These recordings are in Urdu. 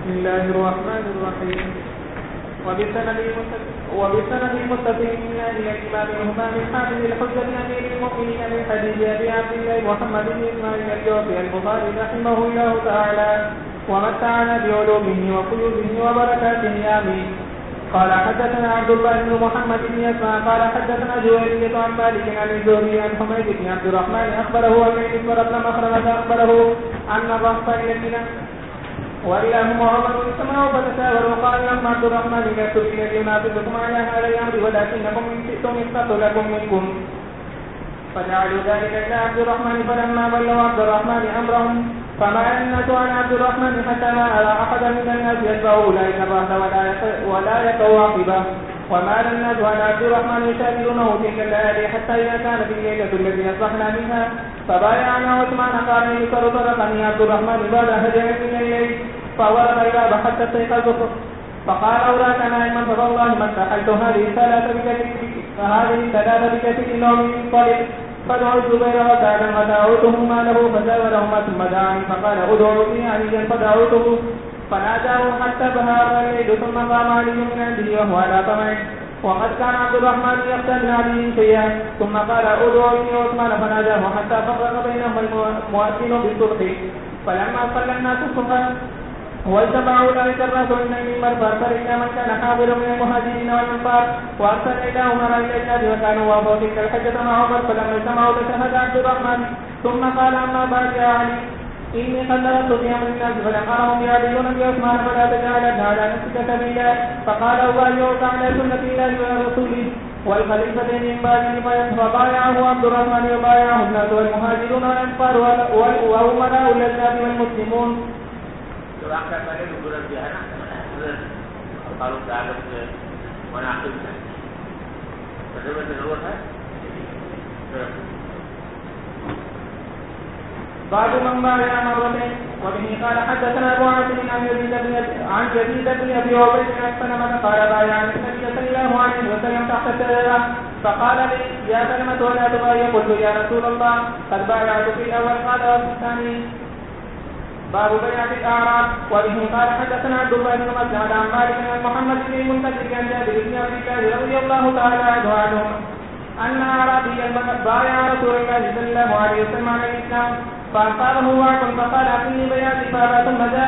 بسم الله الرحمن الرحيم. وبسند المتصل إلى الإمام الهمام الحافظ الحجة أمير المؤمنين من حديث أبي عبد الله محمد بن إسماعيل الجوفي البخاري رحمه الله تعالى ومتعنا بعلومه وقيوده وبركاته آمين. قال حدثنا عبد الله بن محمد بن يسمع قال حدثنا جويرية عن مالك عن الزهري عن حميد بن عبد الرحمن أخبره أن المسور بن مخرمة أخبره أن الرهط إلى المنى وإلههم عمر استمعوا فتساوروا قال لهم عبد الرحمن يكتب إلى ينافسكم على هذا الأمر ولكنكم إن شئتم استقلكم منكم فجعلوا ذلك إلى عبد الرحمن فلما بلغوا عبد الرحمن أمرهم فما الناس عن عبد الرحمن حتى ما أرى أحدا من الناس يتبعه أولئك الرهط ولا يقوا عقبه وما الناس عن عبد الرحمن يشاهدونه تلك الليالي حتى إذا كانت الليلة التي أصبحنا منها فبايعنا عثمان قال يسر طرقني عبد الرحمن بعد هجر من الليل فورد إلى حتى استيقظ فقال أوراك نائما فوالله ما استحلت هذه الثلاثة بكثير نوم طلق فدعوا الزبير وكان ودعوته ماله فزاورهما ثم دعاني فقال ادعوا لي عليا فدعوته فناداه حتى بهار الليل ثم قام علي من عنده وهو على طمع وقد كان عبد الرحمن يقتل عليه شيئا ثم قال ادعوا لي عثمان فناداه حتى فرق بينهما المؤذن بالصبح فلما صلى الناس الصبح والتبعوا ذلك الرجل من المنبر فارسل الى من كان حاضرا من المهاجرين والانصار وارسل الى عمر الى الناس وكانوا وافوا تلك الحجه مع عمر فلما اجتمعوا تشهد عبد الرحمن ثم قال اما بعد يا علي اني قد تركت في امر الناس فلم ارهم يعدلون بعثمان فلا تجعلن على نفسك سبيلا فقال ابايعك على سنه الله ورسوله والخليفتين من بعده فبايعه عبد الرحمن وبايعه الناس والمهاجرون والانصار وامراء الاسلام والمسلمون. واقع پہلے گزر گیا ہے نا تعلق عالم سے مناقب ہے تجربے کی ضرورت ہے. بعد من بايع مرتين وبه قال حدثنا ابو عاصم عن يزيد بن ابي عبيد بن سلمة قال بايع النبي صلى الله عليه وسلم تحت الشجرة فقال لي يا سلمة ولا تبايع قلت يا رسول الله قد بايعت في الاول قال وفي الثاني. باب بيعة الأعراب وبه قال حدثنا عبد الله بن مسعود عن مالك عن محمد بن المنكدر عن جابر بن عبد الله رضي الله تعالى عنه أن أعرابيا بايع رسول الله صلى الله عليه وسلم على الإسلام فأصابه وعد فقال أعطني بيعتي فأبى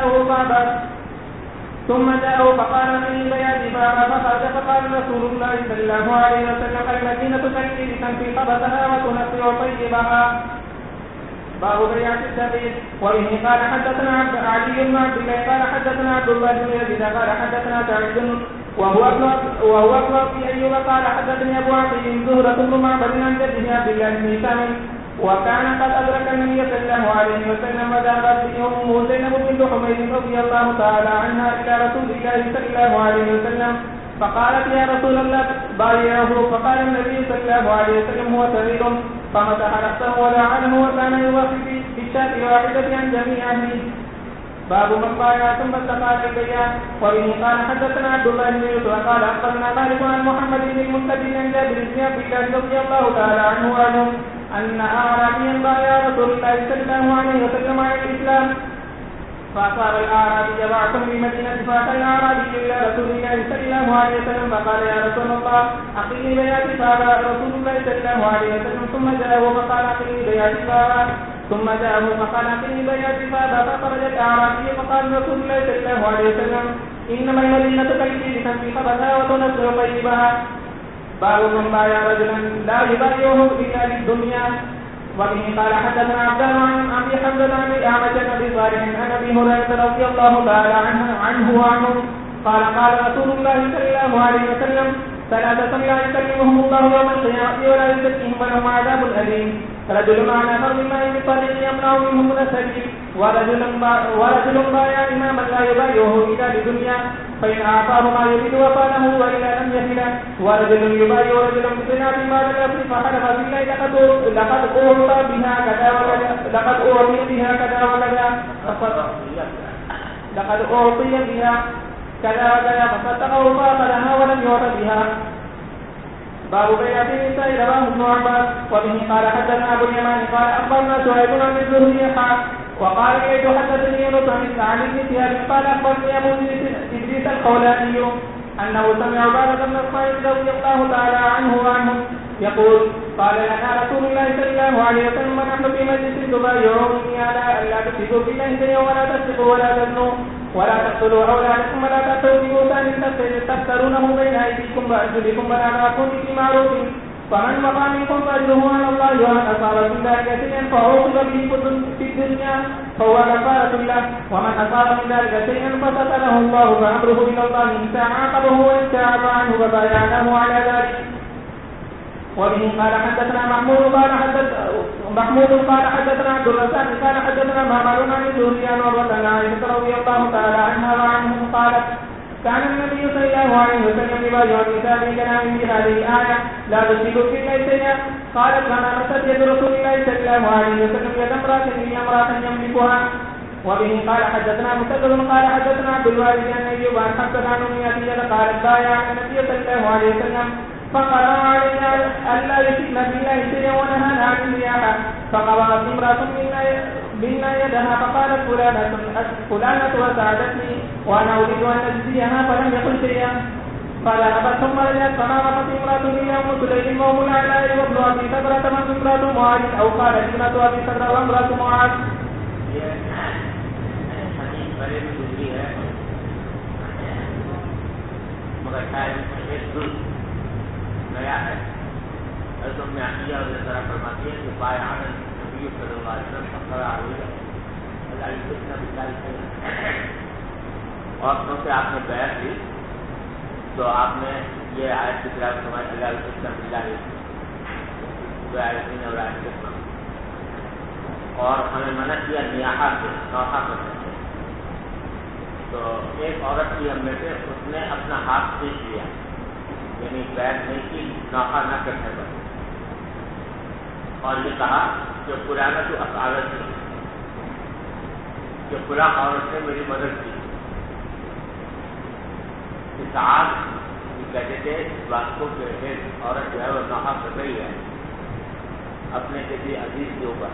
ثم جاءه فقال أعطني بيعتي فأبى فخرج فقال رسول الله صلى الله عليه وسلم المدينة تنقي بتنقي قبضها وتنقي طيبها. باب بيعة السبيل وبه قال حدثنا علي بن عبد الله قال حدثنا عبد الله بن يزيد قال حدثنا سعيد وهو ابن ابي ايوب قال حدثني ابو عقيل زهرة بن معبد عن جده عبد الله بن هشام وكان قد ادرك النبي صلى الله عليه وسلم وذهبت به امه زينب بنت حميد رضي الله تعالى عنها الى رسول الله صلى الله عليه وسلم فقالت يا رسول الله بايعه فقال النبي صلى الله عليه وسلم هو صغير فمسح نفسه ولعنه وكان يوافي بالشاة واحدة عن جميع أهله. باب من بايع ثم استقال البيع وبه قال حدثنا عبد الله بن يوسف قال أخبرنا مالك عن محمد بن المنكدر عن جابر بن عبد الله رضي الله تعالى عنه وعنه أن أعرابيا بايع رسول الله صلى الله عليه وسلم على الإسلام فأصاب الأعرابي بعث بالمدينة فأتى الأعرابي إلى رسول الله صلى الله عليه وسلم فقال يا رسول الله أقلني بيعتي فأبى رسول الله صلى الله عليه وسلم ثم جاءه فقال أقلني بيعتي فأبى ثم جاءه فقال أقلني بيعتي فأبى فخرج الأعرابي فقال رسول الله صلى الله عليه وسلم إنما المدينة تنقي بتنقي قبضها وتنزل طيبها. باب من بايع رجلا لا يبايعه إلا للدنيا وبه قال حدثنا عبدان عن ابي حمزه عن الاعمش عن ابي صالح عن ابي هريره رضي الله تعالى عنه قال قال رسول الله صلى الله عليه وسلم ثلاثة لا يكلمهم الله يوم القيامة ولا يزكيهم ولهم عذاب أليم. رجل على فرض الماء بطريق يمنع منهم السبيل ورجل بايع إماما لا يبايعه إلا لدنيا فإن أعطاه ما يريد وفاله وإلا لم يفله. ورجل يبايع رجلا بصناعة مال الأرض فحلف بالله لقد أوصى بها كذا وكذا لقد أوصي بها كذا وكذا لقد أوصي بها كذا وكذا فصدقه فأخذها ولم يعط بها. باب بيعة النساء رواه ابن عباس وبه قال حدثنا أبو اليمان قال أخبرنا شعيب بن الزهري وقال لي حدثني يونس عن ابن شهاب قال اخبرني ابو ادريس الخولاني انه سمع عبادة بن الصامت رضي الله تعالى عنه يقول قال لنا رسول الله صلى الله عليه وسلم ونحن في مجلس تبايعوني على الا تشركوا بالله شيئا ولا تسرقوا ولا تزنوا ولا تقتلوا اولادكم ولا تاتوا ببهتان تفترونه بين ايديكم وارجلكم ولا تاكلوا بمعروف فمن وقع منكم فاجره على الله ومن اصاب من ذلك شيئا فعوقب به في الدنيا فهو كفارة له ومن اصاب من ذلك شيئا فستره الله فامره الى الله ان شاء عاقبه وان شاء عفا عنه فبايعناه على ذلك. وبه قال حدثنا محمود قال حدثنا عبد الرزاق قال حدثنا معمر عن الزهري عن عروة عن عائشة رضي الله تعالى عنها وعنهم قالت كان النبي صلى الله عليه وسلم يبايع النساء بكلام في هذه الآية لا تشركوا في شيئا. قالت لنا مست يد رسول الله صلى الله عليه وسلم يد امرأة هي امرأة يملكها. وبه قال حدثنا مسدد قال حدثنا عبد الوارث عن أيوب عن حفصة عن أم عتية قالت بايع النبي صلى الله عليه وسلم فقرأ علينا ألا يشركن بالله شيئا ونهانا عن الرياح فقرأت امرأة منا يدها فقالت فلانة وساعدتني وأنا أريد أن أجزيها فلم يقل شيئا. فذهبت ثم رجعت فما رأت امرأة إلا أم سليم وأم العلاء وابن أبي سبرة وامرأة معاذ أو قال ابنة أبي سبرة وامرأة معاذ. نیا ہے حضرت ام عتیہ رضی اللہ عنہا فرماتی ہے کہ بایعہ نبی صلی اللہ علیہ وسلم فقرا علیہ اللہ یشرکن باللہ شیئا عورتوں سے آپ نے بیعت لی تو آپ نے یہ آیت کی تلاوت فرمائی اللہ یشرکن باللہ ویعلمین اور آیت اور ہمیں منع کیا نیاحہ سے نوحہ کرنے سے. تو ایک عورت کی ہم میں سے اس نے اپنا ہاتھ کھینچ لیا یعنی بیعت نہیں کی نوحہ نہ کرنے پر اور یہ کہا کہ پرانا تو عورت تھی کہ پورا عورت نے میری مدد کی. اطاعت کہتے تھے اس بات کو کہ ایک عورت جو ہے وہ نوحہ کر رہی ہے اپنے کسی عزیز کے اوپر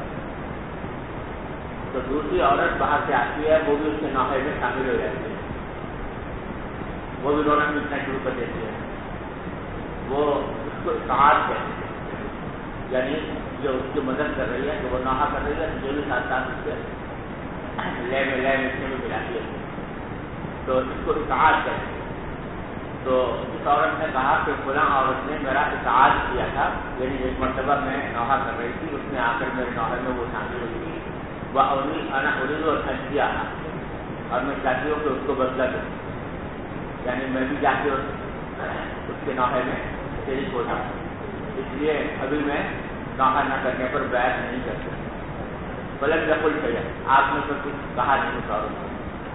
تو دوسری عورت باہر سے آتی ہے وہ بھی اس کے نوحے میں شامل ہو جاتی ہے وہ بھی رونق ملنا شروع کر دیتی ہے. وہ اس کو اطاعت کہتے ہیں یعنی جو اس کی مدد کر رہی ہے جو وہ نوحہ کر رہی ہے جو بھی ساتھ ساتھ اس کے لے میں ملاتی ہے تو اس کو اطاعت کہتے ہیں. تو اس عورت نے کہا کہ فلاں عورت نے میرا اطاعت کیا تھا یعنی ایک مرتبہ میں نوحہ کر رہی تھی اس نے آ کر میرے نوحے میں وہ شامل ہوئی تھی وہ انا اريد اور کیا اور میں چاہتی ہوں کہ اس کو بدلا دوں یعنی میں بھی جا کے اس کے نوحے میں شریک ہو جاؤں اس لیے ابھی میں نوحہ نہ کرنے پر بیعت نہیں کر سکتا. بلکہ بالکل چاہیے آپ نے تو کچھ کہا نہیں اس عورت کو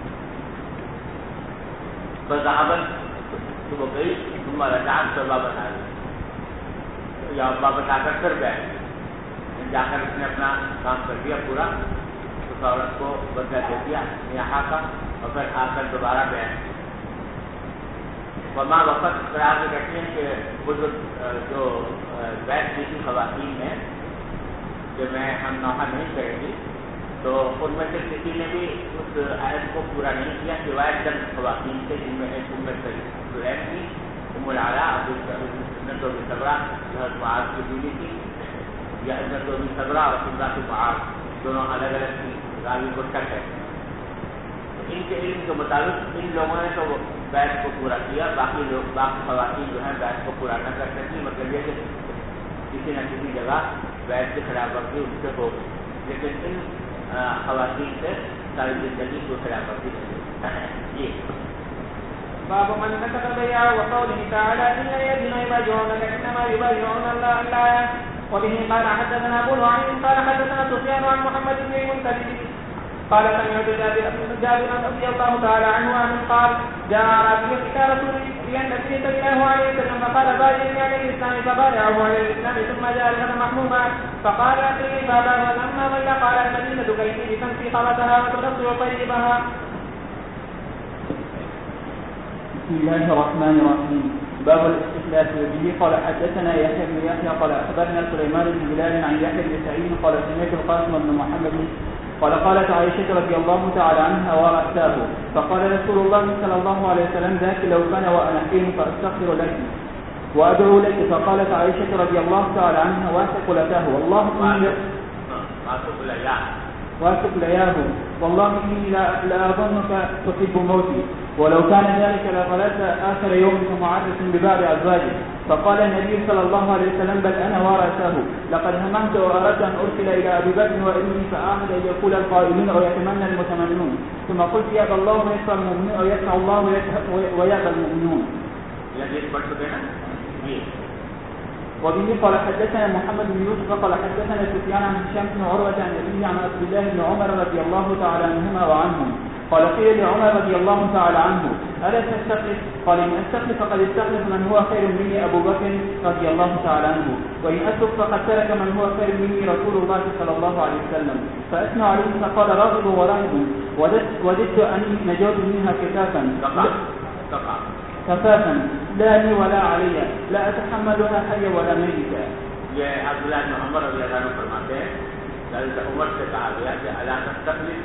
بذہابت وہ گئی تم رجعت سبا بتا دی یا واپس آ کر پھر بیٹھ جا کر اس نے اپنا کام کر دیا پورا اس عورت کو بدلا دے دیا یہاں کا اور پھر آ کر دوبارہ بیٹھ وما وقت خراب کہتے ہیں کہ بزرگ جو بیٹھ کی تھی خواتین ہیں کہ میں ہم نوحہ نہیں کریں گی تو ان میں سے کسی نے بھی اس آیت کو پورا نہیں کیا سوائے چند خواتین سے جن میں ایک ام سلیم تھی ام العلاء ابو صبرہ حضرت معاذ کی بیوی تھی یا حضرت ابو صبرہ اور حضرت معاذ دونوں الگ الگ تھی راوی کو شک ہے. ان کے علم کے مطابق ان لوگوں نے تو بیعت کو پورا کیا باقی خواتین جو ہیں بیعت کو پورا نہ کر سکتی مطلب یہ کہ کسی نہ کسی جگہ بیعت کی خلاف ورزی ان سے ہو گئی لیکن ان خواتین سے ساری زندگی کو خلاف ورزی یہ باب من نكث بيعه وقوله تعالى إن الذين يبايعونك إنما يبايعون الله. وبه قال حدثنا أبو نعيم قال حدثنا سفيان عن محمد بن المنكدر قال سمعت جابر رضي الله تعالى عنه قال جاء أعرابي إلى رسول النبي صلى الله عليه وسلم فقال بايعني على الإسلام فبايعه على الإسلام ثم جاء لنا محموما فقال أتني بابا ولما ظل قال المدينة كيف تنفي خبثها وتغطي طيبها. بسم الله الرحمن الرحيم. باب الاستخلاف. به قال حدثنا يحيى بن يحيى قال اخبرنا سليمان بن بلال عن يحيى بن سعيد قال سمعت القاسم بن محمد قال قالت عائشة رضي الله تعالى عنها ورأساه فقال رسول الله صلى الله عليه وسلم ذاك لو كان وأنا حين فأستغفر لك وأدعو لك. فقالت عائشة رضي الله تعالى عنها وثقلتاه والله وثقلياه والله إني لا أظنك تحب موتي ولو كان ذلك لغلت آخر يوم معرس ببعض أزواجه. فقال النبي صلى الله عليه وسلم بل أنا ورثه لقد هممت وأردت أن أرسل إلى أبي بكر وإني فأعمد أن يقول القائلون أو يتمنى المتمنون ثم قلت يأبى الله ويسعى المؤمنون أو يسعى الله ويأبى المؤمنون. وبه قال حدثنا محمد بن يوسف قال حدثنا سفيان عن هشام بن عروة عن أبيه عن عبد الله بن عمر رضي الله تعالى عنهما وعنهم قال قيل لعمر رضي الله تعالى عنه ألا تستخلف؟ قال إن أستخلف فقد استخلف من هو خير مني أبو بكر رضي الله تعالى عنه وإن أترك فقد ترك من هو خير مني رسول الله صلى الله عليه وسلم. فأثنى عليه فقال راغب وراهب وددت أني نجوت منها كفافا لا لي ولا علي لا أتحملها حيا ولا ميتا. یہ عبداللہ بن عمر رضی اللہ عنہ فرماتے ہیں حضرت عمر سے کہا گیا کہ الا تستخلف،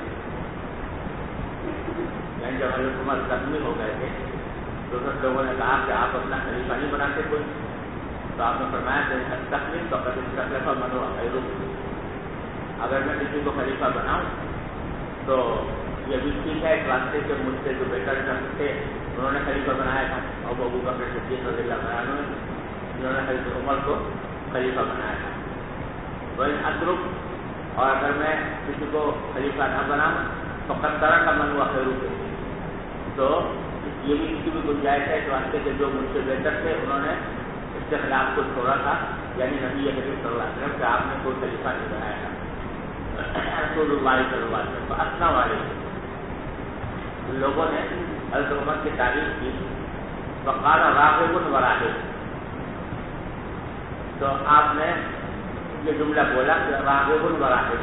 یعنی جب حضرت عمر زخمی ہو گئے تھے تو سب لوگوں نے کہا کہ آپ اپنا خلیفہ نہیں بناتے کوئی، تو آپ نے فرمایا کہ تستخلف فقد استخلف من هو خیر، اگر میں کسی کو خلیفہ بناؤں تو یہ بھی ٹھیک ہے اس واسطے کہ مجھ سے جو بہتر شخص تھے انہوں نے خلیفہ بنایا تھا اور ابو بکر صدیق رضی اللہ عنہ انہوں نے حضرت عمر کو خلیفہ بنایا تھا. وہی اترک، اور اگر میں کسی کو خلیفہ نہ بناؤں تو قطرہ کا من ہوا خیرو کے، تو یہ بھی کسی بھی گنجائش ہے اس واسطے کہ جو مجھ سے بہتر تھے انہوں نے اس کے خلاف کو چھوڑا تھا، یعنی نبی کریم صلی اللہ علیہ وسلم کہ آپ نے کوئی خلیفہ نہیں بنایا تھا. رسول اللہ صلی اللہ علیہ وسلم اثنا والے لوگوں نے حضرت عمر کی تعریف کی، فقال راغب وراہب، تو آپ نے یہ جملہ بولا کہ راغب وراہب.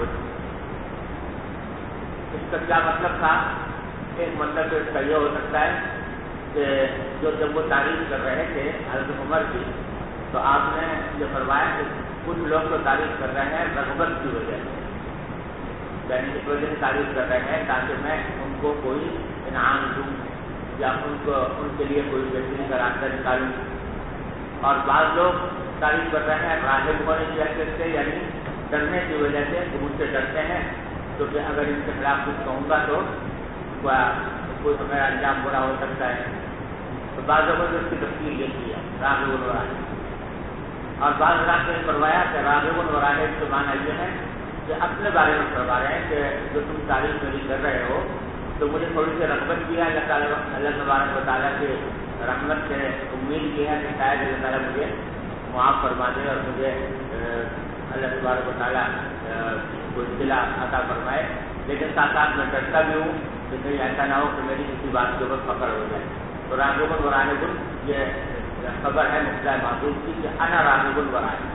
اس کا کیا مطلب تھا؟ ایک مطلب اس کا یہ ہو سکتا ہے کہ جب وہ تعریف کر رہے تھے حضرت عمر کی تو آپ نے یہ فرمایا کہ کچھ لوگ تو تعریف کر رہے ہیں رغبت کی وجہ سے، یعنی اس وجہ سے تعریف کر رہے ہیں تاکہ میں ان کو کوئی انعام دوں یا ان کے لیے کوئی بہترین کا راستہ نکالوں. اور بعض لوگ تعریف کر رہے ہیں راہب ہونے کی حیثیت سے، یعنی ڈرنے کی وجہ سے کہ مجھ سے ڈرتے ہیں تو کہ اگر ان کے خلاف کچھ کہوں گا تو کوئی تو میرا انجام برا ہو سکتا ہے. تو بعض لوگوں نے اس کی تفصیل یہ کی ہے راغب الراہب. اور بعض رات نے فرمایا کہ راغب الراہب کے معنی یہ ہے کہ اپنے بارے میں فرما رہے ہیں کہ جو تم تعریف میری کر رہے ہو تو مجھے تھوڑی سی رغبت کی ہے اللہ تعالیٰ تبارک و تعالیٰ کی رحمت سے امید کی ہے کہ شاید اللہ تعالیٰ مجھے معاف فرما دے اور مجھے اللہ تبارک و تعالیٰ کوئی صلہ عطا فرمائے. لیکن ساتھ ساتھ میں ڈرتا بھی ہوں کہ کہیں ایسا نہ ہو کہ میری کسی بات کے اوپر پکڑ ہو جائے. تو راغب وراہب یہ خبر ہے مصطلح محفوظ کی کہ انا راغب وراہب.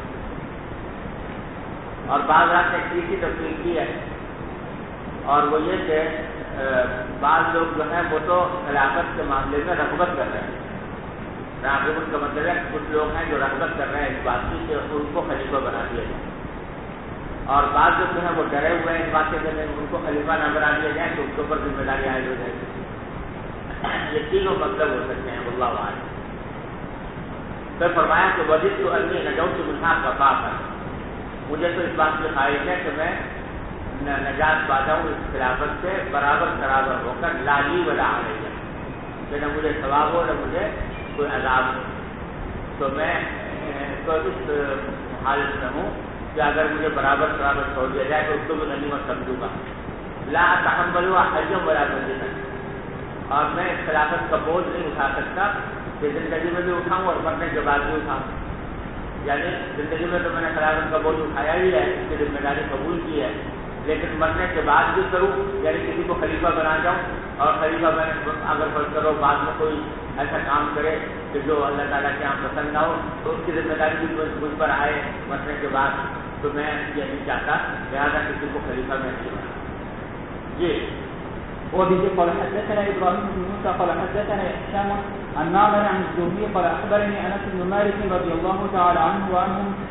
اور بعض رات نے تیسری تفصیل کی ہے اور وہ یہ کہ بعض لوگ جو ہیں وہ تو خلافت کے معاملے میں رغبت کر رہے ہیں. راغب کا مطلب ہے کچھ لوگ ہیں جو رغبت کر رہے ہیں اس بات کی کہ ان کو خلیفہ بنا دیا جائے، اور بعض لوگ جو ہیں وہ ڈرے ہوئے ہیں اس بات سے کہ ان کو خلیفہ نہ بنا دیا جائے تو اس کے اوپر ذمہ داری عائد ہو جائے گی. یہ تینوں مطلب ہو سکتے ہیں واللہ اعلم. پھر فرمایا کہ وجدت انی نجوت منہا کفافا، مجھے تو اس بات کی خواہش ہے کہ میں نجات پاتا ہوں اس خلافت سے برابر ہو کر لا لی ولا علیہ، کہ نہ مجھے ثواب ہو نہ مجھے کوئی عذاب ہو. تو میں تو اس حالت میں ہوں کہ اگر مجھے برابر چھوڑ دیا جائے تو اس کو بھی غنیمت سمجھوں گا. لا اتحملها حیا ولا میتا، اور میں اس خلافت کا بوجھ نہیں اٹھا سکتا کہ زندگی میں بھی اٹھاؤں اور مرنے کے بعد بھی اٹھاؤں. یعنی زندگی میں تو میں نے خلافت کا بوجھ اٹھایا ہی ہے، اس کی ذمہ داری قبول کی ہے، لیکن مرنے کے بعد بھی کروں، یعنی کسی کو خلیفہ بنا جاؤں اور خلیفہ میں اگر فرض کرو بعد میں کوئی ایسا کام کرے کہ جو اللہ تعالیٰ کے یہاں پسند نہ ہو تو اس کی ذمہ داری بھی مجھ پر آئے مرنے کے بعد، تو میں یہ نہیں چاہتا، لہٰذا کسی کو خلیفہ میں نہیں بنا. جی وبه قال حدثنا ابراهيم بن موسى قال حدثنا هشام عن معمر عن الزهري قال اخبرني انس بن مالك رضي الله تعالى عنه وعنهم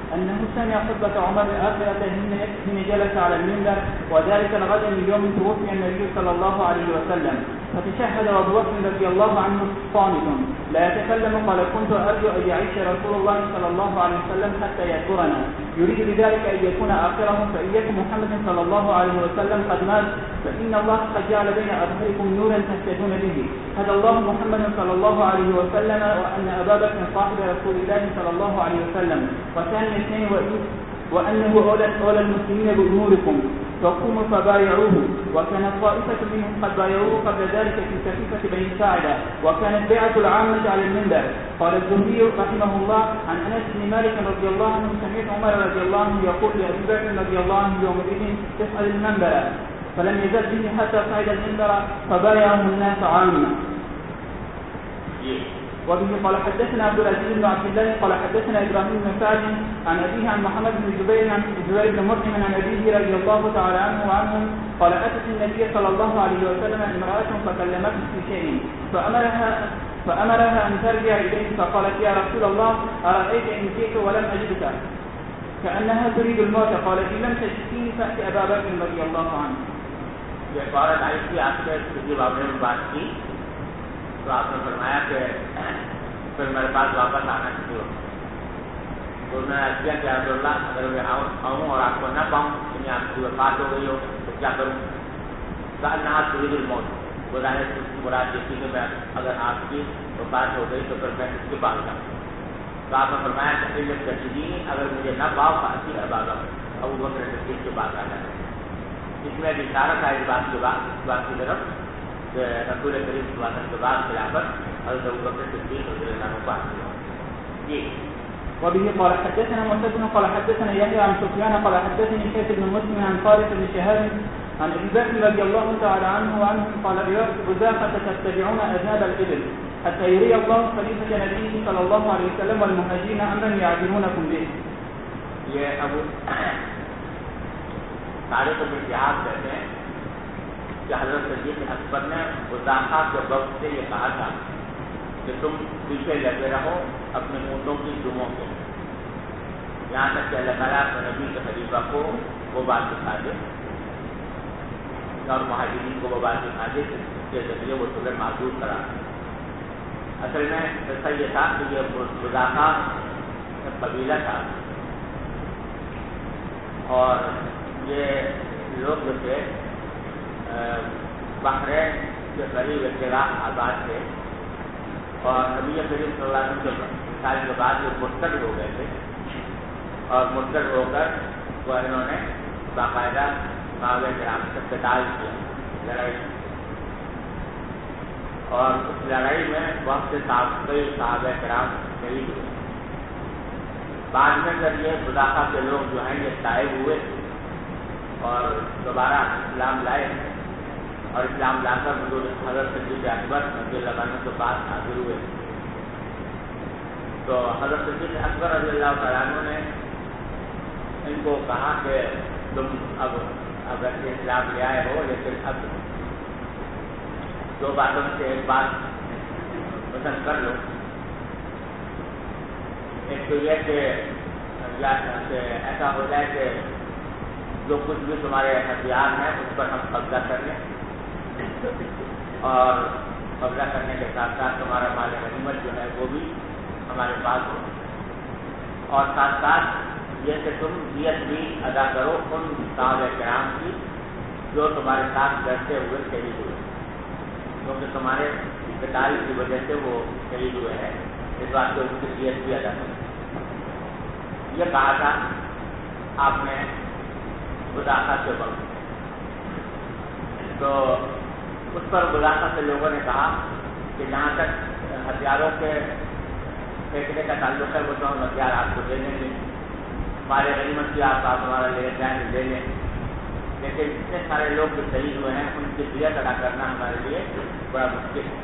أنه سمع خطبة عمر الآخرة حين جلس على المنبر، وذلك الغد من يوم توفي النبي صلى الله عليه وسلم، فتشهد أبو بكر رضي الله عنه صامت لا يتكلم. قال: كنت أرجو أن يعيش رسول الله صلى الله عليه وسلم حتى يذكرنا، يريد بذلك أن يكون آخرهم، فإياكم محمد صلى الله عليه وسلم قد مات، فإن الله قد جعل بين أظهركم نورا تهتدون به. هدى الله محمد صلى الله عليه وسلم، وأن أبا بكر صاحب رسول الله صلى الله عليه وسلم، وثاني اثنين وأنه أولى المسلمين بأموركم، فقوموا فبايعوه. وكانت طائفة منهم قد بايعوه قبل ذلك في سقيفة بني ساعدة، وكانت بيعة العامة على المنبر. قال الزهري رحمه الله عن أنس بن مالك رضي الله عنه: سمعت عمر رضي الله عنه يقول لأبي بكر رضي الله عنه يومئذ: اسأل المنبر، فلم يزل به حتى صعد المنبر فبايعه الناس عامة. وبه قال حدثنا عبد العزيز بن عبد الله قال حدثنا ابراهيم بن سعد عن ابيه عن محمد بن جبير عن جبير بن مطعم عن ابيه رضي الله تعالى عنه وعنهم قال: اتت النبي صلى الله عليه وسلم امراه فكلمته في شيء فامرها ان ترجع اليه، فقالت: يا رسول الله، ارايت ان جئت ولم اجدك كانها تريد الموت. قال: ان لم تجدني فات ابا بكر رضي الله عنه. یہ عورت آئی تھی آپ سے کسی معاملے میں بات کی تو آپ نے فرمایا کہ پھر میرے پاس واپس آنا چاہیے. تو انہوں نے کیا کہ رسول اللہ، اگر میں آؤں اور آپ کو نہ پاؤں، یعنی آپ کی وفات ہو گئی ہو تو کیا کروں؟ نہ تريد الموت، بظاہر اس کی مراد یہ تھی کہ میں اگر آپ کی وفات ہو گئی تو پھر میں اس کے پاس جاؤں. تو آپ نے فرمایا کہ جب تجدید اگر مجھے نہ پاؤ فاسی ابا بکر، ابو بکر صدیق کے پاس آ جانا. اس میں بھی اشارہ تھا اس بات کی طرف کہ رسول کریم صلی اللہ علیہ وسلم کے بعد خلافت حضرت ابو بکر صدیق رضی اللہ عنہ کو حاصل ہوا. جی. وبه قال حدثنا مسدد قال حدثنا يحيى عن سفيان قال حدثني شيخ بن مسلم عن خالد بن شهاب عن ابي بكر رضي الله تعالى عنه وعنه قال: بزاقة تتبعون اذناب الابل حتى يري الله خليفة نبيه صلى الله عليه وسلم والمهاجرين امرا يعدلونكم به. یہ ابو تاریخ میں اتحاد کہتے ہیں کہ حضرت صدیق اکبر نے بزاقہ کے وقت سے یہ کہا تھا کہ تم پیچھے لگے رہو اپنے اونٹوں کی دموں کے، یہاں تک کہ اللہ تعالیٰ اپنے نبی کے خلیفہ کو وہ بات دکھا دے اور مہاجرین کو وہ بات دکھا دے جس کے ذریعے وہ صلح معذور کرا. اصل میں ایسا یہ تھا کہ یہ بزاقہ قبیلہ تھا اور یہ لوگ جو تھے بحرین کے قریب ایک جگہ آباد تھے اور نبی کریم صلی اللہ علیہ وسلم کے مثال کے بعد وہ مرتد ہو گئے تھے اور مرتد ہو کر وہ انہوں نے باقاعدہ صحابہ کرام سے قتال کیا، لڑائی، اور اس لڑائی میں بہت سے کئی صحابہ کرام شہید ہوئے. بعد میں جب یہ بزاقہ کے لوگ جو ہیں یہ تائب ہوئے اور دوبارہ اسلام لائے اور اسلام لا کر حضرت صدیق اکبر رضی اللہ عنہ کے پاس حاضر ہوئے، تو حضرت صدیق اکبر رضی اللہ تعالیٰ عنہ نے ان کو کہا کہ تم اب اگر اسلام لے آئے ہو لیکن اب دو باتوں سے ایک بات پسند کر لو. ایک تو یہ کہ ایسا ہو جائے کہ جو کچھ بھی تمہارے ہتھیار ہیں اس پر ہم قبضہ کر لیں اور قبضہ کرنے کے ساتھ ساتھ تمہارا مال غنیمت جو ہے وہ بھی ہمارے پاس ہو، اور ساتھ ساتھ یہ کہ تم دیت بھی ادا کرو ان صحابہ کرام کی جو تمہارے ساتھ لڑتے ہوئے شہید ہوئے، کیونکہ تمہارے قتال کی وجہ سے وہ شہید ہوئے ہیں، اس بات کو ان کی دیت بھی ادا کرو. یہ کہا تھا آپ نے بزاقہ کے وقت. تو اس پر بزاقہ سے لوگوں نے کہا کہ جہاں تک ہتھیاروں کے پھینکنے کا تعلق ہے وہ تو ہم ہتھیار آپ کو دے دیں گے، ہمارے غنیمت کی آپ ہمارا لے جائیں دے لیں، لیکن اتنے سارے لوگ جو شہید ہوئے ہیں ان کی دیت ادا کرنا ہمارے لیے بڑا مشکل ہے.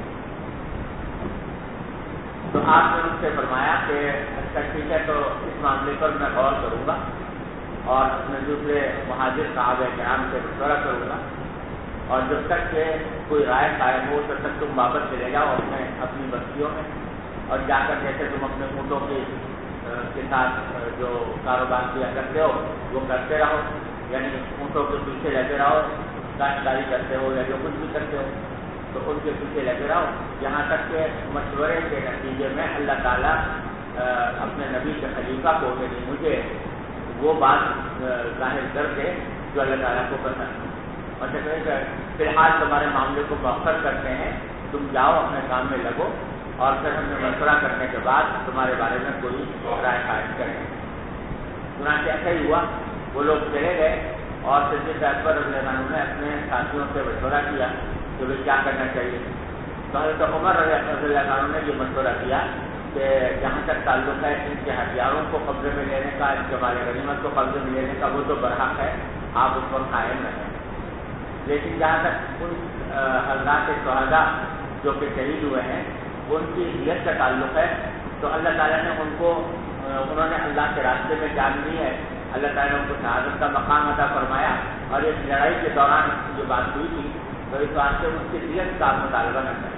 تو آپ نے ان سے فرمایا کہ اچھا ٹھیک ہے، تو اس معاملے پر میں غور کروں گا اور اپنے دوسرے مہاجر صحابہ کرام سے مشورہ کروں گا، اور جب تک کہ کوئی رائے قائم ہو تب تک تم واپس چلے جاؤ اپنی بستیوں میں، اور جا کر جیسے تم اپنے اونٹوں کی کے ساتھ جو کاروبار کیا کرتے ہو وہ کرتے رہو، یعنی اونٹوں کے پیچھے لگے رہو، کاشتکاری کرتے ہو یا جو کچھ بھی کرتے ہو تو ان کے پیچھے لگے رہو، یہاں تک کہ مشورے کے نتیجے میں اللہ تعالیٰ اپنے نبی کے خلیفہ کو یعنی مجھے وہ بات ظاہر کر دے جو اللہ تعالیٰ کو پسند، مطلب کہ فی الحال تمہارے معاملے کو مؤخر کرتے ہیں، تم جاؤ اپنے کام میں لگو، اور پھر ہم نے مشورہ کرنے کے بعد تمہارے بارے میں کوئی رائے قائم کریں گے۔ چنانچہ ایسا ہی ہوا، وہ لوگ چلے گئے اور صدیق اکبر رضی اللہ عنہ نے اپنے ساتھیوں سے مشورہ کیا کہ وہ کیا کرنا چاہیے۔ تو حضرت عمر رضی اللہ عنہ نے یہ مشورہ کیا کہ جہاں تک تعلق ہے ان کے ہتھیاروں کو قبضے میں لینے کا، ان کے مال غنیمت کو قبضے میں لینے کا، وہ تو برحق ہے، آپ اس پر قائم رہیں، لیکن جہاں تک ان حضرات شہداء جو کہ شہید ہوئے ہیں ان کی دیت کا تعلق ہے تو اللہ تعالیٰ نے انہوں نے اللہ کے راستے میں جان دی ہے، اللہ تعالیٰ نے ان کو شہادت کا مقام عطا فرمایا، اور اس لڑائی کے دوران جو بات ہوئی تھی تو اس واسطے ان کی دیت کا مطالبہ نہ کریں۔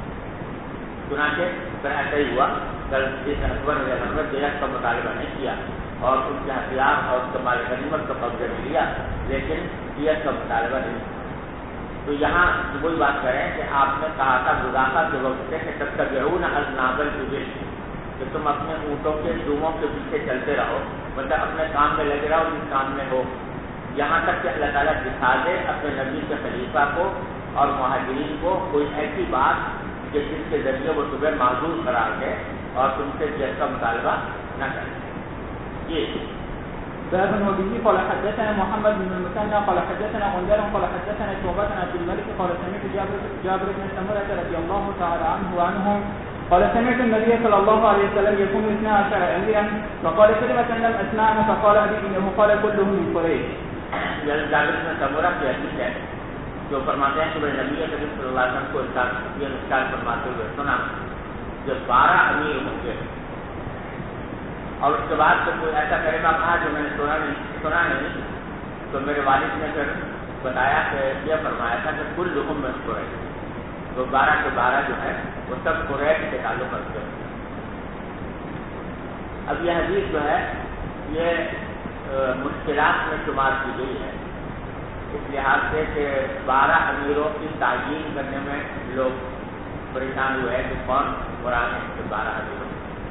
چنانچہ پھر ایسا ہی ہوا، اکبر رضی اللہ عنہ نے دیت کا مطالبہ نہیں کیا اور ان کے ہتھیار اور مال غنیمت کا قبضہ میں لیا، لیکن دیت کا مطالبہ نہیں کیا۔ تو یہاں وہی بات کریں کہ آپ نے کہا تھا گزافہ کے وقت سے کہ تتبعون اذناب الابل، کہ تم اپنے اونٹوں کے دوموں کے پیچھے چلتے رہو، مطلب اپنے کام میں لگے رہو جس کام میں ہو، یہاں تک کہ اللہ تعالیٰ دکھا دے اپنے نبی کے خلیفہ کو اور مہاجرین کو کوئی ایسی بات کہ جس کے ذریعے وہ تمہیں معذور قرار دے اور تم سے جس کا مطالبہ نہ کریں۔ یہ باب وبه قال حدثنا محمد بن المثنى قال حدثنا غندر قال حدثنا شعبة عن عبد الملك قال سمعت جابر بن سمرة رضي الله تعالى عنه وعنهم قال سمعت النبي صلى الله عليه وسلم يكون 12 أميرا فقال كلمة لم أسمعها فقال أبي إنه قال كلهم من قريش۔ جابر بن سمرة کی حدیث ہے جو فرماتے ہیں کہ میں نبی کریم صلی اللہ علیہ وسلم کو ارشاد فرماتے ہوئے سنا جو 12 امیر ہوں گے، اور اس کے بعد کوئی ایسا کلمہ کہا جو میں نے سنا نہیں، تو میرے والد نے پھر بتایا کہ یہ فرمایا تھا کہ کل لحم میں قریش، تو 12 کے 12 جو ہے وہ سب قریش کے تعلق رکھتے ہیں۔ اب یہ حدیث جو ہے یہ مشکلات میں شمار کی گئی ہے، اس لحاظ سے کہ 12 امیروں کی تعیین کرنے میں لوگ پریشان ہوئے ہیں کہ کون مراد ہے 12 امیروں،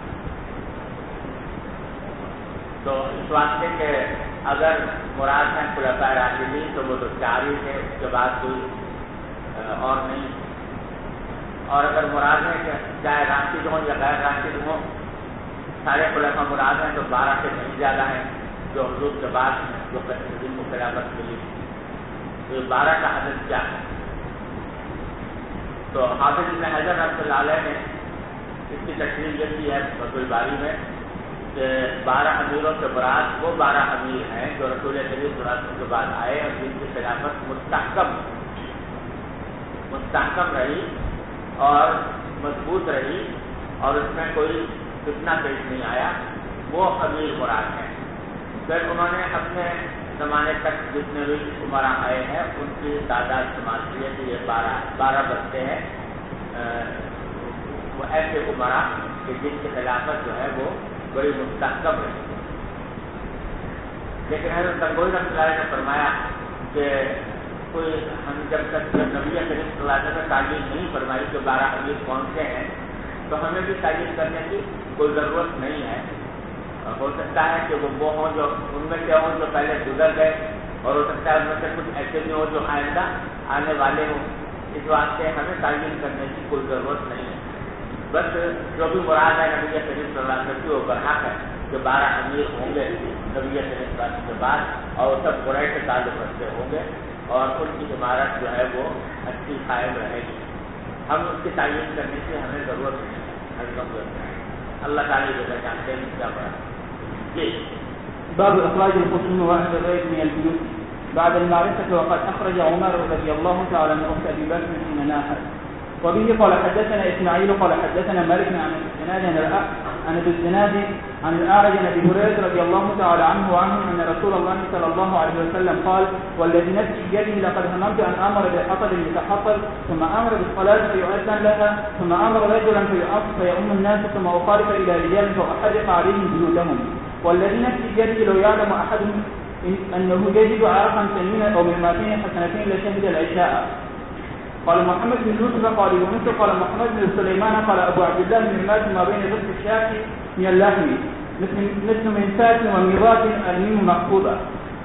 تو اس واسطے کہ اگر مراد ہیں خلفائے راشدین تو وہ تو 4 ہی تھے، اس کے بعد کوئی اور نہیں، اور اگر مراد ہے کہ چاہے راشد ہوں یا غیر راشد ہوں سارے خلفاء مراد ہیں تو 12 سے نہیں زیادہ ہیں جو حضور کے بعد جو جن کو خلافت ملی، تو 12 کا عدد کیا ہے؟ تو حافظ ابن حجر رحمۃ اللہ علیہ نے اس کی تشریح یہ کی ہے فتح الباری میں کہ 12 امیروں سے مراد وہ 12 امیر ہیں جو رسول کریم صلی اللہ علیہ وسلم کے بعد آئے اور جن کی خلافت مستحکم رہی اور مضبوط رہی اور اس میں کوئی فتنہ پیش نہیں آیا، وہ امیر مراد ہیں۔ پھر انہوں نے اپنے زمانے تک جتنے بھی عمرا آئے ہیں ان کی تعداد شمار کی ہے کہ یہ 12 بنتے ہیں، وہ ایسے عمرا کہ جن کی خلافت جو ہے وہ بڑی مستحکم ہے۔ لیکن حضرت گنگوئی رحمۃ اللہ نے فرمایا کہ کوئی ہم جب تک نبی کریم صلی اللہ علیہ وسلم نے تعین نہیں فرمائی کہ 12 امیر کون سے ہیں تو ہمیں بھی تعین کرنے کی کوئی ضرورت نہیں ہے، ہو سکتا ہے کہ وہ ہوں جو ان میں سے ہوں جو پہلے گزر گئے، اور ہو سکتا ہے ان میں سے کچھ ایسے بھی ہوں جو آئندہ آنے والے ہوں، اس واسطے ہمیں تعین کرنے کی کوئی ضرورت نہیں ہے، بس جو بھی مراد ہے نبی کریم صلی اللہ علیہ وسلم کی وہ برحق ہے کہ 12 امیر ہوں گے نبی کریم صلی اللہ علیہ وسلم کے بعد اور سب قریش سے تعلق رکھتے ہوں گے اور ان کی عمارت جو ہے وہ اچھی قائم رہے گی، ہم اس کی تعین کرنے کی ہمیں ضرورت نہیں ہے، اللہ تعالیٰ جیسا جانتے ہیں کیا پڑا۔ جی باب اخراج الخصوم واهل الغيب من البيوت بعد المعرفة وقد اخرج عمر رضي الله تعالى عنه اخت ابي بكر حين ناحت وبه قال حدثنا اسماعيل قال حدثنا مالك عن السناد عن ابي الزناد عن الأعرج عن ابي هريره رضي الله تعالى عنه ان رسول الله صلى الله عليه وسلم قال والذي نفسي بيده لقد هممت ان امر بحطب يتحطب ثم امر بالصلاه فيؤذن لها ثم امر رجلا فيؤم الناس ثم اخالف الى رجال فاحرق عليهم بيوتهم والذي نفسي بيده لو يعلم احدهم انه يجد عرقا ثمينا او من 200 حسنتين لشهد العشاء. قال محمد بن يوسف قال يونس قال محمد بن سليمان قال ابو عبد الله بن مرماز ما بين رزق الشاة من اللحم مثل منفات وميراث الميم مخفوضه.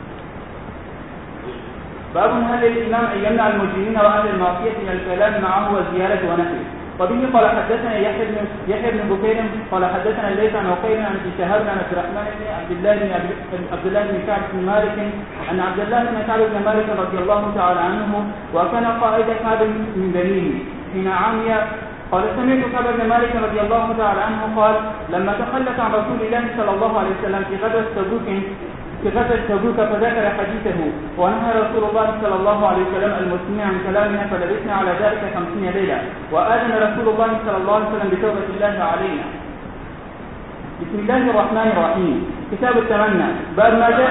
باب هل الامام ان يمنع المجرمين واهل المعصيه من الكلام معه والزياده ونحوه. وبه قال حدثنا يحيى بن بكير قال حدثنا الليث عن عقيل عن ابي شهاب عن عبد الرحمن بن عبد الله بن كعب بن مالك ان عبد الله بن كعب بن مالك رضي الله تعالى عنه وكان قائد كعب من بنيه حين عمي قال سمعت كعب بن مالك رضي الله تعالى عنه قال لما تخلف عن رسول الله صلى الله عليه وسلم في غزوة تبوك فذكر حديثه ونهى رسول الله صلى الله عليه وسلم المسلمين عن كلامنا فلبثنا على ذلك 50 ليلة وآذن رسول الله صلى الله عليه وسلم بتوبة الله علينا. بسم الله الرحمن الرحيم. كتاب التمنى باب ما جاء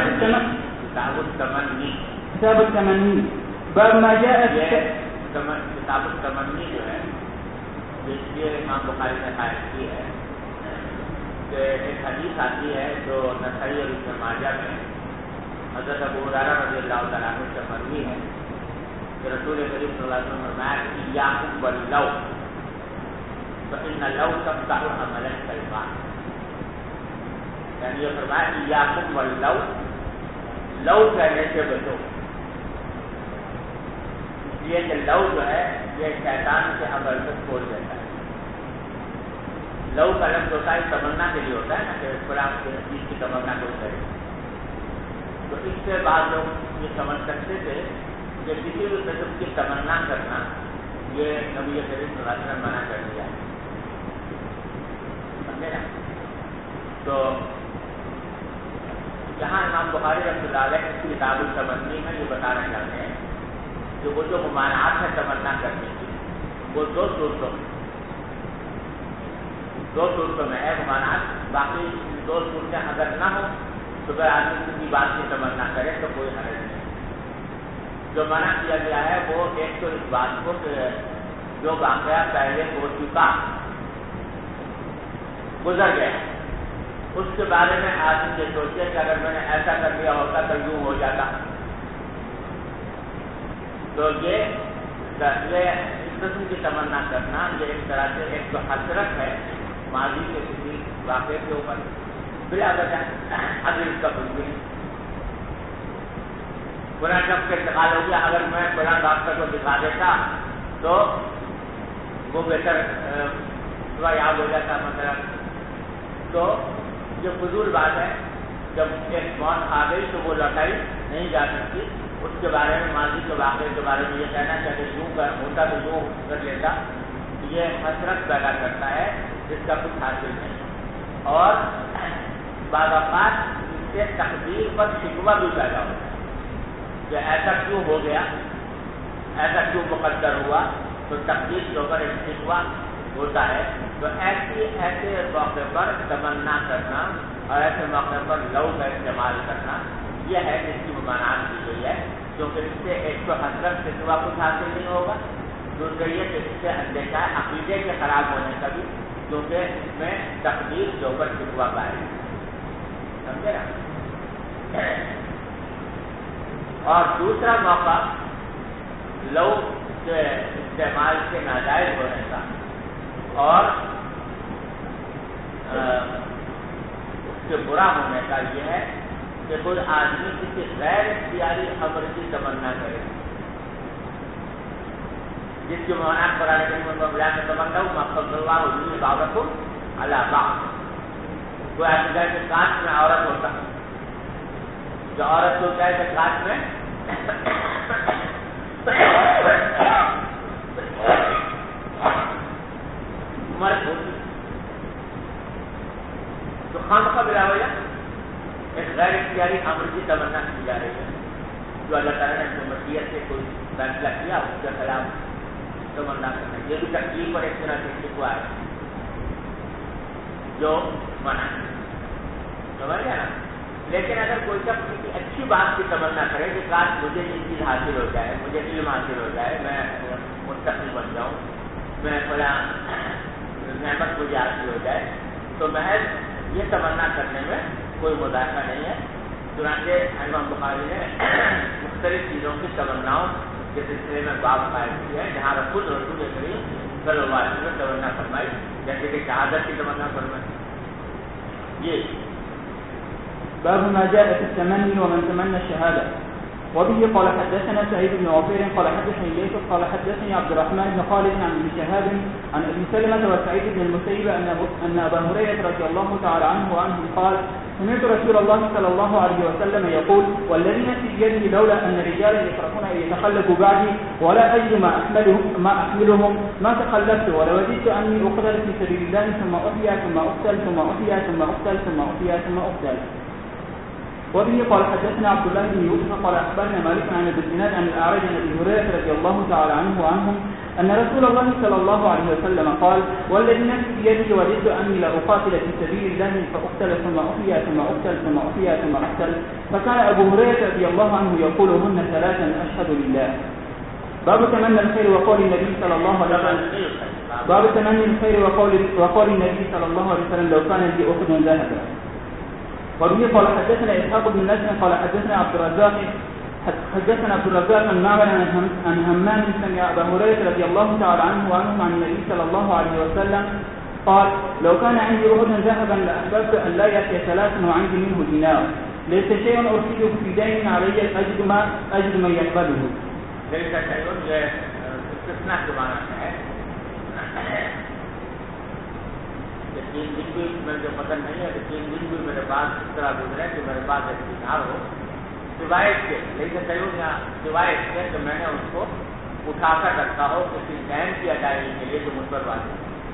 كتاب التمني باب ما جاء کتاب التمنی جو ہے جس کے امام بخاری نے قائم کی ہے کہ ایک حدیث آتی ہے جو نسائی اور ابن ماجہ میں حضرت ابو ہریرہ رضی اللہ تعالیٰ عنہ سے مروی ہے کہ رسول کریم صلی اللہ علیہ وسلم نے فرمایا کہ ایاکم باللو فإن اللو تفتح عمل الشیطان. یعنی یہ فرمایا کہ ایاکم باللو لو کہنے سے بچو. یہ کہ لو جو ہے یہ شیطان کے عمل کو کھول دیتا ہے. لو کا لفظ ہوتا ہے تمنا کے لیے ہوتا ہے نا کہ فلاں چیز کی تمنا کو کرے. تو اس سے بعض لوگ یہ سمجھ سکتے تھے کہ کسی بھی قسم کی تمنا کرنا یہ نبی کریم صلی اللہ علیہ وسلم منع کر دیا ہے. سمجھے نا؟ تو یہاں امام بخاری رحمۃ اللہ علیہ کی کتاب التمنی میں یہ بتانا چاہتے ہیں کہ وہ جو ممانعات ہے تمنا کرنے کی وہ دو صورتوں میں ہے ممانعات. باقی دو صورتیں اگر نہ ہو تو اگر آدمی کسی بات کی تمنا کرے تو کوئی حرج نہیں. جو منع کیا گیا ہے وہ ایک تو اس بات کو کہ جو واقعہ پہلے ہو چکا گزر گیا اس کے بارے میں آدمی یہ سوچے کہ اگر میں نے ایسا کر لیا ہوتا تو یوں ہو جاتا. تو یہ اس قسم کی تمنا کرنا یہ ایک طرح سے ایک تو حسرت ہے ماضی کے کسی واقعے کے اوپر بلا وجہ اگر اس کا کچھ بھی پورا شخص کا انتقال ہو گیا اگر میں بڑا ڈاکٹر کو دکھا دیتا تو وہ بہتر تھوڑا یاد ہو جاتا مطلب. تو یہ فضول بات ہے. جب ایک موت آ گئی تو وہ لوٹائی نہیں جا سکتی. اس کے بارے میں ماضی کے واقعے کے بارے میں یہ کہنا چاہتے یوں ہوتا تو یوں کر لیتا یہ حسرت پیدا کرتا ہے جس کا کچھ حاصل نہیں. اور بعض اوقات اس سے تقدیر پر شکوہ بھی پیدا ہوتا ہے کہ ایسا کیوں ہو گیا, ایسا کیوں مقدر ہوا, تو تقدیر کے اوپر ایک شکوہ ہوتا ہے. تو ایسے موقع پر تمنا کرنا اور ایسے موقع پر لو کا استعمال کرنا یہ ہے جس کی ممانعت کی گئی ہے, کیونکہ اس سے ایک تو حسرت کے سوا کچھ حاصل نہیں ہوگا, دوسرے یہ کہ اس سے اندیشہ ہے عقیدے کے خراب ہونے کا بھی, کیونکہ اس میں تقدیر کے اوپر شکوہ پائے گا. سمجھے نا؟ اور دوسرا موقع لو کے استعمال کے ناجائز ہونے کا اور اس کے برا ہونے کا یہ ہے کہ کوئی آدمی کسی غیر اختیاری امر کی تمنا کرے جس کی ممانعت قرآن کریم میں بیان میں تمنا ہوں مقصد اللہ حضور بابت ہوں اللہ باق. کوئی ایسا جائے کہ کانچ میں عورت ہوتا جو عورت کو جائے کہ کانچ میں مرد ہوتی تو خام کا بلا ہوا ایک غیر اختیاری امر کی تمنا کی جا رہی ہے جو اللہ تعالیٰ نے اپنی مشیت سے کوئی فیصلہ کیا اس کے خلاف تمنا کرنا, یہ بھی تکلیف اور ایک طرح سے شکوہ ہے. جو منع ہے. سمجھ گیا نا. لیکن اگر کوئی شخص کسی اچھی بات کی تمنا کرے کہ کاش مجھے یہ چیز حاصل ہو جائے, مجھے علم حاصل ہو جائے, میں مستقل بن جاؤں, میں فلاں نعمت مجھے حاصل ہو جائے, تو محض یہ تمنا کرنے میں کوئی مذائقہ نہیں ہے. چنانچہ امام بخاری نے مختلف چیزوں کی تمناؤں کے سلسلے میں باب قائم کیا ہے, جہاں رسول کریم صلی اللہ علیہ وسلم تمنا فرمائی, جیسے کہ شہادت کی تمنا فرمائی. یہ باب ما جاء في التمني ومن تمنى الشهادة. وبه قال حدثنا سعيد بن عفير قال حدثني ليث قال حدثني عبد الرحمن بن خالد عن ابن شهاب عن ابي سلمة وسعيد بن المسيب ان ابا هريرة رضي الله تعالى عنه وعنه قال سمعت رسول الله صلى الله عليه وسلم يقول والذي نفسي بيده لولا ان رجالا يشركون ان يتخلفوا بعدي ولا اجد ما احملهم ما تخلفت ولوددت اني اقتل في سبيل الله ثم احيا ثم اقتل ثم احيا ثم اقتل ثم احيا ثم اقتل. وبه قال حدثنا عبد الله بن يوسف قال اخبرنا مالك عن ابن الزناد عن الاعرج عن ابي هريره رضي الله تعالى عنه وعنهم ان رسول الله صلى الله عليه وسلم قال والذي نفسي بيده وددت اني لاقاتل في سبيل الله فاقتل ثم احيا ثم اقتل ثم احيا ثم اقتل. فكان ابو هريره رضي الله عنه يقولهن ثلاثا اشهد لله. باب تمنى الخير وقول النبي صلى الله عليه وسلم باب تمني الخير وقول النبي صلى الله عليه وسلم لو كان لي اخذ ذهبا. وبه قال حدثنا اسحاق بن نصر قال حدثنا عبد الرزاق عن معمر عن همام سمع ابا هريره رضي الله تعالى عنه وعنهم عن النبي صلى الله عليه وسلم قال لو كان عندي احد ذهبا لاحببت ان لا ياتي ثلاثا وعندي منه دينار ليس شيء ارسله في دين علي اجد من يقبله. ليس شيء استثناء زمانہ ہے. 3 دن بھی مجھے پسند نہیں ہے کہ 3 دن بھی میرے پاس اس طرح گزرے کہ میرے پاس ایک دینار ہو روایت کے, لیکن سیون یا روایت کے کہ میں نے اس کو اٹھا کر رکھا ہو کسی دین کی ادائیگی کے لیے جو مجھ پر واضح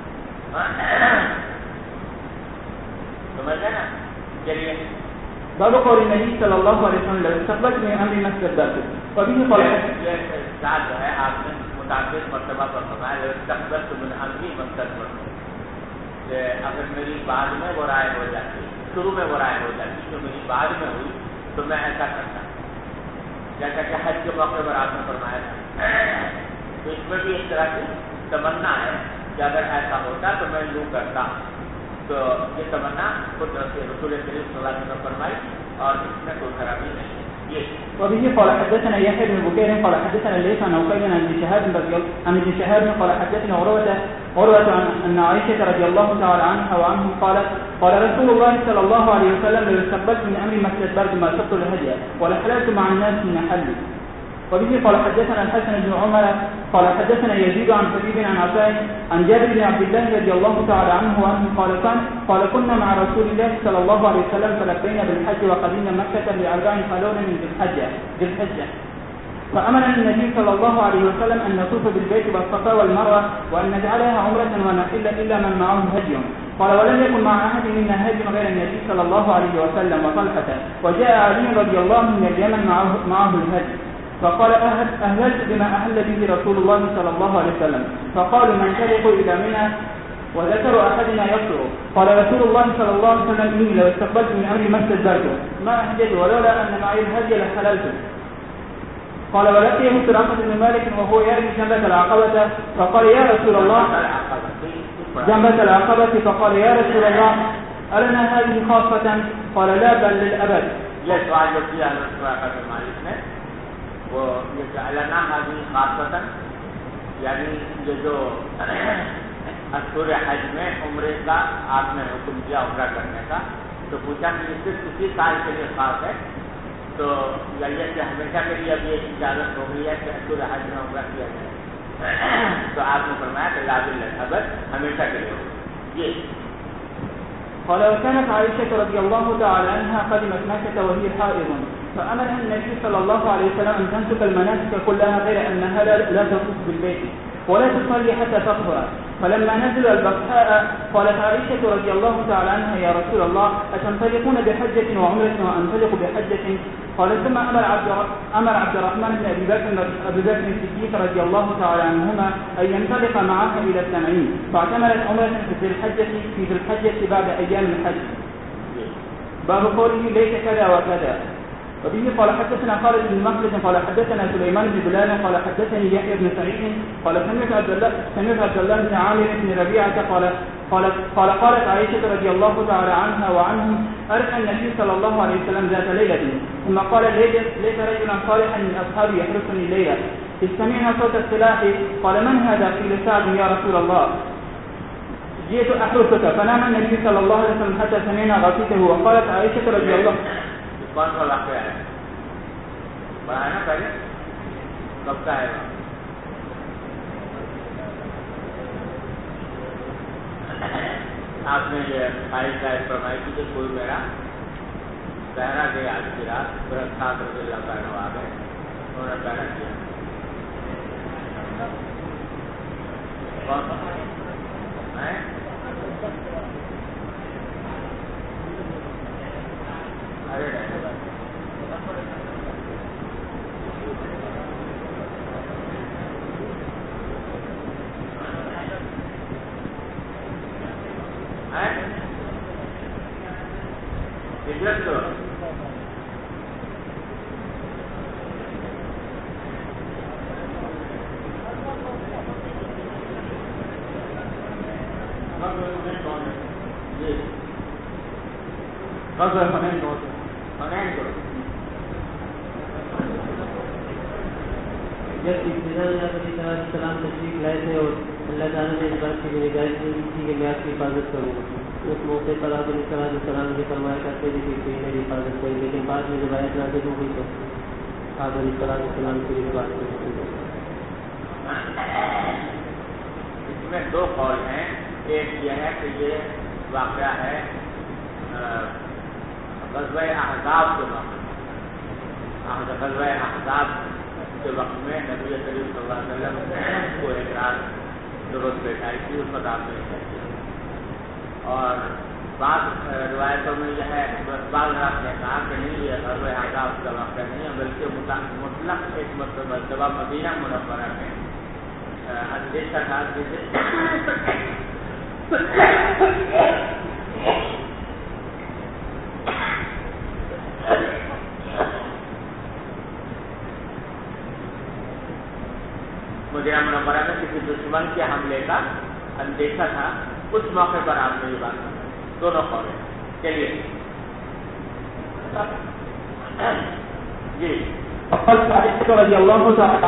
سمجھ گئے نا. چلیے باب قول النبي صلى الله عليه وسلم لو استقبلت من امر ما استدبرت. وبه قال یہ ساتھ جو ہے آپ نے متعدد مرتبہ پر فرمایا لو استقبلت من امر ما استدبرت, کہ اگر میری بعد میں وہ رائے ہو جاتی, شروع میں وہ رائے ہو جاتی جو میری بعد میں ہوئی تو میں ایسا کرتا, جیسا کہ حج کے موقع پر آپ نے فرمایا تھا. تو اس میں بھی اس طرح کی تمنا ہے کہ اگر ایسا ہوتا تو میں یوں کرتا. تو یہ تمنا خود رسول کریم صلی اللہ علیہ وسلم فرمائی اور اس میں کوئی خرابی نہیں. وبه قال حدثنا يحيى بن بكير قال حدثنا ليث عن عقيل عن ابن شهاب قال حدثنا عروة عن عائشة رضي الله تعالى عنها وعنهم قالت قال رسول الله صلى الله عليه وسلم لو استقبلت من امري ما استدبرت ما سقط الهدي ولحللت مع الناس من حلي. وبه قال حدثنا الحسن بن عمر قال حدثنا يزيد عن حبيب عن عطاء عن جابر بن عبد الله رضي الله تعالى عنه وعنه قال كنا مع رسول الله صلى الله عليه وسلم فلبينا بالحج وقدمنا مكة ب4 خلون من ذي الحجة فأمرنا النبي صلى الله عليه وسلم أن نطوف بالبيت والصفا والمروة وأن نجعلها عمرة ونحل إلا من معه هدي. قال ولم يكن مع أحد منا هدي غير النبي صلى الله عليه وسلم وطلحة وجاء علي رضي الله عنه من اليمن معه الهدي فقال أهلت بما أهل به رسول الله صلى الله عليه وسلم فقالوا ننطلق إلى منى وذكر أحدنا يقصر. قال رسول الله صلى الله عليه وسلم إني لو استقبلت من أمري ما استدبرت ما أحدث ولولا أن معي الهدي لحللت. قال ولقيه سراقة بن مالك وهو يرمي جنبة العقبة فقال يا رسول الله جنبة العقبة فقال يا رسول الله ألنا هذه خاصة؟ قال لا بل للأبد. یہ سوال جو کیا سراقة بن مالک نے وہ یہ کہ علنا هذه خاصة یعنی یہ جو اشہر حج میں عمرے کا آپ نے حکم دیا عمرہ کرنے کا, تو پوچھا کہ یہ صرف اسی سال کے لیے خاص ہے تو یہ کہ ہمیشہ کے لیے اب یہ اجازت ہو گئی ہے کہ اشہر حج میں عمرہ کیا جائے. تو آپ نے فرمایا کہ لا بالخبر ہمیشہ کے لیے ہوگی. یہ قال وكانت عائشة رضي الله تعالى عنها قدمت مكة وهي حائض فأمرها النبي صلى الله عليه وسلم أن تنسك المناسك كلها غير أنها لا تطوف بالبيت ولا تصلي حتى تطهر. فلما نزلوا البطحاء قالت عائشة رضي الله تعالى عنها يا رسول الله أتنطلقون بحجة وعمرة وأنطلق بحجة؟ قال ثم أمر عبد الرحمن بن أبي بكر الصديق رضي الله تعالى عنهما أن ينطلق معها إلى التنعيم فاعتمرت عمرة في ذي الحجة بعد أيام الحج. باب قوله ليس كذا وكذا. وبه قال حدثنا خالد بن مخلد قال حدثنا سليمان بن بلال قال حدثني يحيى بن سعيد قال سمعت عبد الله بن عامر بن ربيعة قالت عائشة رضي الله تعالى عنها وعنهم أرسل النبي صلى الله عليه وسلم ذات ليلة ثم قال ليس رجلا صالحا من أصحابي يحرسني الليلة إذ سمعنا صوت السلاح قال من هذا؟ قيل سعد يا رسول الله جئت أحرسك فنام النبي صلى الله عليه وسلم حتى سمعنا غاصته. وقالت عائشة رضي الله کون سا واقعہ ہے پڑھا نا پہلے کب کا ہے آپ نے یہ خواہش ظاہر فرمائی تھی کہ کوئی میرا پہرا گیا آج کی رات پورا سات رضی اللہ پہنو آ گئے انہوں نے پہرا کیا کون سا سلام تشریف لائے تھے اور اللہ تعالیٰ نے اس بات کی نگاہی کی کہ میں آپ کی حفاظت کروں. اس موقع پر آپ علیہ السلام نے فرمایا کرتے تھے کہ میری حفاظت کریں لیکن بعد میں جب آیت نازل ہو گئی تو آپ علیہ السلام کی بات کرتے. اس میں دو قول ہیں. ایک یہ ہے کہ یہ واقعہ ہے غزوہ احزاب کے وقت. غزوہ احزاب کے وقت میں نبی کریم صلی اللہ علیہ وسلم کو ایک رات ضرورت پیش آئی تھی اس وقت آپ نے کیا. اور بعض روایتوں میں یہ ہے بعض رات نے کہا کہ نہیں یہ غزوہ احزاب کا واقعہ نہیں ہے بلکہ مطلق ایک مرتبہ مدینہ منورہ میں اندیشہ تھا مدینہ منورہ میں کسی دشمن کے حملے کا اندیشہ تھا. اس موقع پر آپ نے یہ بات کی. دونوں قول ہیں. چلیے جی رضی اللہ تعالی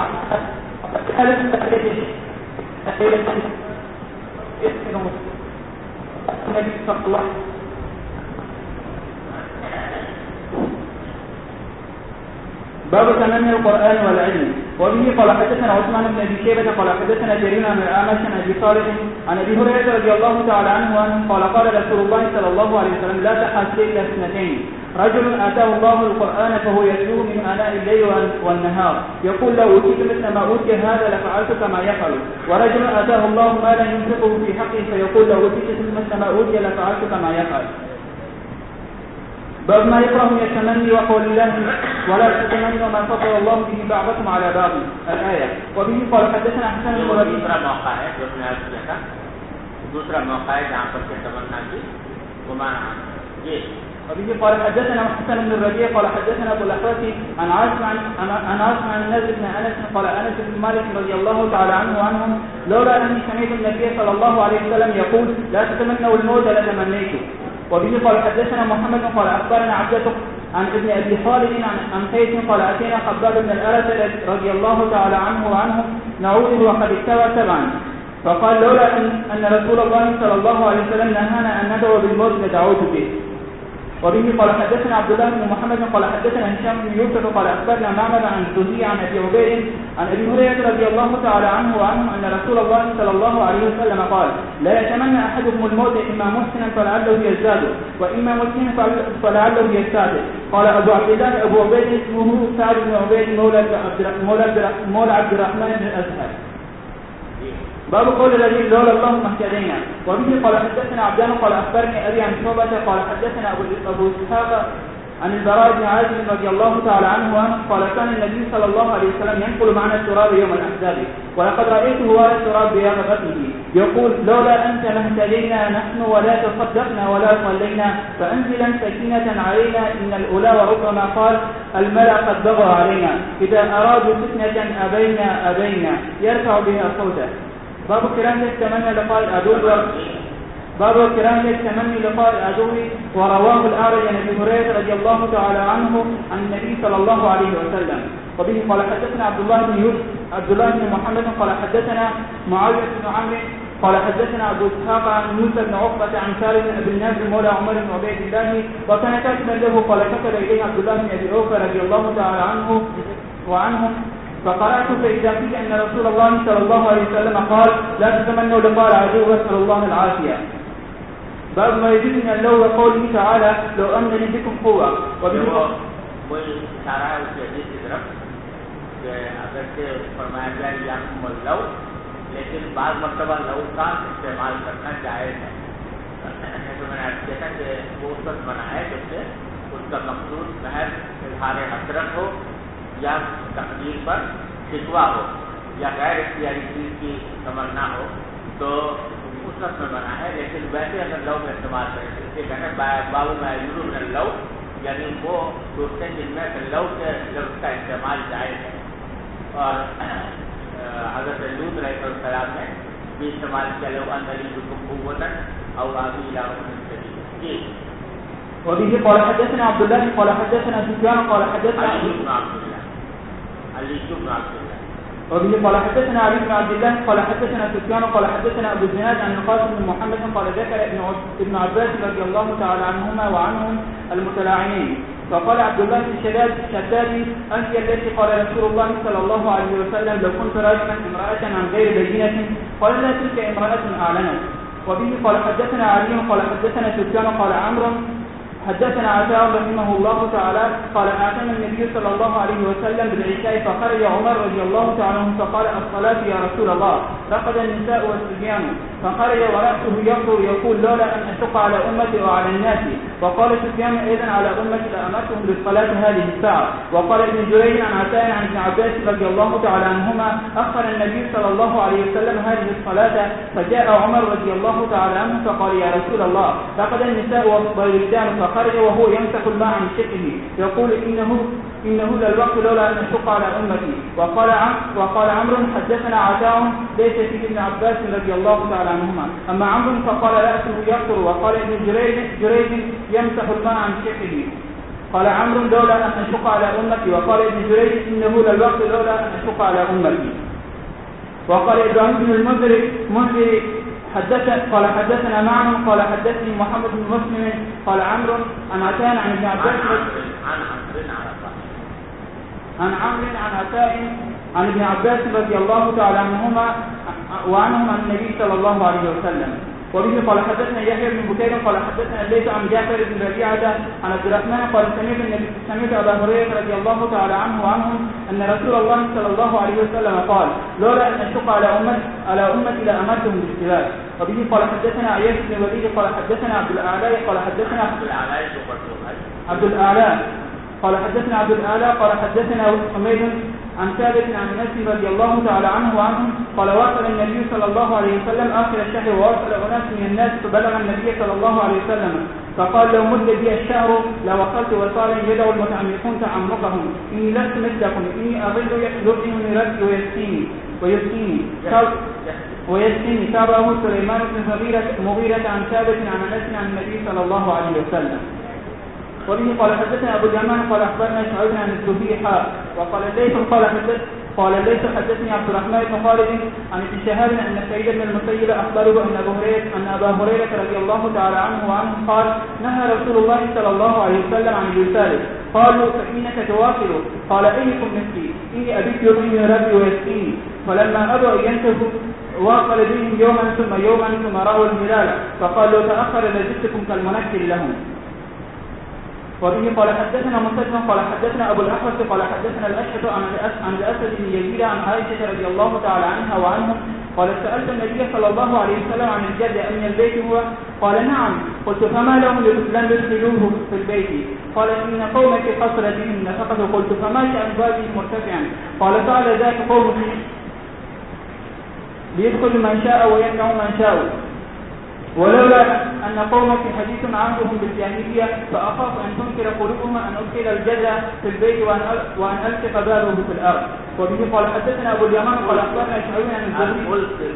باب تمام القرآن والعلم. وبه قال حدثنا عثمان بن ابي شيبه قال حدثنا جرير عن الاعمش عن ابي صالح عن ابي هريره رضي الله تعالى عنه قال قال رسول الله صلى الله عليه وسلم لا تحاسد الا اثنتين رجل اتاه الله القرآن فهو يتلوه من اناء الليل والنهار يقول لو اوتيت مثل ما اوتي هذا لفعلت كما يفعل ورجل اتاه الله مالا ينفقه في حقه فيقول لو اوتيت مثل ما اوتي لفعلت كما يفعل. باب ما يكره من التمني وقول الله ولا تتمنوا ما فضل الله به بعضكم على بعض الآية. وبه قال حدثنا حسن بن ربيع. دوسرا موقع ہے جو میں نے کیا تھا. دوسرا موقع ہے جہاں پر سے تمنا کی گمانا یہ. وبه قال حدثنا حسن بن ربيع قال حدثنا ابو الاحوص عن عاصم عن النذر بن انس قال انس بن مالك رضي الله تعالى عنه وعنهم لولا اني سمعت النبي صلى الله عليه وسلم يقول لا تتمنوا الموت لتمنيته. وبه قال حدثنا محمد قال اخبرنا عبدة عن ابن ابي خالد عن قيس قال اتينا خباب بن الارت رضي الله تعالى عنه وعنهم نعوده وقد استوى سبعا فقال لولا ان رسول الله صلى الله عليه وسلم نهانا ان ندعو بالموت لدعوت به. وبه قال حدثنا عبد الله بن محمد قال حدثنا هشام بن يوسف قال اخبرنا معمر عن الزهري عن ابي عبيد عن ابي هريره رضي الله تعالى عنه وعنه ان رسول الله صلى الله عليه وسلم قال لا يتمنى احدكم الموت اما محسنا فلعله يزداد واما مسلما فلعله يستعد. قال ابو عبد الله ابو عبيد اسمه سعد بن عبيد مولى عبد الرحمن بن الازهر. باب قول الذي لولا اللهم اهتدينا. وبه قال حدثنا عبدان قال اخبرني ابي عن شعبة قال حدثنا ابو اسحاق عن البراء بن عازب رضي الله تعالى عنه قال كان النبي صلى الله عليه وسلم ينقل معنا التراب يوم الاحزاب ولقد رايته وراء التراب بياض بطنه يقول لولا انت لاهتدينا نحن ولا تصدقنا ولا صلينا فانزلا سكينه علينا ان الاولى وربما قال الملا قد بغى علينا اذا ارادوا فتنه ابينا يرفع بها صوته. باب كراهه التمنى لقاء العدو باب كراهه التمني لقاء العدو. ورواه الاعرج عن ابي هريره رضي الله تعالى عنه عن النبي صلى الله عليه وسلم. وبه قال حدثنا عبد الله بن محمد قال حدثنا معاويه بن عمرو قال حدثنا ابو اسحاق عن موسى بن عقبه عن سالم بن النافع مولى عمر بن عبيد الله وكان كاتبا له قال كتب اليه عبد الله بن ابي اوفى رضي الله تعالى عنه وعنهم فقرأت فإذا فيه أن رسول الله صلى الله عليه وسلم قال لا تتمنوا لقاء العدو واسأل الله العافية. باب ما يجوز من اللو وقوله تعالى لو أن لي بكم قوة. کوئی اشارہ ہے اس حدیث کی طرف کہ اگرچہ فرمایا جائے یا لو لیکن بعض مرتبہ لو کا استعمال کرنا جائز ہے. تو میں نے دیکھا کہ وہ اس وقت بنا ہے جب سے اس کا مقصود محض اظہار حسرت ہو یا تقدیر پر شکوہ ہو یا غیر اختیاری چیز کی تمنا ہو تو اس وقت میں بنا ہے. لیکن ویسے اگر لو میں استعمال کریں تو اس کے کہنا بابو میں یورو میں لو یعنی وہ دوسرے جن میں لو کے لفظ کا استعمال جائز ہے. اور حضرت لوط علیہ السلام نے بھی استعمال کیا لو اندلی قوتاً اور آبی علاوہ جی. وبه قال حدثنا عبد الله قال حدثنا سفيان قال حدثنا علي بن عبد الله. وبه قال حدثنا علي بن عبد الله قال حدثنا سفيان قال حدثنا ابو الزناد عن القاسم بن محمد قال ذكر ابن عباس رضي الله تعالى عنهما وعنهم المتلاعنين فقال عبد الله بن شداد انت التي قال رسول الله صلى الله عليه وسلم لو كنت راجما امراه عن غير بينه قال لا تلك امراه اعلنت. وبه قال حدثنا علي قال حدثنا سفيان قال عمرو حدثنا عطاء رحمه الله تعالى قال أتانا النبي صلى الله عليه وسلم بالعشاء فخرج عمر رضي الله تعالى عنه فقال الصلاة يا رسول الله رقد النساء والصبيان فخرج ورأسه يقول يقول لولا أن أشق على أمتي وعلى الناس. وقال سفيان أيضا على أمتي لأمرتهم بالصلاة هذه الساعة. وقال ابن جريج عن عطاء عن ابن عباس رضي الله تعالى عنهما أخر النبي صلى الله عليه وسلم هذه الصلاة فجاء عمر رضي الله تعالى عنه فقال يا رسول الله رقد النساء والرجال خرج وهو يمسح الماء عن شقه يقول إنه للوقت لولا أن أشق على أمتي. وقال عمرو حدثنا عطاء ليس في ابن عباس رضي الله تعالى عنهما. أما عمرو فقال رأسه يقطر. وقال ابن جريج يمسح الماء عن شقه. قال عمرو لولا أن أشق على أمتي. وقال ابن جريج إنه للوقت لولا أن أشق على أمتي. وقال إبراهيم بن المنذر قال حدثنا معن قال حدثني محمد بن مسلم قال عمرو عن عتان عن ابن عباس عن عتاء عن ابن عباس رضي الله تعالى عنهما وعنهم عن النبي صلى الله عليه وسلم. وبه قال حدثنا يحيى بن بكير قال حدثنا الليث عن جعفر بن ربيعة عن عبد الرحمن قال سمعت أبا هريرة رضي الله تعالى عنه وعنهم أن رسول الله صلى الله عليه وسلم قال لولا أن أشق على أمتي لأمرتهم بالسواك. وبه قال حدثنا عياش بن الوليد قال حدثنا عبد الأعلى قال حدثنا عبد الأعلى قال حدثنا حميد عن ثابت عن انس رضي الله تعالى عنه وعنهم قال وصل النبي صلى الله عليه وسلم آخر الشهر ووصل أناس من الناس فبلغ النبي صلى الله عليه وسلم فقال لو مد بي الشهر لوصلت وصالا يدعو المتعمقون تعمقهم إني لست مثلكم إني أظل يحلقني ربي ويسقيني. تابعه سليمان بن مغيرة عن ثابت عن انس عن النبي صلى الله عليه وسلم. وبه قال حدثنا أبو اليمان قال أخبرنا شعيب عن الزهري وقال ليس حدثني عبد الرحمن بن خالد عن ابن شهاب أن سعيد بن المسيب أخبره أن أبا هريرة رضي الله تعالى عنه وعنه قال نهى رسول الله صلى الله عليه وسلم عن الوسال. قالوا فإنك تواصل. قال أيكم مثلي إني أبيت يطعمني ربي ويسقيني. فلما أبوا أن ينتهوا واصل بهم يوما ثم رأوا الهلال فقال لو تأخر لجدتكم كالمنكر لهم. وبه قال حدثنا مسلم قال حدثنا أبو الأحوص قال حدثنا الأشهد عن الأسد بن يزيد عن عائشة رضي الله تعالى عنها وعنهم قال سألت النبي صلى الله عليه وسلم عن الجد أمن البيت هو؟ قال نعم. قلت فما لهم لم يدخلوه في البيت؟ قال إن قومك قصر بهم نفقة. قلت فما شأن بابي مرتفعا؟ قال فعل ذاك قومك ليدخل من شاء ويمنع من شاء، ولولا أن قومك حديث عهدهم بالجاهلية فأخاف أن تنكر قلوبهم أن أدخل الجزع في البيت وأن ألصق بابه في الأرض. وبه قال حدثنا أبو اليمان قال أخبرنا شعيب عن الزهري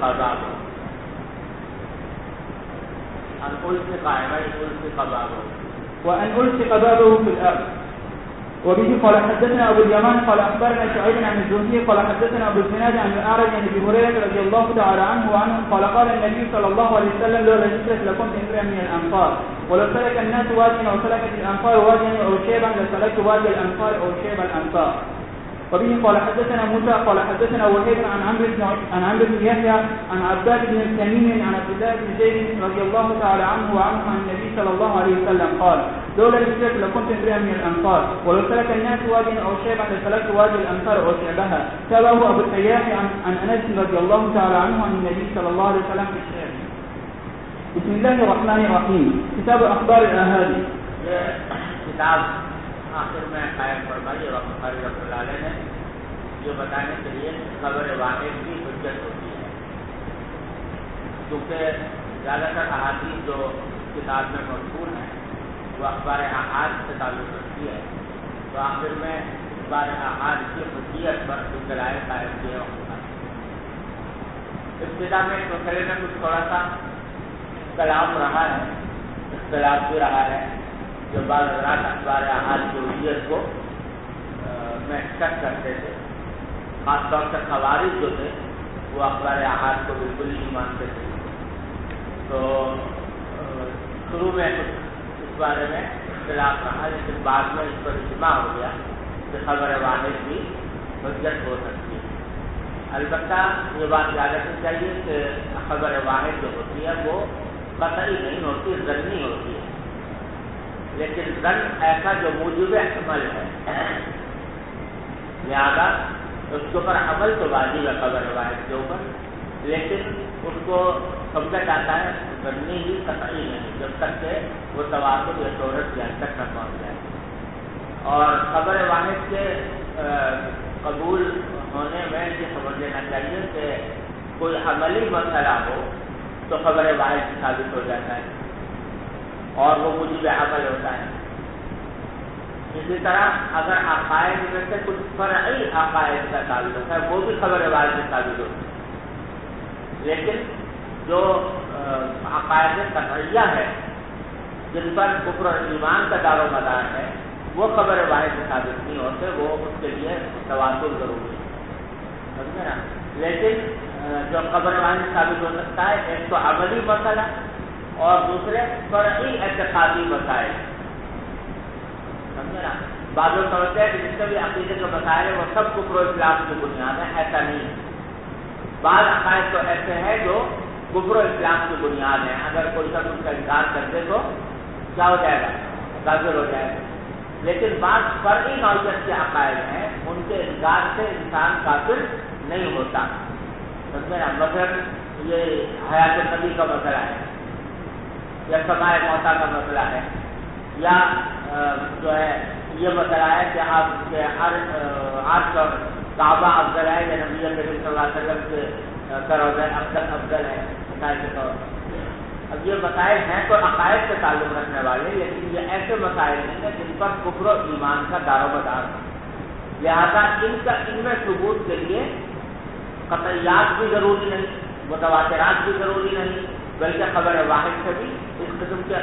وأن ألصق بابه في الأرض. وبه قال حدثنا أبو اليمان قال أخبرنا شعيب عن الزهري قال حدثنا أبو الزناد عن الأعرج عن أبي هريرة رضي الله تعالى عنه وعنهم قال قال النبي صلى الله عليه وسلم لولا نسلك لكنت امرئا من الأنصار، ولو سلك الناس واديا وسلكت الأنصار واديا أو شيبا لسلكت وادي الأنصار أو شيب الأنصار. وبه قال حدثنا موسى قال حدثنا وهيب عن عمرو بن يحيى عن عباد بن تميم عن عبد الله بن زيد رضي الله تعالى عنه وعنه عن النبي صلى الله عليه وسلم قال لولا الهجرة لكنت امرئا من الأنصار، ولو سلك الناس واديا أو شيبا لسلكت وادي الأنصار أو شيبها. تابعه أبو التياح عن أنس رضي الله تعالى عنه عن النبي صلى الله عليه وسلم في الشعر. بسم الله الرحمن الرحيم. كتاب أخبار الآهاد. كتاب آخر میں قائم فرمائی اور بخاری رحمۃ اللہ علیہ نے جو بتانے کے لیے خبر واحد کی حجت ہوتی ہے، کیونکہ زیادہ تر احادیث جو کتاب میں مذکور ہیں وہ اخبار احاد سے تعلق رکھتی ہے، تو آخر میں اخبار احاد کی حجیت پر جو دلائل قائم کیے ہوتا ہے۔ ابتدا میں اس مسئلے میں کچھ تھوڑا سا کلام رہا ہے، اختلاف بھی رہا ہے، جو بعض حضرات اخبار احاد کی حجیت کو میں شک کرتے تھے، خاص طور سے خوارج جو تھے وہ اخبار احاد کو بالکل نہیں مانتے تھے۔ تو شروع میں کچھ اس بارے میں اختلاف رہا، لیکن بعد میں اس پر اجماع ہو گیا کہ خبر واحد بھی حجت ہو سکتی ہے۔ البتہ یہ بات یاد رکھنی چاہیے کہ خبر واحد جو ہوتی ہے وہ قطعی نہیں ہوتی، ظنی ہوتی ہے، لیکن ظن ایسا جو موجب عمل ہے، لہذا اس کے اوپر عمل تو واجب ہے خبر واحد کے اوپر، لیکن اس کو سمجھا جاتا ہے ظنی ہی، قطعی نہیں، جب تک کہ وہ تواتر یا شہرت کے حد تک نہ پہنچ جائے۔ اور خبر واحد کے قبول ہونے میں یہ سمجھ لینا چاہیے کہ کوئی عملی مسئلہ ہو تو خبر واحد ثابت ہو جاتا ہے اور وہ موجب عمل ہوتا ہے۔ اسی طرح اگر عقائد میں سے کچھ فرعی عقائد کا تعلق ہے وہ بھی خبر واحد سے ثابت ہوتا ہے، لیکن جو عقائد قطعیہ ہے جن پر کفر و ایمان کا دار و مدار ہے وہ خبر واحد سے ثابت نہیں ہوتے، وہ اس کے لیے تواتر ضروری ہے، سمجھے نا۔ لیکن جو خبر واحد سے ثابت ہو سکتا ہے ایک تو عملی مسئلہ اور دوسرے فرعی اعتقادی مسائل، سمجھے نا۔ بعض لوگ سمجھتے ہیں کہ جتنے بھی عقیدے کے مسائل ہیں وہ سب کفر و اسلام کی بنیاد ہے، ایسا نہیں ہے۔ بعض عقائد تو ایسے ہیں جو کفر و اسلام کی بنیاد ہیں، اگر کوئی شخص ان کا انکار کر دے تو کیا ہو جائے گا؟ کافر ہو جائے گا۔ لیکن بعض فرعی نوعیت کے عقائد ہیں، ان کے انکار سے انسان کافر نہیں ہوتا، سمجھے نا۔ مثلاً یہ حیات النبی کا مسئلہ ہے، یا سماع موتا کا مسئلہ ہے، یا جو ہے یہ مسئلہ ہے کہ آپ کے آج کا کعبہ افضل ہے یا نبی کریم صلی اللہ علیہ وسلم کے روضہ افضل ہے، مسائل کے طور پر۔ اب یہ مسائل ہیں تو عقائد سے تعلق رکھنے والے، لیکن یہ ایسے مسائل نہیں ہیں جن پر کفر و ایمان کا دار و مدار ہے، لہذا ان میں ثبوت کے لیے قطعیات بھی ضروری نہیں، متواترات بھی ضروری نہیں، بلکہ خبر واحد سے بھی اس قسم کے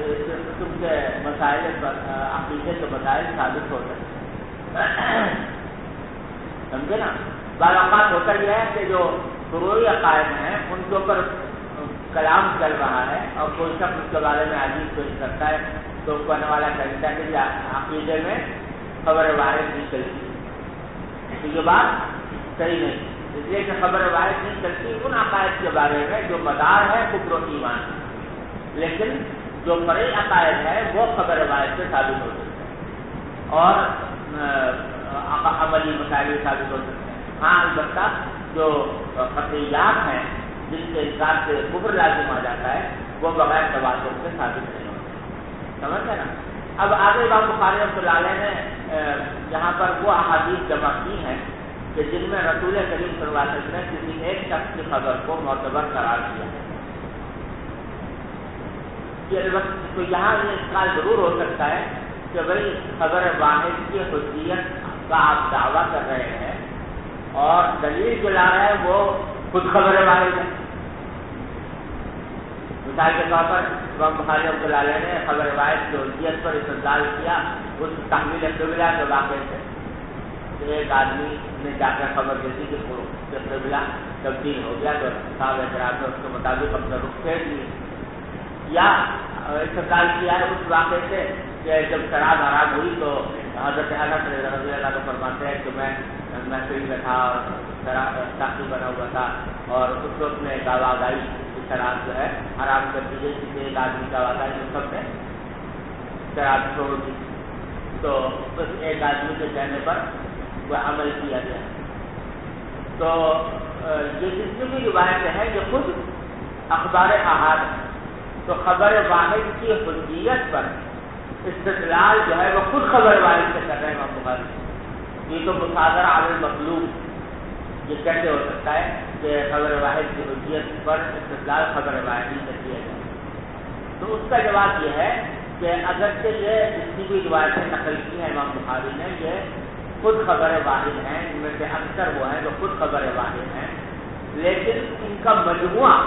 مسائل عقیدے کے مسائل ثابت ہو سکتے ہیں، سمجھے نا۔ بعض اوقات ہوتا یہ ہے کہ جو فروعی عقائد ہیں ان کے اوپر کلام چل رہا ہے اور کوئی شخص اس کے بارے میں حدیث پیش کرتا ہے تو کہنے والا کہتا ہے کہ عقیدے میں خبر واحد نہیں چلتی، تو یہ بات صحیح نہیں، اس لیے کہ خبر واحد نہیں چلتی ان عقائد کے بارے میں جو مدار ہے کفر و ایمان، لیکن جو فرعی عقائد ہے وہ خبر واحد سے ثابت ہو سکتا ہے اور عملی مسائل ثابت ہو سکتے ہیں۔ ہاں البتہ جو قطعیات ہیں جن کے انکار سے کفر لازم آ جاتا ہے وہ بغیر تواتر سے ثابت نہیں ہوتا. سمجھتے نا؟ اب آگے امام بخاری رحمۃ اللہ علیہ نے یہاں پر وہ احادیث جمع کی ہیں کہ جن میں رسول کریم صلی اللہ علیہ وسلم نے کسی ایک شخص کی خبر کو معتبر قرار دیا. تو یہاں یہ اشکال ضرور ہو سکتا ہے کہ بھائی خبر واحد کی حجیت کا آپ دعویٰ کر رہے ہیں اور دلیل جو لا رہے ہیں وہ خود خبر واحد ہے. مثال کے طور پر امام بخاری رحمۃ اللہ علیہ نے خبر واحد کی حجیت پر استدلال کیا اس تحمیل قبلہ کے واقعے سے. ایک آدمی نے جا کر خبر دے دی کہ قبلہ تبدیل ہو گیا تو صاحب اعتراض نے اس کے مطابق اپنا رخ پھیر لی. یا استدلال کیا ہے اس واقعے سے کہ جب شراب حرام ہوئی تو حضرت انس رضی اللہ عنہ فرماتے ہیں کہ میں محفل میں تھا اور شراب ساقی بنا ہوا تھا اور اس وقت میں ایک آواز آئی کہ شراب جو ہے حرام کر دی گئی. کسی ایک آدمی کا آواز آئی سب نے شراب چھوڑ دی تو اس ایک آدمی کے کہنے پر وہ عمل کیا گیا. تو یہ جتنی بھی روایتیں ہیں یہ خود اخبار احاد ہے. تو خبر واحد کی حجیت پر استدلال جو ہے وہ خود خبر واحد سے کر رہے ہیں امام بخاری. یہ تو مصادرہ علی المطلوب یہ کیسے ہو سکتا ہے کہ خبر واحد کی حجیت پر استدلال خبر واحد ہی سے کیا جائے. تو اس کا جواب یہ ہے کہ اگرچہ یہ جتنی بھی روایتیں نقل کی ہیں امام بخاری نے یہ خود خبر واحد ہیں, ان میں سے اکثر وہ ہیں جو خود خبر واحد ہیں, لیکن ان کا مجموعہ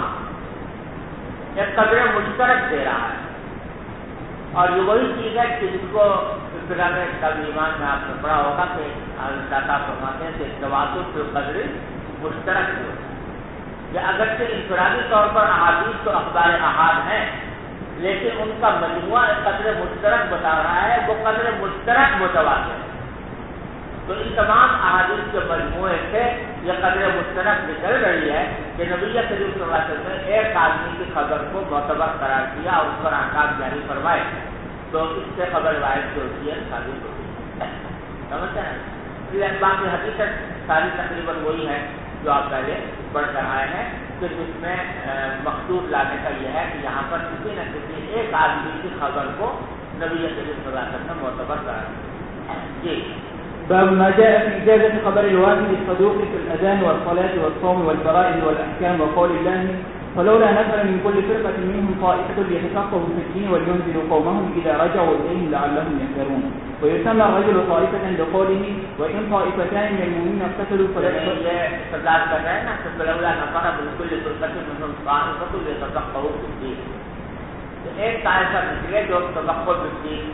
ایک قدر مشترک دے رہا ہے. اور یہ وہی چیز ہے کہ جس کو ابتدا میں کبھی ایمان میں آپ نے پڑھا ہوگا کہ داتا فرماتے ہیں کہ تواتر سے قدر مشترک ہو. کہ اگرچہ انفرادی طور پر احادیث تو اخبار احاد ہیں لیکن ان کا مجموعہ ایک قدر مشترک بتا رہا ہے, وہ قدر مشترک متواتر ہے. تو ان تمام احادیث کے مجموعے سے یہ قدر مشترک نکل رہی ہے کہ نبی کریم صلی اللہ علیہ وسلم نے ایک آدمی کی خبر کو معتبر قرار دیا اور اس پر احکام جاری فرمائے. تو اس سے خبر واحد کی حیثیت ثابت ہوتی ہے. سمجھتے ہیں؟ باقی حقیقت ساری تقریباً وہی ہے جو آپ پہلے پڑھ کر آئے ہیں کہ جس میں مخصوص لانے کا یہ ہے کہ یہاں پر کسی نہ کسی ایک آدمی کی خبر کو نبی کریم صلی اللہ علیہ وسلم نے معتبر قرار دیا. جی باب ما جاء في إجازة خبر الواحد الصدوق في الأذان والصلاة والصوم والفرائض والأحكام وقول الله فلولا نفر من كل فرقة منهم طائفة ليتفقهوا في الدين ولينذروا قومهم إذا رجعوا إليهم لعلهم يحذرون. ويسمى الرجل طائفة لقوله وإن طائفتان من المؤمنين اقتتلوا فلا استدلال کر رہے ہیں نا کہ فلولا نفر من كل فرقة منهم طائفة ليتفقهوا في الدين. ایک طائفہ نکلے جو تفقه في الدين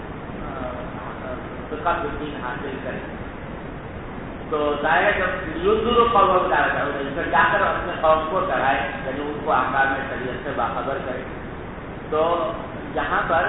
فقہ الدین حاصل کریں تو ظاہر جب یوزر قوم پھر جا کر اپنے قوم کو ڈرائے یعنی ان کو احکام شریعت سے باخبر کرے. تو یہاں پر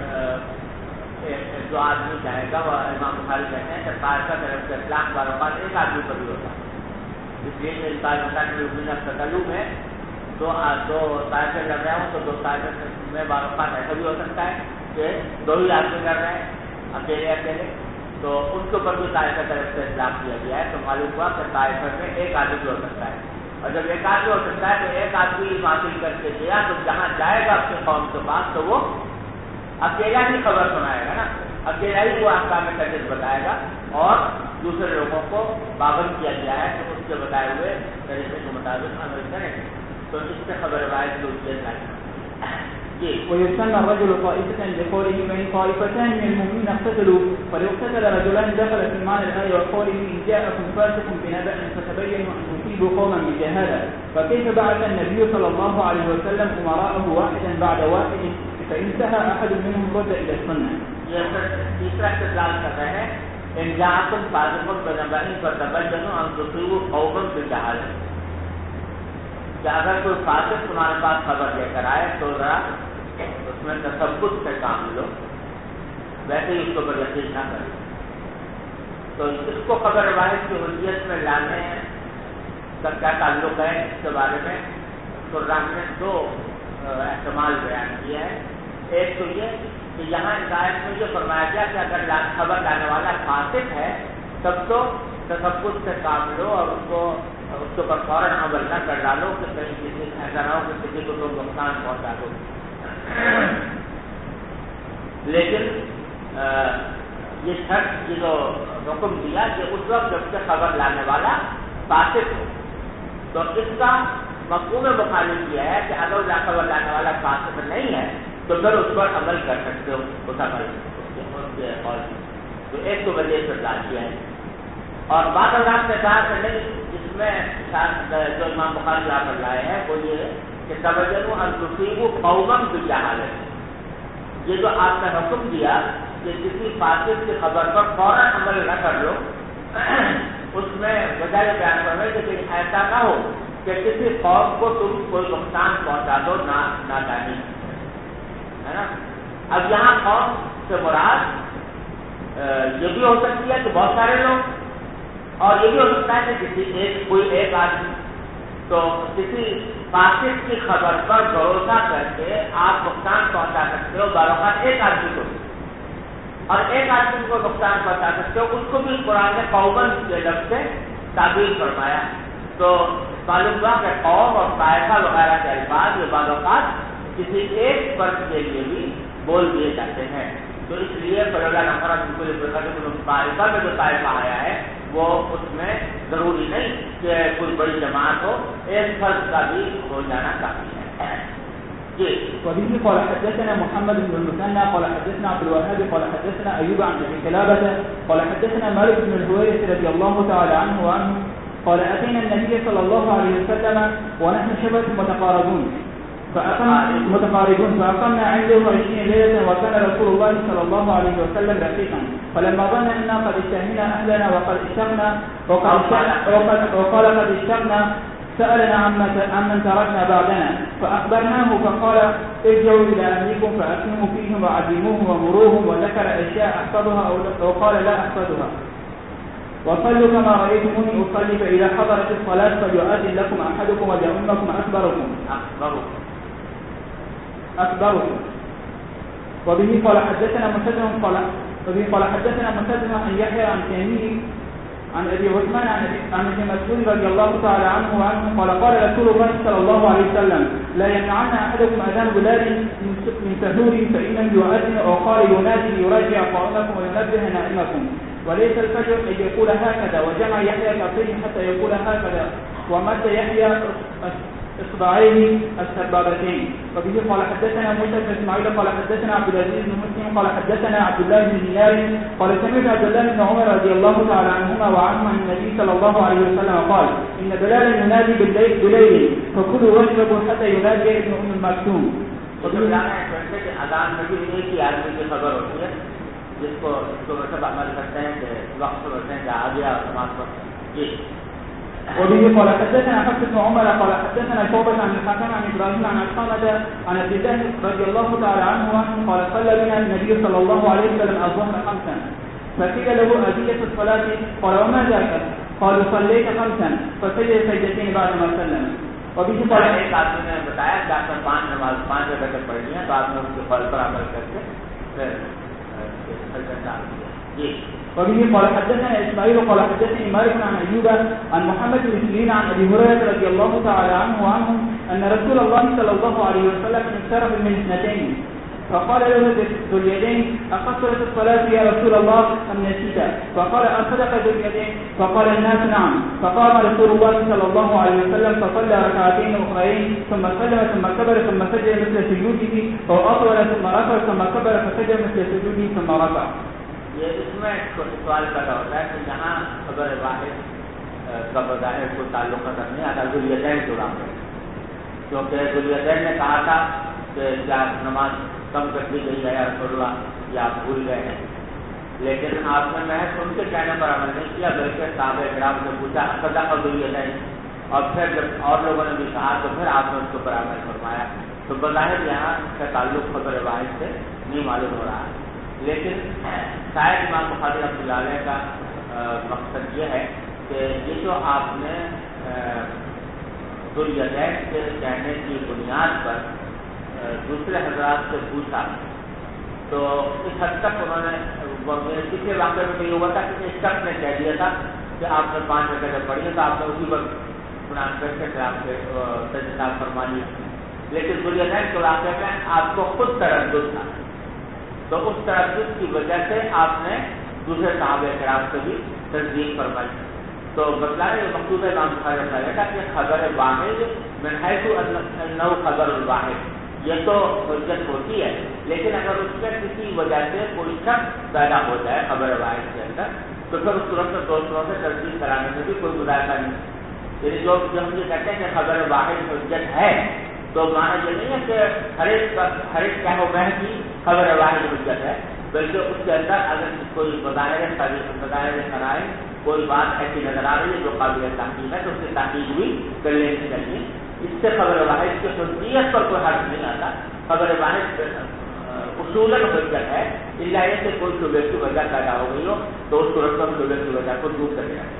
جو آدمی جائے گا وہ امام بخاری کہتے ہیں کہ طائفہ طرف سے اطلاق بار اوقات ایک آدمی پر بھی ہوتا ہے. اس لیے کہ طائفہ تکلم ہے دو طائفے لڑ رہے ہوں تو دو طائفے میں بار اوقات ایسا بھی ہو سکتا ہے کہ دو ہی آدمی لڑ رہے ہیں اکیلے تو ان کے اوپر بھی طائفہ طرف سے اطلاق کیا گیا ہے. تو معلوم ہوا کہ طائفہ میں ایک آدمی بھی ہو سکتا ہے اور جب ایک آدمی ہو سکتا ہے تو ایک آدمی حاصل کر کے گیا تو جہاں جائے گا اپنے قوم کے پاس تو وہ اکیلا ہی خبر سنائے گا نا, اکیلا ہی وہ احکام شریعت بتائے گا اور دوسرے لوگوں کو پابند کیا گیا ہے کہ اس کے بتائے ہوئے طریقے کے مطابق عمل کریں. تو اس سے خبر واحد کی حجیت نہیں. ويسمى الرجل طائفة لقوله وإن طائفتان من المؤمنين اقتتلوا فليقتتل رجلان دخل في معنى الآية وقوله إن جاءكم فاسق بنبأ فتبينوا أن تصيبوا قوما بجهالة فكيف بعث النبي صلى الله عليه وسلم أمراءه واحدا بعد واحد فانتهى أحد منهم رجع إلى السنة. تیسرا استدلال کر رہے ہیں ان جاءكم فاسق بنبأ فتبينوا أن تصيبوا قوما بجهالة کہ اگر کوئی فاسق تمہارے پاس خبر لے کر آئے تو ذرا اس میں تثبت سے کام لو, ویسے ہی اس کو یقین نہ کریں. تو اس کو خبر واحد کی حجیت میں لانے کا کیا تعلق ہے اس کے بارے میں قرآن نے دو احتمال بیان کیے ہیں. ایک تو یہ کہ یہاں ہدایت میں یہ فرمایا گیا کہ اگر خبر لانے والا فاسق ہے تب تو تثبت سے کام لو اور اس کے اوپر فوراً عمل نہ کر ڈالو کہ کہیں کسی ایسا نہ ہو کہ کسی کو تم نقصان پہنچا دو. لیکن یہ شرط یہ جو حکم دیا کہ اس وقت جب سے خبر لانے والا فاسق ہو، تو اس کا مفہوم مخالف یہ ہے کہ اگر خبر لانے والا فاسق نہیں ہے تو پھر اس پر عمل کر سکتے ہو اس عمل اس کے قول. تو ایک تو وجہ سے کیا ہے. اور بعض اوقات نے کہا کہ نہیں، اس میں جو امام بخاری یہاں پر لائے ہیں وہ یہ ہے کہ توجہ انتصیب قومم بجہالت. یہ جو آپ نے حکم دیا کہ کسی فاسق کی خبر پر فوراً عمل نہ کر لو، اس میں وجہ یہ بیان کر رہے کہ ایسا نہ ہو کہ کسی قوم کو تم کوئی نقصان پہنچا دو نادانی، ہے نا. اب یہاں قوم سے مراد یہ بھی ہو سکتی ہے کہ بہت سارے لوگ، اور یہ بھی ہو سکتا ہے کہ کوئی ایک آدمی. تو کسی فاسق کی خبر پر بھروسہ کر کے آپ نقصان پہنچا سکتے ہو باوقات ایک آدمی کو، اور ایک آدمی کو نقصان پہنچا سکتے ہو. اس کو بھی قرآن نے قومن کے لفظ سے تعبیر فرمایا. تو معلوم ہوا کہ قوم اور طائفہ وغیرہ کے الفاظ یہ بعض اوقات کسی ایک فرد کے لیے بھی بول دیے جاتے ہیں. تو اس لیے فلولا نفر طائفہ میں جو طائفہ آیا ہے وہ اس میں ضروری نہیں کہ کوئی بڑی جماعت ہو، ایک فرد کا بھی ہو جانا کافی ہے. وبه قال حدثنا محمد بن المثنى قال حدثنا عبد الوهاب قال حدثنا ايوب عن ابي قلابه قال حدثنا مالك بن الحويرث رضي الله تعالى عنه قال اتينا النبي صلى الله عليه وسلم ونحن شبه متقاربون فأقمنا عنده 20 ليلة وكان رسول الله صلى الله عليه وسلم رفيقا. فلما ظن أننا قد اشتهينا أهلنا وقد اشتقنا وقال قد اشتقنا سألنا عمن تركنا بعدنا فأخبرناه فقال ارجعوا إلى أهلكم فأكرموا فيهم وعزموهم ومروهم، وذكر أشياء أحفظها أو قال لا أحفظها. وصلوا كما رأيتموني أصلي، فإذا حضرت الصلاة فليؤذن لكم أحدكم وليؤمكم أكبركم. وبه قال حدثنا مسدد عن يحيى عن تيميه عن ابي عثمان عن ابن مسعود رضي الله تعالى عنه قال قال رسول الله صلى الله عليه وسلم لا يمنعن احدكم اذان بلال من سحور فانه يؤذن، او قال ينادي ليراجع قائمكم وينبه نائمكم. وليس الفجر ان يقول هكذا، وجمع يحيى كفيه حتى يقول هكذا، ومد يحيى اصبعيه السبابتين. وبه قال حدثنا موسى بن اسماعيل قال حدثنا عبد العزيز بن مسلم قال حدثنا عبد الله بن دينار قال سمعت عبد الله بن عمر رضي الله تعالى عنهما وعنه عن النبي صلى الله عليه وسلم قال ان بلالا ينادي بليل فكلوا واشربوا حتى ينادي ابن ام المكتوم. اذان میں بھی ایک ہی آدمی کی خبر ہوتی ہے جس کو سب عمل کرتے ہیں کہ وقت ہوتے ہیں کہ آ گیا اور نماز پڑھتے ہیں. وبه قال حدثنا حفص بن عمر قال حدثنا شعبة عن الحكم عن ابراهيم عن علقمة عن عبد الله رضي الله تعالى عنه قال صلى بنا النبي صلى الله عليه وسلم الظهر 5 فقيل له أدية الصلاة قال وما ذاك؟ قالوا صليت 5 فسجد سجدتين بعد ما سلم. وبه قال ایک آدمی نے بتایا کہ آپ نے 5 رکعت پڑھنی ہے، بعد میں اس کے قول پر عمل کر کے پھر سجدہ ڈال دیا. جی. وبه قال حدثنا اسماعيل قال حدثني مالك عن ايوب عن محمد بن سيرين عن ابي هريره رضي الله تعالى عنه ان رسول الله صلى الله عليه وسلم انصرف من 2 فقال له ذو اليدين اقصرت الصلاه يا رسول الله ام نسيت؟ فقال اصدق ذو اليدين؟ فقال الناس نعم. فقام رسول الله صلى الله عليه وسلم فصلى ركعتين اخرين ثم سلم ثم كبر ثم سجد مثل سجوده واطول ثم ركع ثم كبر فسجد مثل سجوده ثم ركع. اس میں سوال پیدا ہوتا ہے کہ جہاں خبر واحد کا بظاہر کو تعلق نظر نہیں آتا ذواليدین جڑا ہے، کیونکہ ذواليدین نے کہا تھا کہ کیا نماز کم کر دی گئی ہے یا رسول اللہ یا آپ بھول گئے ہیں، لیکن آپ نے محض ان کے کہنے پر عمل نہیں کیا بلکہ صحابہ کرام سے پوچھا صدق ذواليدین، اور پھر جب اور لوگوں نے بھی کہا تو پھر آپ نے اس کے اوپر عمل فرمایا. تو بظاہر یہاں اس کا تعلق خبر واحد سے نہیں معلوم ہو رہا ہے، لیکن شاید امام بخاری رحمۃ اللہ علیہ کا مقصد یہ ہے کہ یہ جو آپ نے ذواليدین کے کہنے کی بنیاد پر دوسرے حضرات سے پوچھا تو اس حد تک انہوں نے کسی واقعے میں یہ ہوا تھا کہ شخص نے کہہ دیا تھا کہ آپ نے 5 رکعتیں پڑھی ہیں تو آپ نے اسی وقت قرآن پڑھ کے آپ کے سجدہ فرما لی. لیکن ذوالجلال کے واقعے میں آپ کو خود تردد تھا، تو اس تردد کی وجہ سے آپ نے دوسرے صحابہ کرام سے بھی تصدیق فرمائی. تو بتلایا یہ مقصود امام بخاری رحمہ اللہ کہ خبر واحد من حیث انہ خبر الواحد، یہ تو حجت ہوتی ہے، لیکن اگر اس میں کسی وجہ سے کوئی شک پیدا ہو جائے خبر واحد کے اندر تو پھر اس صورت میں دوسروں سے تصدیق کرانے میں بھی کوئی مذائقہ نہیں. یعنی جو ہم یہ کہتے ہیں کہ خبر واحد حجت ہے تو معنی یہ نہیں ہے کہ ہر ایک کہو بہن کی خبر واحد حجت ہے، بلکہ اس کے اندر اگر کوئی بظاہر قرائن کوئی بات ایسی نظر آ رہی ہے جو قابل تحقیق ہے تو اس کی تحقیق بھی کر لینی چاہیے. اس سے خبر واحد کی حجیت پر کوئی حرف نہیں آتا. خبر واحد اصولاً حجت ہے، الا یہ کہ کوئی شبہ کی وجہ پیدا ہو گئی ہو تو اس صورت پر شبہ کی وجہ کو دور کر دیا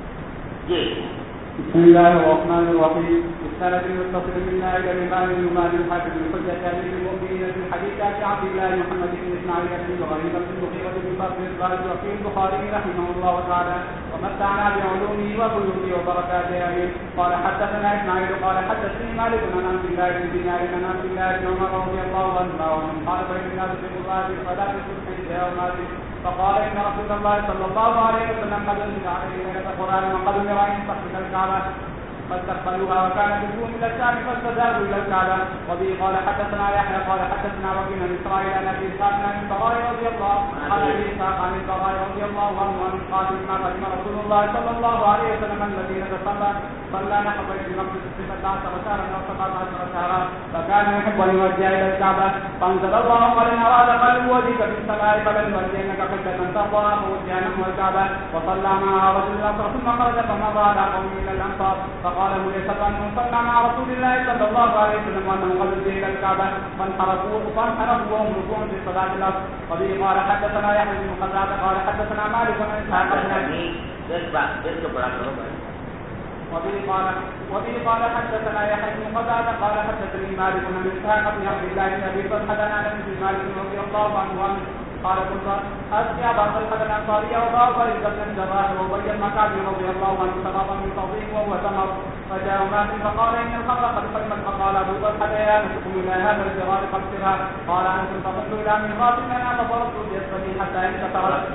جی. بسم الله الرحمن الرحيم. السنة المتصل منا إلى الإمام الإمام الحافظ الحجة أمير المؤمنين في الحديث عبد الله محمد بن إسماعيل بن غريب بن مغيرة بن بكر قال وفي البخاري رحمه الله تعالى ومتعنا بعلومه وقلوبه وبركاته آمين. قال حدثنا إسماعيل قال حدثني مالك عن عبد الله بن دينار عن عبد الله بن عمر رضي الله عنه قال بين الناس في الله في صلاة الصبح والناس فقال إن رسول الله صلى الله عليه وسلم قد أنزل عليه ليلة القرآن وقد أمر أن يستقبل الكعبة فاستقبلوها وكان جبههم إلى الشام فاستداروا إلى الكعبة. وبه قال حدثنا يحيى قال حدثنا وكيل بن إسرائيل عن أبي إسحاق عن البراء رضي الله عن أبي إسحاق عن البراء رضي الله عنه قال لما قدم رسول الله صلى الله عليه وسلم المدينة صلى نحو بيت المقدس 16 شهرا أو 17 شهرا فكان يحب أن يوجه إلى الكعبة فأنزل الله قال إن أراد قلب وجهك في السماء فلنوجهنك قبلة ترضاها فوجه نحو الكعبة وصلى معها رجل الأنصار ثم خرج فمضى على قوم من الأنصار فقال له يشهد أنه صلى مع رسول الله صلى الله عليه وسلم وأنه قد وجه إلى الكعبة فانحرفوا وهم ركوع في صلاة العصر. وبه قال حدثنا يحيى بن قتادة قال حدثنا مالك بن إسحاق وبه قال حدثنا يحيى بن قتادة قال حدثني مالك بن إسحاق بن عبد الله بن أبي طلحة عن أنس بن مالك رضي الله عنه قال كنت أسقي أبا طلحة الأنصاري وأبا بكر بن الجراح وأبي المكعبي رضي الله عنه سقطا من فضيل وهو تمر فجاء ناس فقال إن الخمر قد قدمت فقال أبو طلحة يا نسكم إلى هذا الجرار قصرها قال أنت فقلت إلى ميقات لنا فضربت بيسري حتى انكسرت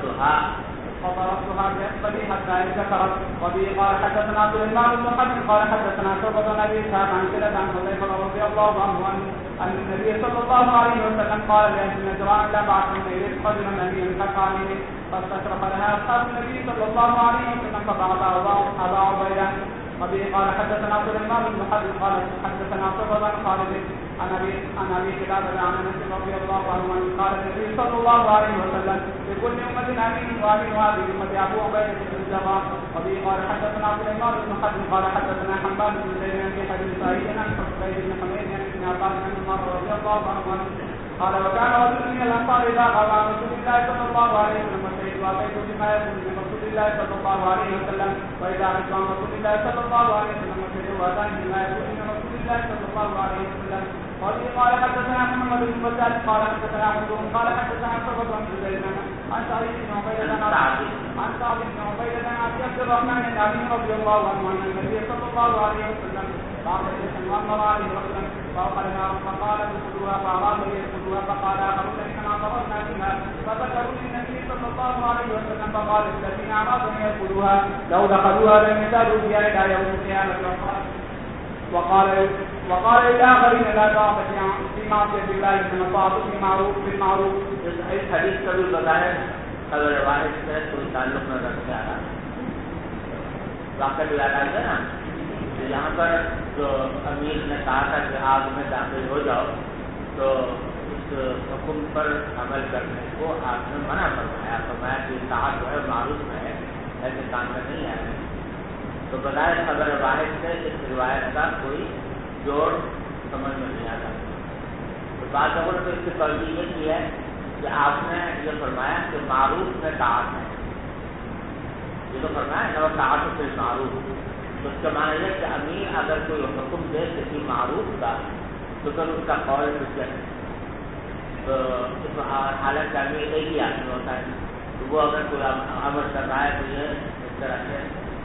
بيسري حتى انكسرت. وبه قال حدثنا سليمان بن حرب قال حدثنا شعبة بن أبي إسحاق عن كلة عن حذيفة رضي الله عنه أن النبي صلى الله عليه وسلم قال لأهل نجران لا بعثن إليك رجلا أمينا حق عليه فاستشرف لها أصحاب النبي صلى الله عليه وسلم فبعث أبا عبيدة. وبه قال حدثنا سليمان بن حرب قال حدثنا شعبة بن خالد عن أبي كلابة عن أنس رضي الله عنه قال النبي صلى الله عليه وسلم لكل أمة أمين وأمين هذه الأمة أبو عبيدة بن الجراح. وبه قال حدثنا سليمان بن حرب قال حدثنا حماد بن زيد في حديث سعيد عن حسين بن حميد بن عباس بن عمر رضي الله عنه قال وكان رجل من الأنصار إذا قام رسول الله صلى الله عليه وسلم شهد وأتيت بما يكون من رسول الله صلى الله عليه وسلم وإذا عرفت عن رسول الله صلى الله عليه وسلم شهد وأتاني بما يكون من رسول الله صلى الله عليه وسلم. وبه قال حدثنا محمد بن بشار قال حدثنا مسلم قال حدثنا شعبة بن زيد عن سعيد بن عبيدة عن سعد بن عبيدة عن أبي عبد الرحمن بن علي رضي الله عنه أن النبي صلى الله عليه وسلم بعد جيش وأمر عليه رجلا فأخذ نارا فقال ادخلوها فأرادوا يدخلوها فقال آخرون إنما مررنا بها فذكروا للنبي صلى الله عليه وسلم فقال الذين أرادوا أن يدخلوها لو دخلوها لم يزالوا بها إلى يوم القيامة. وقال للآخرين لا طاعة في معصية الله إنما الطاعة بالمعروف. اس حدیث کا بھی بظاہر خبر واحد سے کوئی تعلق نہ رکھنے آ رہا واقعہ بھی یاد آ گیا نا. یہاں پر جو امیر نے کہا تھا کہ آگ میں داخل ہو جاؤ تو اس حکم پر عمل کرنے کو آپ نے منع فرمایا کہ اطاعت جو ہے معروف ہے ایسے کام میں نہیں آئے. تو بظاہر خبر واحد سے اس روایت کا کوئی جوڑ سمجھ میں نہیں آتا. تو بعض لوگوں نے تو اس کی توجہ یہ کی ہے کہ آپ نے یہ فرمایا کہ معروف میں طاعت ہے. یہ تو فرمایا نہ طاعت سے معروف. تو اس کا معنی یہ کہ امیر اگر کوئی حکم دے کسی معروف کا تو پھر اس کا قول حجت ہے. تو حالانکہ امیر ایک ہی آدمی ہوتا ہے تو وہ اگر کوئی امر کر رہا ہے تو یہ اس طرح سے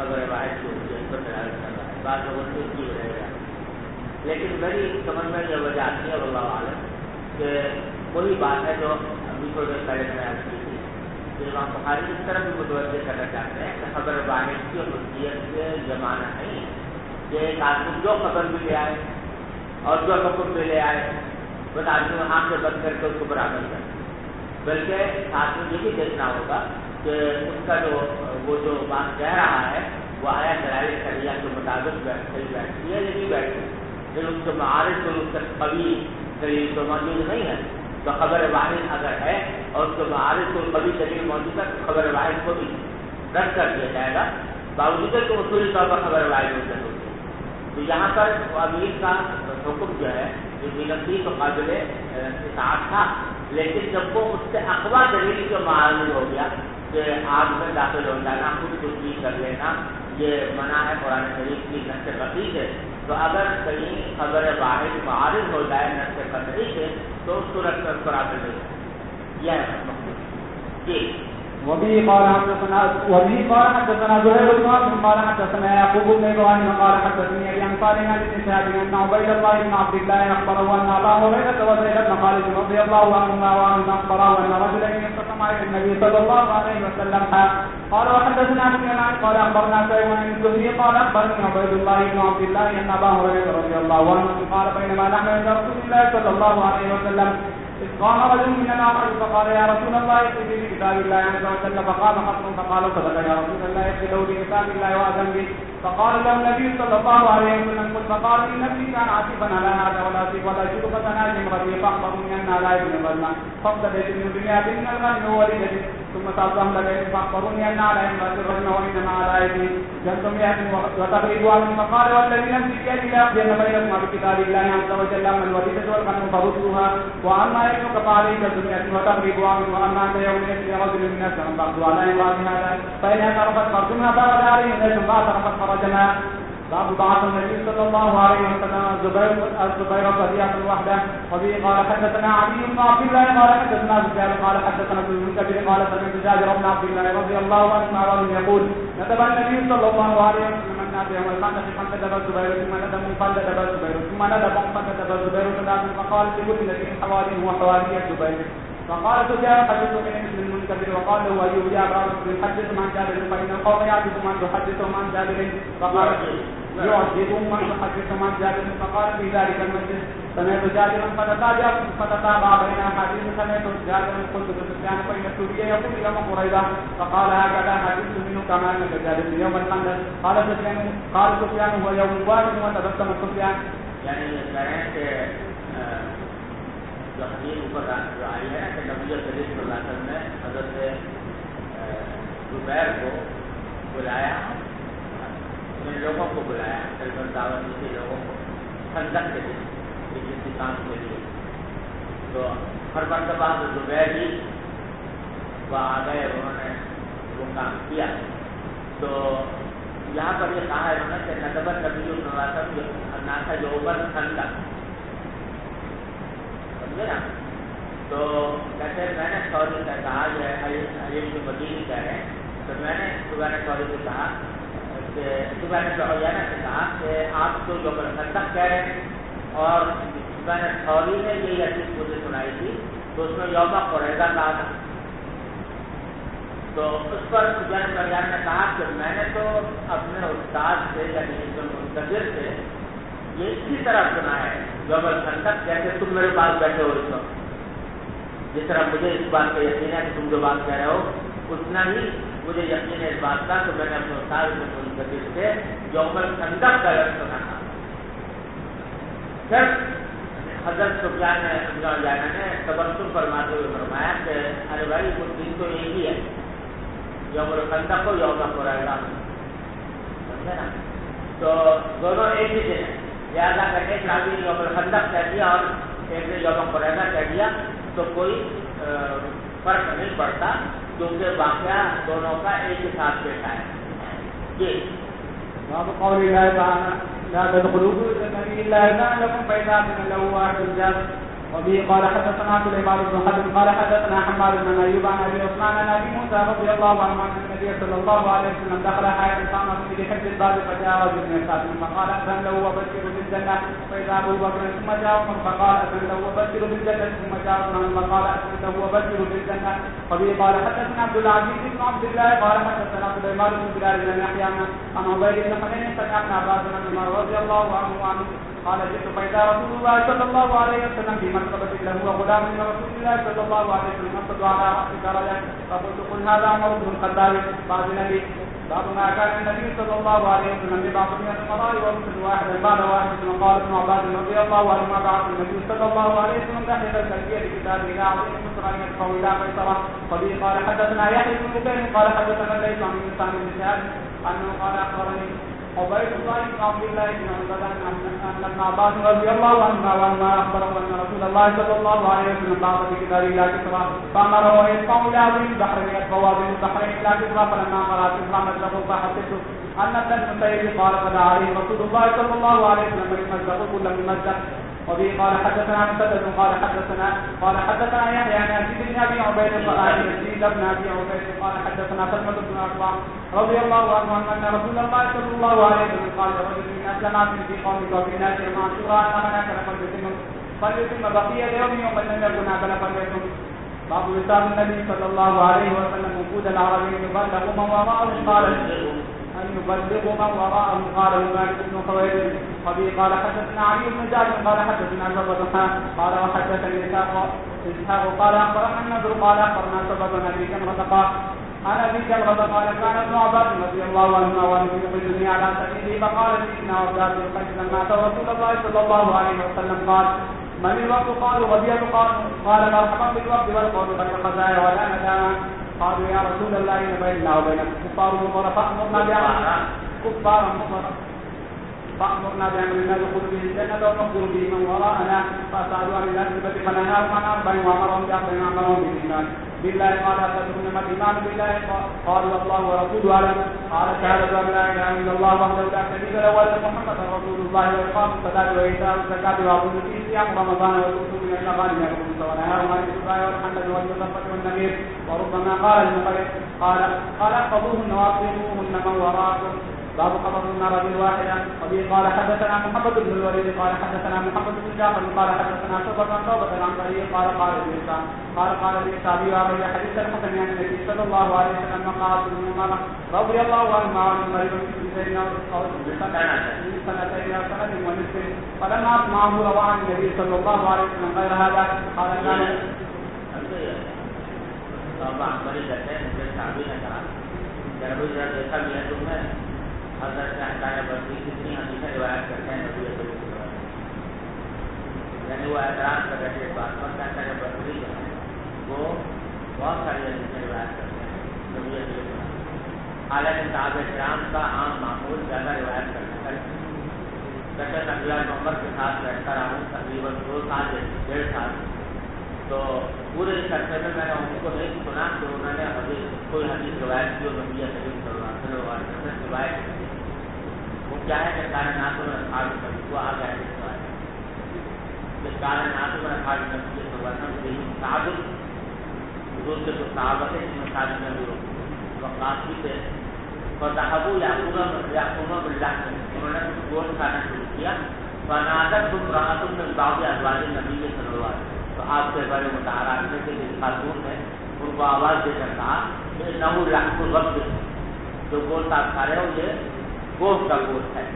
خبر واحد کی حجت پر دلالت کر رہا ہے، بعض لوگوں سے اس کی وجہ ہے، لیکن میری سمجھ میں یہ وجہ آتی ہے واللہ عالم کہ وہی بات ہے جو ابھی تھوڑی دیر پہلے میں عرض کی تھی کہ امام بخاری اس طرح بھی متوجہ کرنا چاہتے ہیں کہ خبر واحد کی حجیت سے یہ معنی نہیں ہے کہ ایک آدمی جو خبر بھی لے آئے اور جو حکم بھی لے آئے بس آدمی وہاں سے بند کر کے اس کو برابر کرے، بلکہ ساتھ میں یہ بھی دیکھنا ہوگا کہ اس کا وہ جو بات کہہ رہا ہے وہ آیا دلائل شریعہ کے مطابق صحیح بیٹھتی ہے یا نہیں بیٹھتی، پھر اس کے معارض کو اس کا قوی دلیل تو موجود نہیں ہے تو خبر واحد اگر ہے اور اس کے معارض کو قوی دلیل موجود ہے تو خبر واحد کو بھی رد کر دیا جائے گا، باوجود کہ اصولی طور پر خبر واحد ہو جائے گی۔ تو یہاں پر امیر کا حکم جو ہے جو بنفسی تو قابل اطاعت تھا، لیکن جب وہ اس سے اقوا دلیل کے معارض ہو گیا کہ آگ میں داخل ہو جانا، خود کچھ کر لینا، یہ منع ہے قرآن شریف کی نص قطعی سے، تو اگر کہیں خبر واحد معارض ہو جائے نص قطعی سے تو اس صورت میں اس پر عمل نہیں ہے، یہ ہے مقصود جی۔ وبه قال حدثنا زهير بن حرب قال حدثنا يعقوب بن ابراهيم قال حدثني ابي عن صالح بن شهاب ان عبيد الله بن عبد الله اخبره ان ابا هريره وزيد بن خالد رضي الله عنهما اخبره ان رجلا يستقام على النبي صلى الله عليه وسلم قال وحدثنا ابن عن قال اخبرنا سعيد بن الزهري قال اخبرني عبيد الله بن عبد الله ان ابا هريره رضي الله عنه قال بينما نحن عند رسول الله صلى الله عليه وسلم إذ قام رجل من الآخر فقال يا رسول الله ائتني بكتاب الله عز وجل فقام خصم فقال صدق يا رسول الله ائتني بكتاب الله وأذن به فقال له النبي صلى الله عليه وسلم قل فقال إن نفسي كان عاصفا على هذا ولا أصيب ولا أجد فتناجم ربي فأخبرني أن لا يبن الغنم فاقتديت من دنيا بن الغنم وولدته ثم سألتهم لديه فأخبروني أن لا ينبغي الرجم وإنما على أيدي جنتم يأتي وتقريب عنه فقال والذي نفسي بيده لأقضين بينكما بكتاب الله عز وجل أما الوليدة والغنم فردوها وأما يجنك فعليك الدنيا وتقريب عنه وأما أنت يوم يأتي رجل من الناس فأخذوا على إمرأة هذا فإن اعترفت فرجمها فرد عليه وليس فاعترفت فرجمها باب بعث النبي صلى الله عليه وسلم الزبير صديقا وحده وبه قال حدثنا علي بن عبد الله قال حدثنا سفيان قال حدثنا ابن المنكدر قال سمعت جابر بن عبد الله رضي الله عنه يقول ندب النبي صلى الله عليه وسلم الناس يوم الخندق فندب الزبير ثم ندب فندب الزبير ثم ندب فندب الزبير فقال لكل نبي حوالي هو حوالي الزبير فقال سفيان حدث من ابن المنكدر وقال له ايوب يا ابا بكر حدث عن جابر فان القوم يعجبهم ان يحدثهم عن جابر فقال يعجبهم من يحدثهم عن جابر فقال في ذلك المجلس سمعت جابرا فتتابع بين احاديث سمعت جابرا قلت لسفيان فان السوري يقول يوم قريظه فقال هكذا حديث منه كما انك جابر يوم الخندق قال سفيان هو يوم واحد وتبسم سفيان یعنی جو حدیث اوپر جو آئی ہے کہ نبی کریم صلی اللہ علیہ وسلم نے حضرت زبیر کو بلایا، ان لوگوں کو بلایا تقریباً دعوت کے لوگوں کو خندق کے لیے کسی کام کے لیے، تو ہر مرتبہ زبیر ہی وہ آ گئے، انہوں نے وہ کام کیا۔ تو یہاں پر یہ کہا ہے انہوں نے کہ ندبت نبی صلی اللہ علیہ وسلم ناسا جو اوپر خندق نا، تو کہتے ہیں میں نے سوری سے کہا جو ہے علیم کی مدینی کہہ رہے ہیں، تو میں نے صبح نے سوری سے کہا کہ صبح نے سوریانہ سے کہا کہ آپ تو جو خندق کہہ رہے ہیں، اور صبح نے سوری نے یہی حدیث مجھے سنائی تھی تو اس میں یوم قریظہ کہا تھا، تو اس پر صبح نے سوریانہ نے کہا کہ میں نے تو اپنے استاد سے یعنی منتظر سے یہ اسی طرح سنا ہے یوم الخندق، جیسے تم میرے پاس بیٹھے ہو اس وقت، جس طرح مجھے اس بات کا یقین ہے کہ تم جو بات کہہ رہے ہو اتنا ہی مجھے یقین ہے اس بات کا کہ میں نے اپنے استاد سے یوم الخندق کا لفظ سنا تھا۔ پھر حضرت سفیان نے تبسم فرماتے ہوئے فرمایا کہ ارے بھائی وہ دن تو ایک ہی ہے، یوم الخندق کو یوم قریظہ، سمجھے نا، تو دونوں ایک ہی دن ہے، لہٰذا کہ ایک راوی نے یوم الخندق کہہ دیا اور ایک نے یوم قریظہ کہہ دیا تو کوئی فرق نہیں پڑتا، کیونکہ واقعہ دونوں کا ایک ہی ساتھ پیش آیا۔ جی باب قول الله تعالى لا تدخلوا بيوت النبي الا اذا لكم فاذا من له واحد الجاز وبه قال حدثنا سليمان بن حرب قال حدثنا حماد بن ايوب عن ابي عثمان عن ابي موسى رضي الله عنه ان النبي صلى الله عليه وسلم دخل حائط قام في بحفظ الباب فجاء رجل من الخاتم فقال أذن له وبشر بالجنة فإذا أبو بكر ثم جاء عمر فقال أذن له وبشر بالجنة ثم جاء عثمان فقال أذن له وبشر بالجنة. وبه قال حدثنا عبد العزيز بن عبد الله قال حدثنا سليمان بن بلال بن يحيى عن عبيد بن حنين سمعنا عباس بن عمر رضي الله عنه وعنه قال جئت فإذا رسول الله صلى الله عليه وسلم في مرتبة له وغلام من رسول الله صلى الله عليه وسلم ينقض على رأسه درجة فقلت قل هذا عمر بن الخطاب بعد النبي بعض ما كان النبي صلى الله عليه وسلم ببعض من الأمراء ورسل واحدا بعد واحد. وقال ابن عباس رضي الله عنهما بعث النبي صلى الله عليه وسلم داخل الكلبية لكتابه إلى عظيم مصر أن يدفعوا إلى قيصرة. وبه قال حدثنا يحيى بن بكير قال حدثنا ليس عن إنسان بن شهاب أنه قال أخبرني عبيد الله بن عبد الله بن عبد أن ابن عباس رضي الله عنهما أخبره أن رسول الله صلى الله عليه وسلم بعث في كتاب إلى كسرى فأمره أن يدفعوا إلى عظيم البحرين يدفعوا بين البحرين إلى كسرى فلما قرأ كسرى مزقوا فحسبت أن ابن المسيب قال فدعا عليه رسول الله صلى الله عليه وسلم فمزقوا كل من مزق. وبه قال حدثنا مسدد قال حدثنا يحيى عن يزيد بن ابي عبيد يزيد بن ابي عبيد قال حدثنا سلمة بن اكوع رضي الله عنه ان رسول الله صلى الله عليه وسلم قال لرجل من اسلم في قومك وفي ناس معشورا ان من اكل فليتم بقيه يوم لم يكن اكل فليتم. باب وصال النبي صلى الله عليه وسلم وجود العربي يبلغ من وراءه قال أن يبلغ من وراءه قال مالك بن خويلد. وبه قال حدثنا علي بن جعفر قال حدثنا شعبة قال وحدثني إسحاق قال أخبرنا النضر قال أخبرنا شعبة عن أبي جمرة قال عن أبي جمرة قال كان ابن عباس رضي الله عنهما والنبي يخرجني على سبيله فقال سيدنا عباس الخير لما أتى رسول الله صلى الله عليه وسلم قال من الوقت قالوا غبية قال مرحبا بالوقت والقول بين الخزايا ولا ندامة. قالوا يا رسول الله إن بيننا وبينك كفار مضر فأمرنا بأمرنا ندخل به الجنة ونخبر به من وراءنا فسألوا عن الأسبة فنهاهم عن أربع وأمرهم بأربع وأمرهم بالإيمان بالله قال أتدرون ما الإيمان بالله قالوا الله ورسوله أعلم قال شهادة أن لا إله إلا الله وحده لا شريك له وأن محمدا رسول الله وإقام الصلاة وإيتاء الزكاة وعظيم في صيام رمضان والوصول من المغانم والخمس ونهاهم عن الإسراء والحنة والمصفة والنمير. وربما قال المقيم قال احفظوهن واطلقوهن من وراءكم. باب خبر النار بالواحدة. وبه قال حدثنا محمد بن الوليد قال حدثنا محمد بن جعفر قال حدثنا شعبة عن توبة عن طريق قال لإسحاق وأبي حديث الحسن عن النبي صلى الله عليه وسلم قال ابن عمر رضي الله عنه عن المريض في سنتين أو سنة ونصف فلما أسمعه روى عن النبي صلى الله عليه وسلم غير هذا قال كان حضرت عطائے بصری کتنی ہمیشہ روایت کرتے ہیں نبی صلی اللہ علیہ وسلم، یعنی وہ اعتراض کر رہے تھے بات پر عطائے بصری جو ہے وہ بہت ساری ہمیشہ روایت کرتے ہیں نبی صلی اللہ علیہ وسلم. حالانکہ صحابہ کرام کا عام معمول زیادہ روایت کرنے کا کشت عبداللہ بن عمر کے ساتھ رہتا رہا ہوں تقریباً 2 سال 1.5 سال، تو پورے اس عرصے میں نے ان کو نہیں سنا کہ انہوں نے ابھی کوئی حدیث روایت کی اور نبی صلی اللہ علیہ وسلم روایت کی. وہ کیا ہے کہ کائنات میں اصحاب نبی کو آ گیا ہے کہ کائنات میں اصحاب نبی صلی اللہ علیہ وسلم ثابت حضور کے جو صحابہ تھے جن میں صادق نبی وقاصی تھے فذهبوا يأكلون باللحم، انہوں نے گوشت کھانا شروع کیا. فنادت امرأة من بعض ازواج النبی صلی اللہ علیہ وسلم، تو آپ سے بڑے متحرات میں سے خاتون ہے ان کو آواز دے کر کہا کہ انه لحم الرب، جو گوشت آپ کھا رہے ہو یہ گوشت کا گوشت ہے.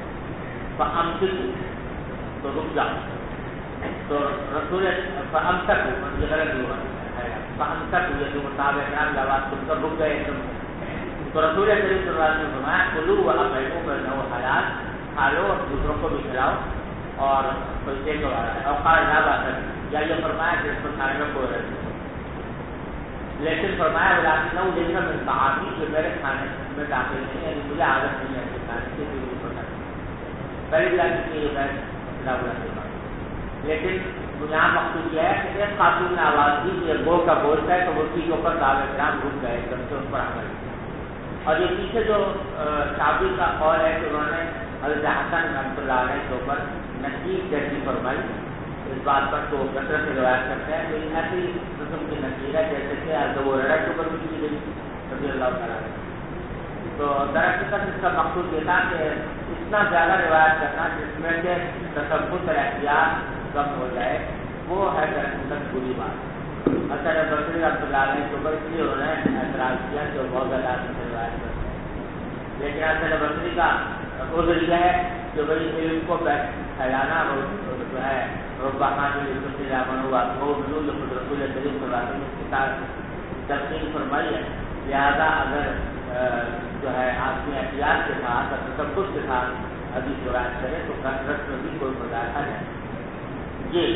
فامسكوا، تو رک جاؤ. تو رسول فامسكوا یہ غلط ہوا ہے، فامسكوا یہ جو مطابق کرام آواز سن کر رک گئے. تو رسول کریم صلی اللہ علیہ وسلم نے فرمایا کلوا واطعموا فانه حلال، کھا لو اور دوسروں کو بھی کھلاؤ اور پیسے کو اور قال لا باس، یا یہ فرمایا کہ اس پر کھانے میں کوئی حرج نہیں. لیکن فرمایا ولكنه ليس من طعامي، جو میرے کھانے میں داخل نہیں، یعنی مجھے عادت نہیں ہے کہ کھانے کی ضرورت پڑتا ہے. پہلی بات کہ یہ لا بلا، لیکن یہاں مقصود یہ ہے کہ ایک خاتون نے آواز دی یہ گو کا گوشت ہے، تو وہ اسی کے اوپر صحابہ کرام رک گئے ایک دم سے اس پر عمل کیا. اور یہ پیچھے جو شافعی کا قول ہے کہ انہوں نے حضرت حسن رحمۃ اللہ علیہ کے اوپر نصیب جیسی فرمائی اس بات پر تو کثرت سے روایت کرتے ہیں. تو ایسی قسم کی نصیب ہے جیسے کہ حضرت وہ کے اوپر بھی کی گئی رضی اللہ تعالیٰ عنہ. تو درحقیقت اس کا مقصود یہ تھا کہ اتنا زیادہ روایت کرنا جس میں کہ تصبت اور احتیاط کم ہو جائے، وہ ہے درحقیقت بری بات۔ حسن بصری رحمۃ اللہ علیہ کے اوپر اس لیے انہوں نے اعتراض کیا کہ وہ بہت زیادہ روایت کرتے ہیں، لیکن حسن بصری کا عذر یہ ہے کہ بھائی علم کو پھیلانا جو ہے ربا خان ہوا وہ خود رسول کریم صلی اللہ علیہ وسلم کی تلقین فرمائی ہے، لہٰذا اگر جو ہے آدمی احتیاط کے ساتھ اور تصبر کے ساتھ حدیث روایت کرے تو کثرت میں بھی کوئی مظاہرہ نہیں۔ جی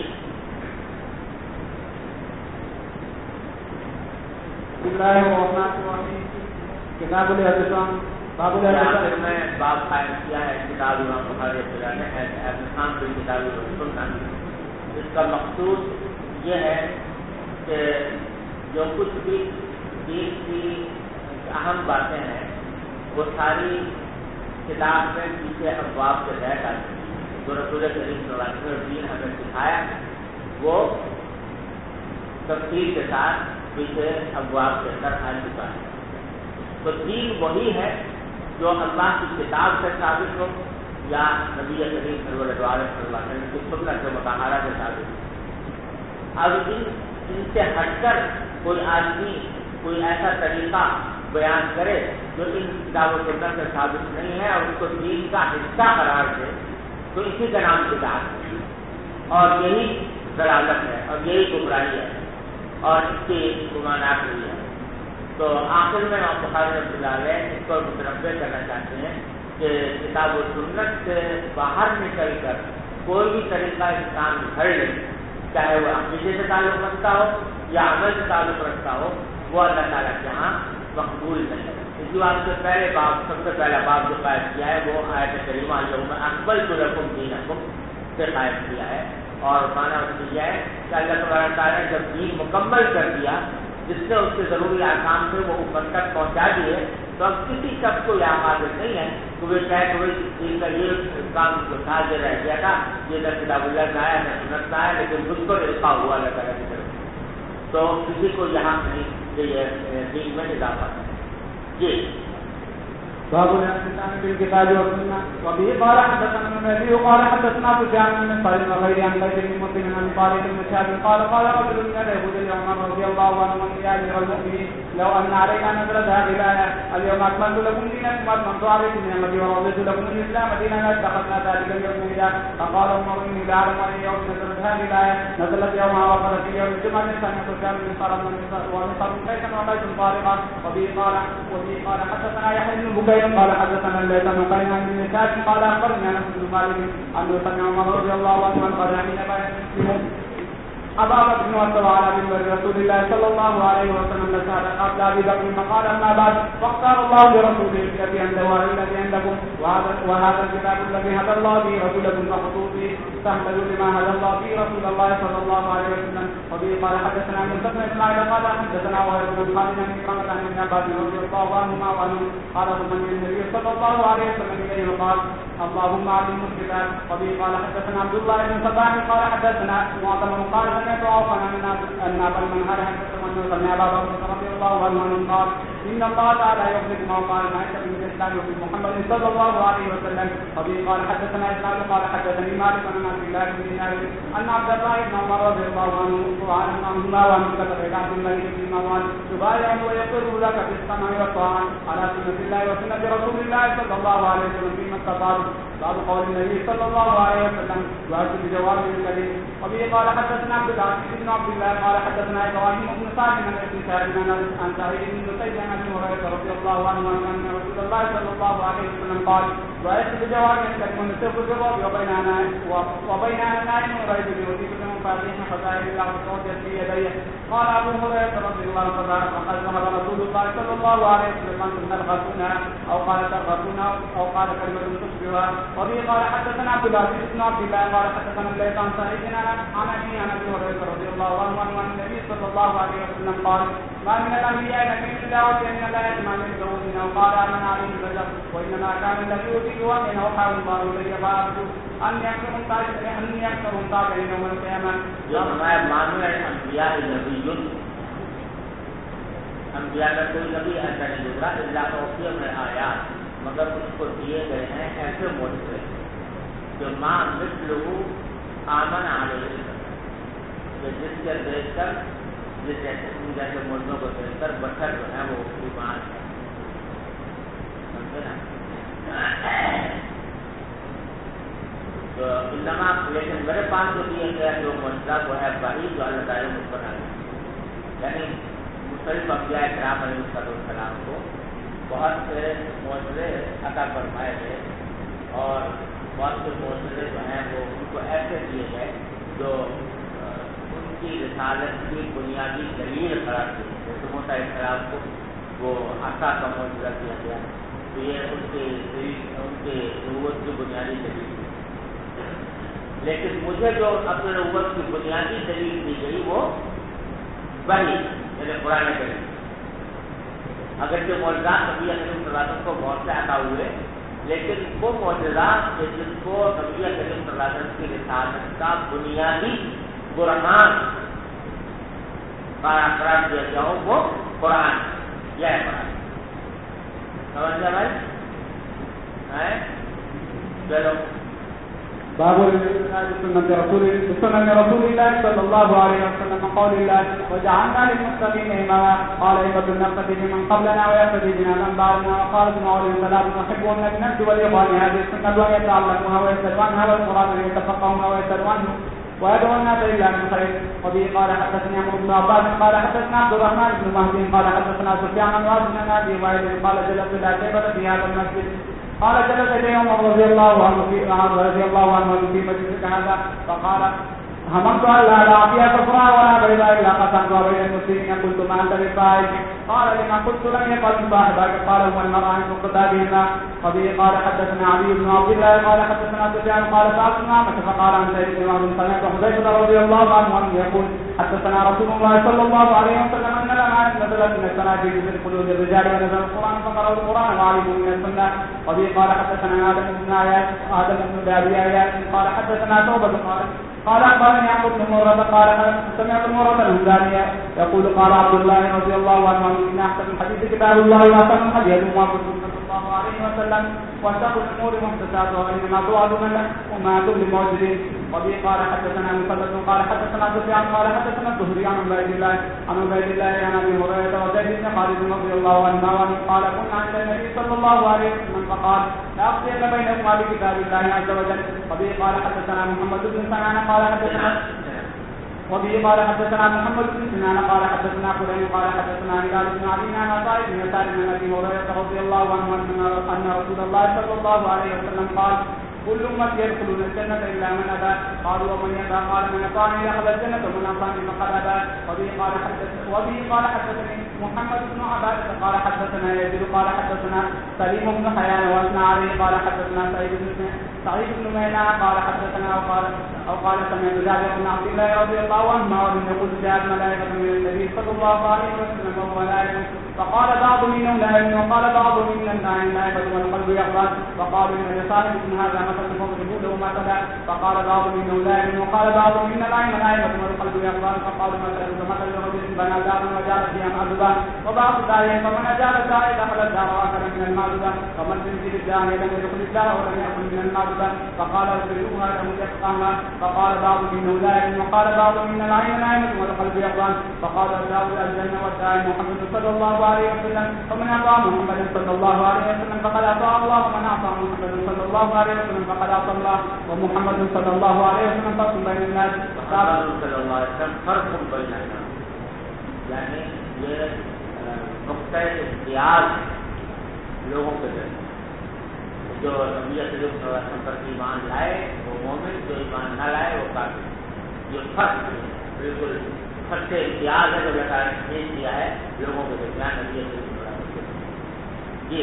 کتاب الاعتصام باب الاعتصام میں باب قائم کیا ہے کتاب امام بخاری نے اعتصام کی کتاب سننا۔ اس کا مقصود یہ ہے کہ جو کچھ بھی دین کی اہم باتیں ہیں وہ ساری کتاب میں پیچھے ابواب سے رہ کر جو رسول کریم صلی اللہ علیہ وسلم دین ہمیں سکھایا وہ تفصیل کے ساتھ پیچھے ابواب کے اندر آ چکا ہے۔ تو دین وہی ہے جو اللہ کی کتاب سے ثابت ہو یا نبی کریم صلی اللہ علیہ وسلم کی سنت مطہرہ سے ثابت ہو۔ اب ان سے ہٹ کر کوئی آدمی کوئی ایسا طریقہ بیان کرے جو ان کتاب و سنت سے ثابت نہیں ہے اور اس کو دین کا حصہ قرار دے تو اسی کا نام بدعت ہے، اور یہی ضلالت ہے اور یہی گمراہی ہے اور اس کی ممانعت ہوئی ہے۔ تو آخر میں آپ بخاری رحمۃ اللہ علیہ اس کو متنوع کرنا چاہتے ہیں کہ کتاب و سنت سے باہر نکل کر کوئی بھی طریقہ انسان گھڑ لے، چاہے وہ عقیدے سے تعلق رکھتا ہو یا عمل سے تعلق رکھتا ہو، وہ اللہ تعالیٰ کے یہاں مقبول نہیں ہے۔ اسی بات سے پہلے باب سب سے پہلا باب جو قائم کیا ہے وہ آیت کریمہ یوم اکملت لکم دینکم سے قائم کیا ہے، اور مانا اس میں یہ ہے کہ اللہ تبارک تعالیٰ نے جب دین مکمل کر دیا جس سے اس کے ضروری احکام تھے وہ امت تک پہنچا دیے، تو اب کسی شخص کو یہ حاصل نہیں ہے کہ وہ چاہے کوئی دین کا یہ کام جو تھا یہ رہ گیا تھا، یہ نہ کتاب اللہ کا ہے نہ سنت کا ہے، لیکن مجھ کو رکھا ہوا اللہ تعالیٰ کی طرف سے، تو کسی کو یہاں نہیں کہ یہ دین میں اضافہ ہے۔ جی باب الاعتصام بالكتاب والسنة وبه قال حدثنا النبي قال حدثنا سفيان بن سعيد وغيره عن بيت بن مسلم عن طارق بن شهاب قال قال رجل من اليهود لعمر رضي الله عنه يا امير المؤمنين لو ان علينا نزلت هذه الايه اليوم اكملت لكم دينكم واتممت عليكم نعمتي ورضيت لكم الاسلام دينا لاتخذنا ذلك اليوم اذا فقال عمر اني لاعلم ان يوم نزلت هذه الايه نزلت يوم عرفه في يوم الجمعه سنه سفيان بن سعد ومصر كيف وبيت طارقا وبه قال حدثنا يحيى بن بكير قال حدثنا الليث بن قيس بن سعد قال اخبرنا انس بن مالك انه سمع عمر رضي الله عنه قال حين بين المسلمون ابا بكر وصلى على منبر رسول الله صلى الله عليه وسلم لسعد قبل ابي بكر فقال اما بعد فاختار الله لرسوله الذي عنده والذي عندكم وهذا الكتاب الذي هدى الله به رسوله فخطوه به فاهتدوا لما هدى الله به رسول الله صلى الله عليه وسلم وبه قال حدثنا من بن اسماعيل قال حدثنا وهب بن خالد بن كرمة عن ابن عباس رضي الله عنهما وعنه قال ثم النبي صلى الله عليه وسلم اليه وقال اللهم علمه الكتاب وبه قال حدثنا عبد الله بن صباح قال حدثنا معتمر قال سمعت عوفا ان ابا المنهر حدثنا سمع ابا بكر رضي الله عنه قال ان الله تعالى يخلق ما قال ما يشاء من الاسلام وفي محمد صلى الله عليه وسلم وبه قال حدثنا اسماعيل قال حدثني مالك عن عبد الله بن دينار ان عبد الله بن عمر رضي الله عنهما وعن كتب عبد الله بن مروان يبايع ويقر لك في السمع والطاعه على سنه الله وسنه رسول الله صلى الله عليه وسلم فيما استطاعوا باب قول النبي صلى الله عليه وسلم واتوا بجواب الكريم وبه قال حدثنا عبد العزيز بن عبد الله قال حدثنا ابراهيم بن سعد بن ابي سعد عن سعيد بن مسيب عن ابي هريره رضي الله عنه ان رسول الله صلى الله عليه وسلم قال واتوا بجواب الكريم ونسوق الجواب وبين انا نائم ورأيت بوجهي من مفاتيح خزائن الله وصوت في يديه قال ابو هريره رضي الله عنه وقد ذهب رسول الله صلى الله عليه وسلم انتم تلغتونا او قال تلغتونا او قال كلمه تشبهها وبه قال حدثنا عبد العزيز بن عبد الله قال حدثنا الليث عن سعيد عن ابي هريره رضي الله عنه عن النبي صلى الله عليه وسلم قال ما من الانبياء نبي الا وكان لا يسمع من دونه قال امن عليه الرجل وانما كان الذي يؤتي ومن اوحى الله اليه فارجو ان يكثرهم تابعين يوم القيامه جو ہمارے معاملہ انبیاء نبی انبیاء کا کوئی نبی ایسا نہیں گزرا اللہ توفیع میں آیات، مگر اس کو دیے گئے ہیں ایسے معجزے جو ماں مثلہ آمن علیہ، جس کے دیکھ کر جیسے معجزوں کو دیکھ کر بشر جو ہے وہ ایمان ہے، سمجھے نا؟ تو انما لیکن میرے پاس جو دیے گیا جو معجزہ وہ ہے وحی جو اللہ تعالیٰ نے بنا ہے، یعنی مختلف انبیاء کرام علیہ السلام کو بہت سے معجزے عطا فرمائے گئے، اور بہت سے معجزے جو ہیں وہ ان کو ایسے دیے گئے جو ان کی رسالت کی بنیادی دلیل قرار دی، جیسے موسیٰ علیہ السلام کو وہ عصا کا معجزہ دیا گیا، تو یہ ان کے نبوت کی بنیادی دلیل تھی۔ لیکن مجھے جو اپنے نبوت کی بنیادی دلیل دی گئی وہ وحی یعنی قرآن کریم، اگرچہ معجزات نبی کریم صلی اللہ علیہ وسلم کو بہت سے عطا ہوئے، لیکن وہ معجزات جن کو نبی کریم صلی اللہ علیہ وسلم کی رسالت کا بنیادی برہان قرار دیا گیا ہو وہ قرآن، یہ ہے قرآن، سمجھ گیا بھائی؟ چلو باب سنة رسول الله صلى الله عليه وسلم قول الله وجعلنا للمتقين إماما قال إبة نقتدي بمن قبلنا ويقتدي بنا من بعدنا وقال ابن عمر لا نحبهم من النفس والإخوان هذه السنة ويتعلمونها ويسألونها والقرآن ويتفقهونها ويسألونه ويدعو الناس إلا من خير. وبه قال حدثني عمرو بن عباس قال حدثنا عبد الرحمن بن مهدي قال حدثنا سفيان عن واصل بن أبي وائل قال جلست إلى شيبة في هذا المسجد قال جلس إليه عمر رضي الله عنه في مجلس هذا فقال هممت أن لا أعطي كفرا ولا بيضا إلا قسمتها بين المسلمين قلت ما أنت بالفاعل قال لما قلت لم يقل صاحبك قال هو المرأة عن مقتدى. وبه قال حدثنا علي بن عبد الله قال حدثنا سفيان قال سألت عامة فقال عن زيد بن عبد سمعت حذيفة رضي الله عنه يقول حدثنا رسول الله صلى الله عليه وسلم أن الآيات نزلت من السماء في جزء قلوب الرجال ونزل القرآن فقرأوا القرآن وعلموا من السنة. وبه قال حدثنا آدم بن أبي آيات قال حدثنا توبة قال أخبرني عمرو بن مرة قال سمعت مرة الهمدانية يقول قال عبد الله رضي الله عنه إن أحسن الحديث كتاب الله وأحسن الحديث محمد صلى الله عليه وسلم وشر الأمور محدثاتها وإنما توعدون وما أنتم بمعجزين. وبه قال حدثنا مسدد قال حدثنا سفيان قال حدثنا الزهري عن عبيد الله عن أبي هريرة وزيد بن خالد رضي الله عنه قال كنا عند النبي صلى الله عليه وسلم فقال لا أقضين بينكما بكتاب الله عز وجل. وبه قال حدثنا محمد بن سنان قال حدثنا محمد بن سنان قال حدثنا فلان قال حدثنا هلال بن علي عن عطاء بن يسار بن أبي هريرة رضي الله عنه أن رسول الله صلى الله عليه وسلم قال كل أمتي يدخلون الجنة إلا من أبى قالوا ومن يأبى قال من أطاعني دخل الجنة ومن عصاني فقد أبى. وبه قال حدثني محمد بن عبادة قال حدثنا يزيد قال حدثنا سليم بن حيان وأثنى عليه قال حدثنا سعيد بن ميناء قال حدثنا أو قال سمعت جابر بن عبد الله رضي الله عنهما ولم يقل جاءت ملائكة من النبي صلى الله عليه وسلم وهو نائم فقال بعض منهم نائم وقال بعض من النائم نائم والقلب يقظان فقالوا إن لصاحبكم هذا مثل فاضربوا له مثلا فقال بعض منهم نائم وقال بعض من النائم نائم والقلب يقظان فقالوا مثل رجل بنى دارا وجعل فيها معذبا وبعض الداعين فمن أجاب الداعي دخل الدار وأكل من المعذبة ومن تنزل الداعي لم يدخل الدار ولم يأكل من المعذبة فقال اخبروها له يفقهها فقال بعض منهم نائم وقال بعض من العين نائمة والقلب يقظان فقال الداعي الجنة والداعي محمد صلى الله عليه وسلم فمن أطاع محمد صلى الله عليه وسلم فقد أطاع الله ومن أعطى محمد صلى الله عليه وسلم فقد أعطى الله ومحمد صلى الله عليه وسلم فرق بين الناس صلى الله عليه وسلم فرق بين الناس یعنی یہ نقطۂ امتیاز لوگوں کے ذریعے جو نبی صلی اللہ علیہ وسلم پر ایمان لائے وہ مومن، جو ایمان نہ لائے وہ کافر. یہ فرق بالکل فرق امتیاز ہے جو بتایا دیا ہے لوگوں کے درمیان نبی صلی اللہ علیہ وسلم. جی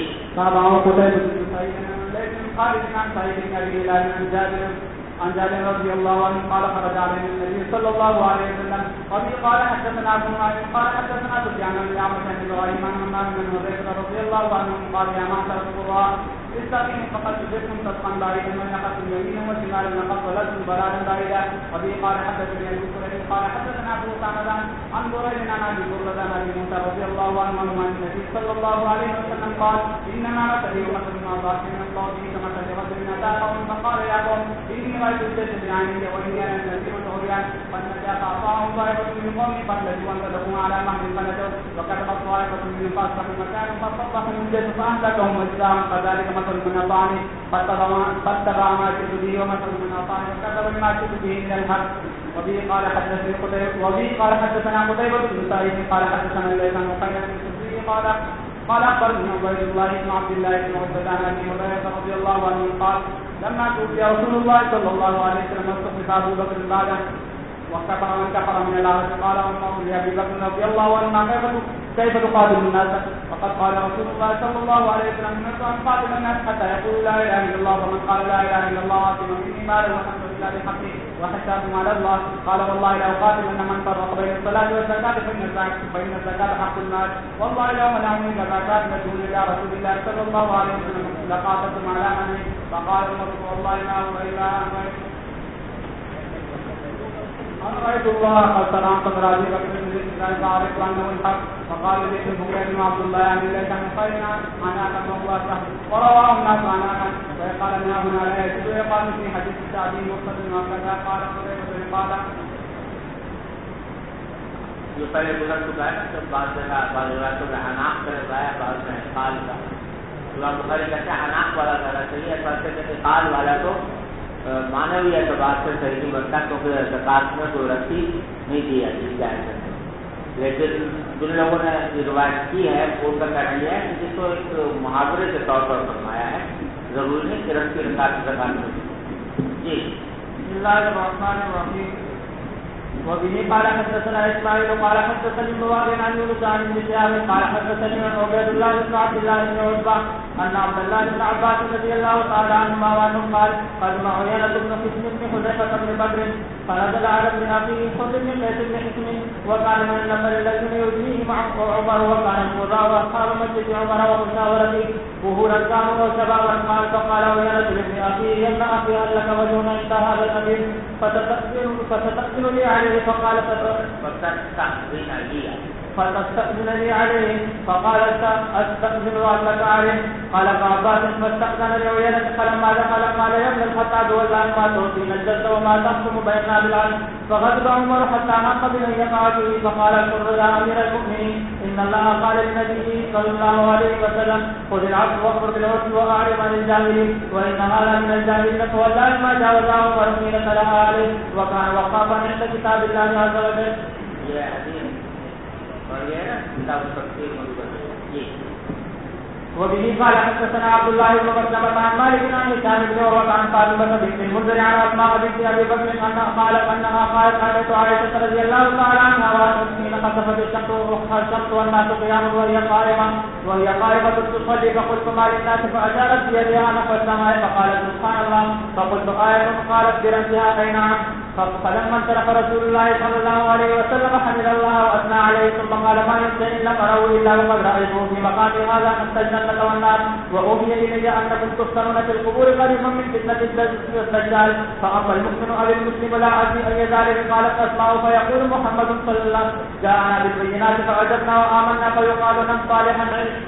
عن جابر رضي الله عنه قال خرج علينا النبي صلى الله عليه وسلم. وبه قال حدثنا ابن معين قال حدثنا سفيان بن عمرو بن ابراهيم عن حماد بن حذيفة رضي الله عنه قال يا معشر القراء استقيموا فقد تجدكم صدقا باردا من نقص يمينا وشمالا نقص ولكم برادا باردا. وبه قال حدثني ابو كريم قال حدثنا ابو سعد عن بريد عن ابي بردة عن ابي موسى رضي الله عنه عن النبي صلى الله عليه وسلم قال انما مثلي ومثل ما ضاق من القوم كمثل رجل اتى قوم فقال يا قوم اني رايت الجسد بعيني واني انا النذير العريان فالنجاة اعطاهم طائفة من قوم فاهلكوا وانطلقوا على مهل فنجوا وكتبت طائفة من فاصبحوا مكان فصبحوا من جسد فاهلكهم وجزاهم كذلك مثل من اطاعني فاتبع ما جئت به ومثل من اطاعني وكذب ما جئت به من الحق. وبه قال حدثنا قتيبة بن سعيد قال حدثنا الليث عن مقيم بن سفيان قال اخبرني عبيد الله بن عبد الله بن عتبة عن ابي هريرة رضي الله عنه قال لما توفي رسول الله صلى الله عليه وسلم واستخلف ابو بكر بعده وكفر من كفر من العرب قال عمر لابي بكر رضي الله عنه كيف تقاتل الناس فقد قال رسول الله صلى الله عليه وسلم امرت ان قاتل الناس حتى يقولوا لا اله الا الله ومن قال لا اله الا الله عاصم مني ماله والحمد لله بحقه وحسابهم على الله. قال والله لو قاتلن من فرق بين الصلاه والزكاه فان الزكاه حق المال والله لو منعوا من الزكاه نجوا الى رسول الله صلى الله عليه وسلم لقاتلتم على منه. فقال عمر والله ما هو الا ان رايت الله قد سلام قدر ابي بكر الصديق عارف انه الحق. فقال لي المغيرة بن عبد الله عن الله كان خيرا انا كما هو صح ورواه الناس عنها وقال ان هنا لا يجوز يقال في حديث التعدي مقصد وكذا قال قال جو پہلے گزر چکا ہے جب بعض روایتوں میں حناق کا روایا بعض میں قال کا امام بخاری کہتے ہیں حناق والا کہنا چاہیے ایسا کہ قال والا تو معنوی اعتبار سے صحیح نہیں بنتا کیونکہ زکات میں کوئی رسی نہیں دی جاتی جائے. لیکن جن لوگوں نے یہ روایت کی ہے ان کا کہنا یہ ہے کہ جس کو ایک محاورے کے طور پر فرمایا ہے ضروری نہیں کہ رسی رکعت کی زکات میں. جی بسم الله الرحمن الرحيم. وبه قال حدثنا اسماعيل قال حدثني مروان عن يونس عن ابن شهاب قال حدثني عبيد الله بن عبد الله بن عتبة ان عبد الله بن عباس رضي الله تعالى عنهما وعنهم قال قدم عيينة بن حصن بن حذيفة بن بدر فنزل على ابن اخيه خذ من بيت بن حصن وكان من النفر الذين يدنيه مع عمر وكان القضاء واصحاب مسجد عمر ومشاورته ظهورا كانوا وشبابا قال فقال عيينة لابن اخيه يا ابن اخي هل لك وجه عند هذا الامير فتستأذن لي عليه فقال فتستأذنني عليه فقال استأذن لك عليه قال فعباس فاستأذن لعيينة فلما دخل قال يا ابن الخطاب والله ما توصينا الجد وما تحكم بيننا بالعدل فغضب عمر حتى ناق بن يقع فيه فقال الحر يا امير المؤمنين ان الله قال لنبيه صلى الله عليه وسلم خذ العفو واغفر بالعرف واعرض عن الجاهلين وان هذا من الجاهلين والله ما جاوزه عمر حين تلاها عليه وكان وقافا عند كتاب الله عز وجل. یہ حدیث اور یہ ہے کتاب التفسیر موجود. وبه قال حدثنا عبد الله بن مسلمة عن مالك عن هشام بن عروة عن فاطمة بنت المنذر عن اسماء بنت ابي بكر انها قالت قالت عائشة رضي الله تعالى عنها حين خسفت الشمس والناس قيام وهي قائمة تصلي فقلت ما للناس فاشارت بيدها نحو السماء فقالت سبحان الله فقلت آية قالت برمزها اي نعم. فلما انصرف رسول الله صلى الله عليه وسلم حمد الله واثنى عليه ثم قال ما يمكن ان نقرأه الا وقد رايته في مقام هذا حتى الجنة والنار واوحي الي انكم تفتنون في القبور قريبا من فتنة الدجال فاما المؤمن او المسلم لا ادري اي ذلك قالت اسماء فيقول محمد صلى الله عليه وسلم جاءنا بالبينات فوجدنا وامنا فيقال نم صالحا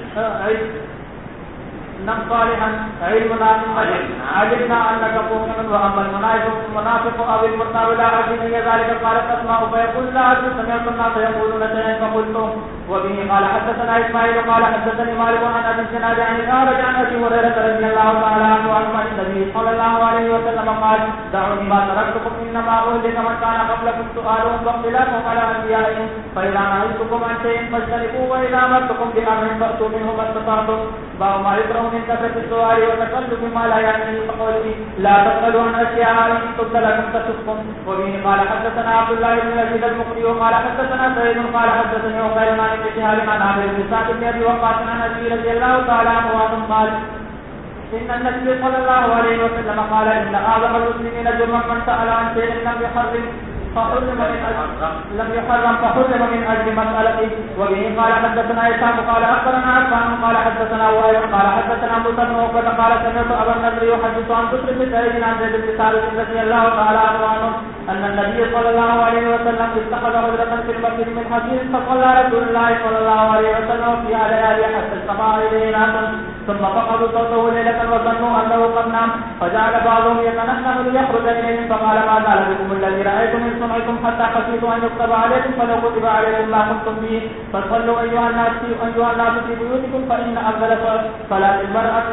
علمنا علمنا انك مؤمن واما المنافق او المرتاب لا ادري اي ذلك قالت اسماء فيقول لا ادري سمعت الناس يقولون شيئا فقلت. وبه قال حدثنا اسماعيل قال حدثني مالك عن ابي الزناد عن الاعرج عن ابي هريره رضي الله تعالى عنه عن النبي صلى الله عليه وسلم قال دعوني ما تركتكم انما اهلك من كان قبلكم سؤالهم واختلافهم على انبيائهم فاذا نهيتكم عن شيء فاجتنبوه واذا امرتكم بامر فاتوا منه ما استطعتم. باب ما يكره من كثرة السؤال وتكلف ما لا يعنيه فقوله لا تسألوا عن اشياء ان تبد لكم تسؤكم. وبه قال حدثنا عبد الله بن يزيد المقري قال حدثنا سعيد قال حدثني وقال عن ابن شهاب عن عامر بن سعد بن ابي وقاص عن ابي رضي الله تعالى عنه قال ان النبي صلى الله عليه وسلم قال ان اعظم المسلمين جرما من سأل عن شيء لم يحرم فحرم من لم يحرم فحرم من أجل مسألته. وبه قال حدثنا إسحاق قال أخبرنا عفان قال حدثنا وائل قال حدثنا موسى بن عقبة قال سمعت أبا النضر يحدث عن بكر بن سعيد عن زيد بن ثابت رضي الله تعالى عنه أن النبي صلى الله عليه وسلم اتخذ رجلا في المسجد من حديد فصلى رسول الله صلى الله عليه وسلم فيها ليالي حتى استمع إليه ناس ثم فقدوا صوته ليلة وظنوا أنه قد نام فجعل بعضهم يتنحنح ليخرج إليهم فقال ما زال بكم الذي رأيتم من سمعكم حتى خشيت أن يكتب عليكم فلو كتب عليكم ما كنتم فيه فصلوا أيها الناس في بيوتكم فإن أفضل صلاة المرأة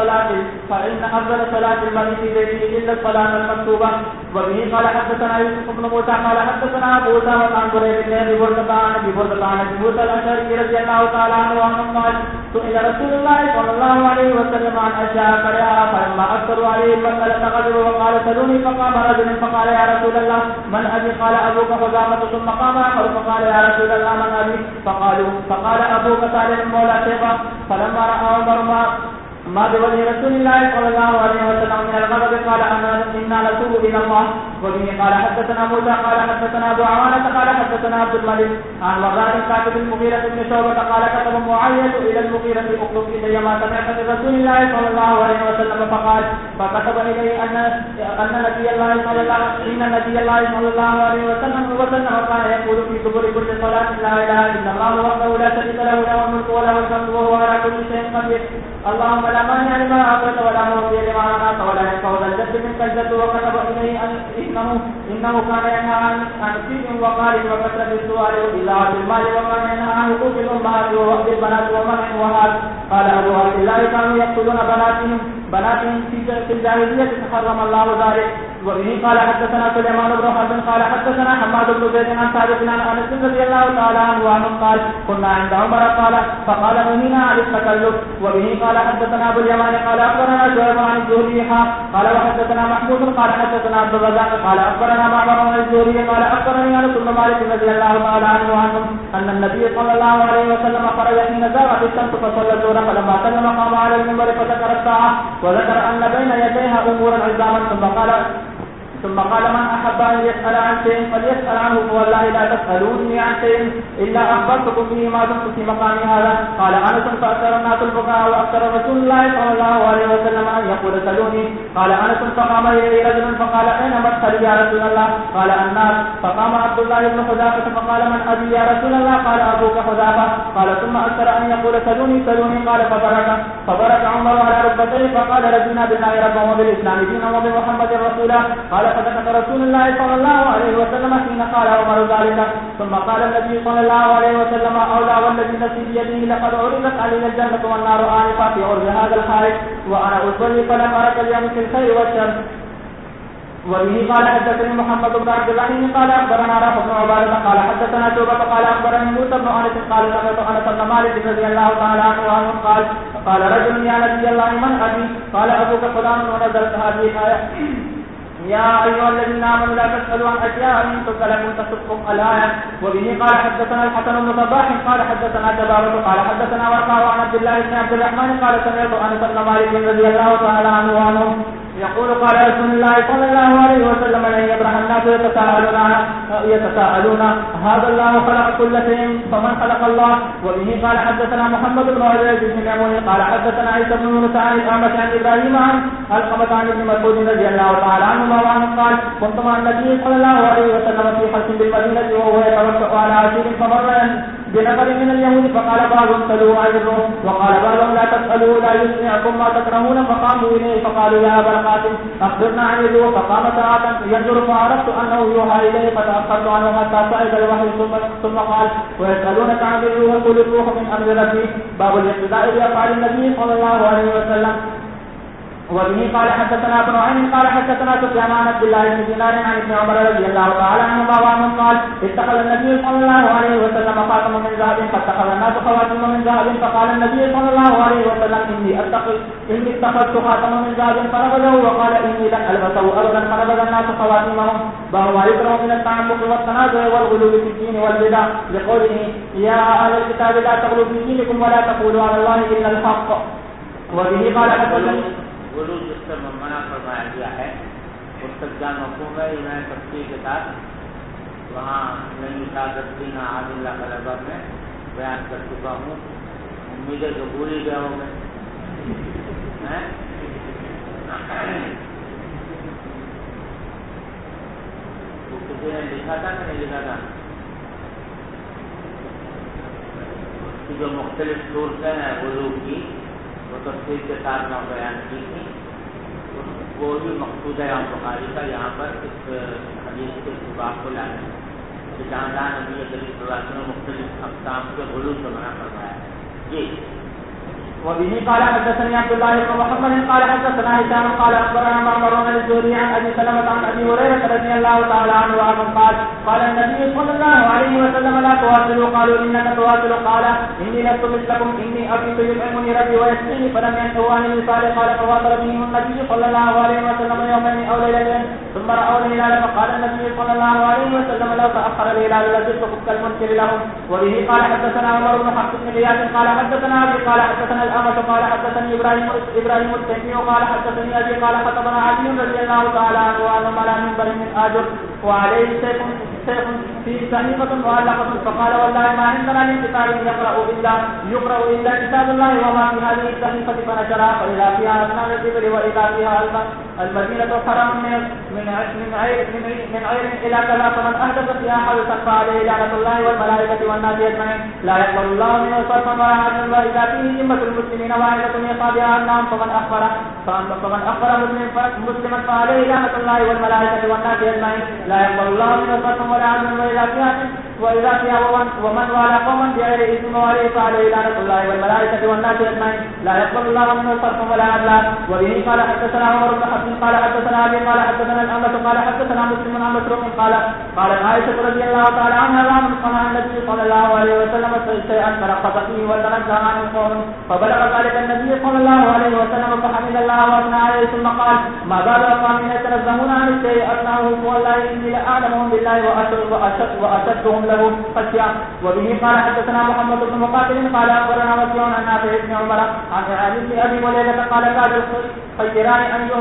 صلاة المرء في بيته إلا الصلاة المكتوبة. وبه قال حدثنا يوسف بن موسى قال حدثنا أبو أسامة عن بريد بن بردة عن موسى الأشعري رضي الله تعالى عنه قال سئل رسول الله صلى الله عليه وسلم عن أشياء كرهها فلما أكثروا عليه فسأل غضب وقال سلوني فقام رجل فقال يا رسول الله من أبي قال أبوك حذافة ثم قام آخر فقال يا رسول الله من أبي فقال أبوك صالح مولى شيخا فلما رأى عمر ما بوجه رسول الله صلى الله عليه وسلم من الغضب قال إنا نتوب إلى الله. وبه قال حدثنا موسى قال حدثنا أبو عوانة قال حدثنا عبد الملك عن وزار كاتب المغيرة بن شعبة قال كتب معاوية إلى المغيرة اكتب إلي ما سمعت من رسول الله صلى الله عليه وسلم فكتب إليه أن نبي الله صلى الله عليه وسلم كان يقول في دبر كل صلاة لا إله إلا الله وحده لا شريك له له الملك وله الحمد وهو على كل شيء قدير. اللهم لا مانع لما أعطيت ولا معطي لما منعت ولا ينفع ذا الجد منك الجد. وكتب إليه إنه كان ينهى عن سيء وقال وكثرة السؤال وإذاعة المال وكان ينهى عن حقوق الأمهات ووأد البنات ومنع وهات. قال أبو عبد الله كانوا يقتلون بناتهم في الجاهلية فحرم الله ذلك. وبه قال حدثنا سليمان بن حرب قال حدثنا حماد بن زيد عن ثابت عن انس رضي الله تعالى عنه قال كنا عند عمر فقال نهينا عن التكلف. وبه قال حدثنا ابو اليمان قال اخبرنا شعيب عن الزهري قال وحدثنا محمود قال حدثنا عبد الرزاق قال اخبرنا معمر عن الزهري قال اخبرني انس بن مالك رضي الله تعالى عنه ان النبي صلى الله عليه وسلم خرج حين زاغت الشمس فصلى الظهر فلما سلم قام على المنبر فذكر الساعه وذكر ان بين يديها امورا عظاما ثم قال من أحب أن يسأل عن شيء فليسأل عنه فوالله لا تسألوني عن شيء إلا أخبرتكم به ما دمت في مقام هذا. قال أنس فأكثر الناس البكاء وأكثر رسول الله صلى الله عليه وسلم أن يقول سألوني. قال أنس فقام إليه رجل فقال أين مدخلي يا رسول الله؟ قال الناس. فقام عبد الله بن حذافة فقال من أبي يا رسول الله؟ قال أبوك حذافة. قال ثم أكثر أن يقول سألوني قال فبرك عمر على ركبتيه فقال رضينا بالله ربا وبالإسلام دينا وبمحمد رسولا. قال فسكت رسول الله صلى الله عليه وسلم حين قال عمر ذلك. ثم قال النبي صلى الله عليه وسلم أولى والذي نفسي بيده لقد عرضت علينا الجنة والنار آنفا في عرض هذا الخارج وأنا أصلي فلم أرك اليوم في الخير والشر. وبه قال حدثني محمد بن عبد الرحيم قال اخبرنا رافع بن عباده قال حدثنا شعبة قال اخبرني موسى بن انس قال سمعت انس بن مالك رضي الله تعالى عنه قال رجل يا نبي الله من ابي؟ قال ابوك فلان. ونزلت هذه الايه يا أيها الذين آمنوا لا تسألوا عن أشياء إن تبد لكم تسؤكم الآية. وبه قال حدثنا الحسن بن صباح قال حدثنا جبارة قال حدثنا ورقاء عن عبد الله بن عبد الرحمن قال سمعت أنس بن مالك رضي الله تعالى عنه يقول قال رسول الله صلى الله عليه وسلم لن يبرح الناس يتساءلون هذا الله خلق كل شيء فمن خلق الله. وبه قال حدثنا محمد بن عبيد بن ميمون قال حدثنا عيسى بن يونس عن الأعمش عن إبراهيم عن القمة عن ابن مسعود رضي الله تعالى عنه قال كنت مع النبي صلى الله عليه وسلم في حج بالمدينة وهو يتوسع على عشير فمر بنفر من اليهود فقال بعضهم سلوا عن الروم وقال بعضهم لا تسألوا لا يسمعكم ما تكرهون فقاموا إليه فقالوا يا أبا القاسم أخبرنا عن الروح. فقام ساعة ينظر فعرفت أنه يوحى إليه فتأخرت عنه حتى صعد الوحي ثم قال ويسألونك عن الروح قل الروح من أمر ربي. باب الاقتداء بأفعال النبي صلى الله عليه وسلم. وبه قال حدثنا ابن عين قال حدثنا سفيان عن عبد الله بن دينار عن ابن عمر رضي الله تعالى عنهما قال اتخذ النبي صلى الله عليه وسلم خاتما من ذهب فاتخذ الناس خواتم من ذهب فقال النبي صلى الله عليه وسلم اني اتخذت خاتما من ذهب فنبذه وقال اني لن البسه ابدا فنبذ الناس خواتمهم. باب ما يكره من التعمق والتنازع والغلو في الدين والبدع لقوله يا اهل الكتاب لا تغلوا في دينكم ولا تقولوا على الله الا الحق. وبه قال حدثنا غلو جس سے منع فرمایا گیا ہے مستقبل مفہوم ہے انہیں تفصیل کے ساتھ وہاں نئی سادتین عاد اللہ قلبہ میں بیان کر چکا ہوں. امید ہے کہ بھول ہی گئے ہوں گے. تو کسی نے لکھا تھا کہ نہیں لکھا تھا؟ اس کی جو مختلف صورتیں ہیں وضو کی وہ تفصیل کے ساتھ میں بیان کی تھی. وہ بھی مقصود ہے امام بخاری کا یہاں پر اس حدیث کے باب کو لانے کہ جہاں جہاں نبی کریم صلی اللہ علیہ وسلم نے مختلف اقسام کے غلو سے منع فرمایا ہے. جی. وبه قال حدثني عبد الله بن محمد قال حدثنا هشام قال اخبرنا معمر بن الزهري عن ابي سلمة عن ابي هريرة رضي الله تعالى عنه قال قال النبي صلى الله عليه وسلم لا تواصلوا. قالوا انك تواصل. قال اني لست مثلكم اني ابيت يطعمني ربي ويسقيني فلم ينتهوا عن الوصال. قال فواصل بهم النبي صلى الله عليه وسلم يومين او ليلتين ثم راوا الهلال فقال النبي صلى الله عليه وسلم لو تاخر الهلال لزدتكم كالمنكر لهم. وبه قال حدثنا عمر بن حفص بن غياث قال حدثنا ابي قال حدثنا الأمة قال حدثني إبراهيم التيمي قال حدثني أبي قال خطبنا علي رضي الله تعالى عنه وأنا على منبر من آجر وعليه سيف في صحيفة معلقة فقال والله ما عندنا من كتاب يقرأ إلا كتاب الله وما في هذه الصحيفة فنشرها فإذا فيها أسنان الإبل وإذا فيها المدينة حرم من عير إلى كذا فمن أحدث فيها حدثا فعليه لعنة الله والملائكة والناس أجمعين لا يقبل الله منه صرفا ولا عدلا وإذا فيه ذمة المسلمين واحدة يصابها أنهم فمن أخبر مسلما فعليه لعنة الله والملائكة والناس أجمعين لا يقبل الله منه صرفا ولا عدلا وإذا فيها ومن والى قوما بغير إثم وعليه فعليه لعنة الله والملائكة والناس أجمعين لا يقبل الله منه صرفا ولا عدلا. وبه قال حدثنا عمر بن حفص قال حدثنا أبي قال حدثنا الأمة قال حدثنا مسلم عن مسروق قالت عائشة رضي الله تعالى عنها لما صنع النبي صلى الله عليه وسلم شيئا فرقص فيه وتنزه عن القوم فبلغ ذلك النبي صلى الله عليه وسلم فحمد الله واثنى عليه ثم قال ما بال أقوام يتنزهون عن الشيء أثناه والله إني لأعلمهم بالله وأشدهم له خشية. وبه قال حدثنا محمد بن مقاتل قال أخبرنا وكيع عن نافع بن عمر عن بن أبي وليدة قال كاد الخيران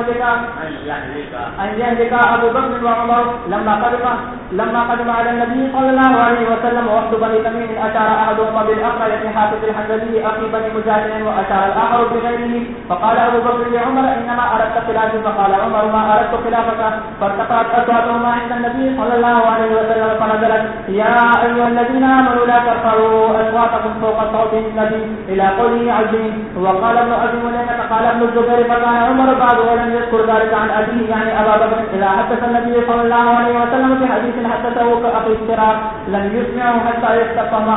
أن يهلك أبو بكر وعمر لما قدم على النبي صلى الله عليه وسلم وقت بني تميم أشار أحدهما بالأخرى بن حافظ الحنبلي أخي بني مجاهد وأشار الآخر بغيره فقال أبو بكر لعمر إنما أردت خلافي فقال عمر ما أردت خلافك فارتفعت أصواتهما عند النبي صلى الله عليه وسلم فنزلت يا أيها الذين آمنوا لا ترفعوا أصواتكم فوق صوت النبي إلى قوله عظيم. وقال ابن أبي مليكة قال ابن الزبير فكان عمر بعد ولم يذكر ذلك عن أبيه يعني أبا بكر إذا حدث النبي صلى الله عليه وسلم في حديث حدثه كأخي السراج لم يسمعه حتى يستفهمه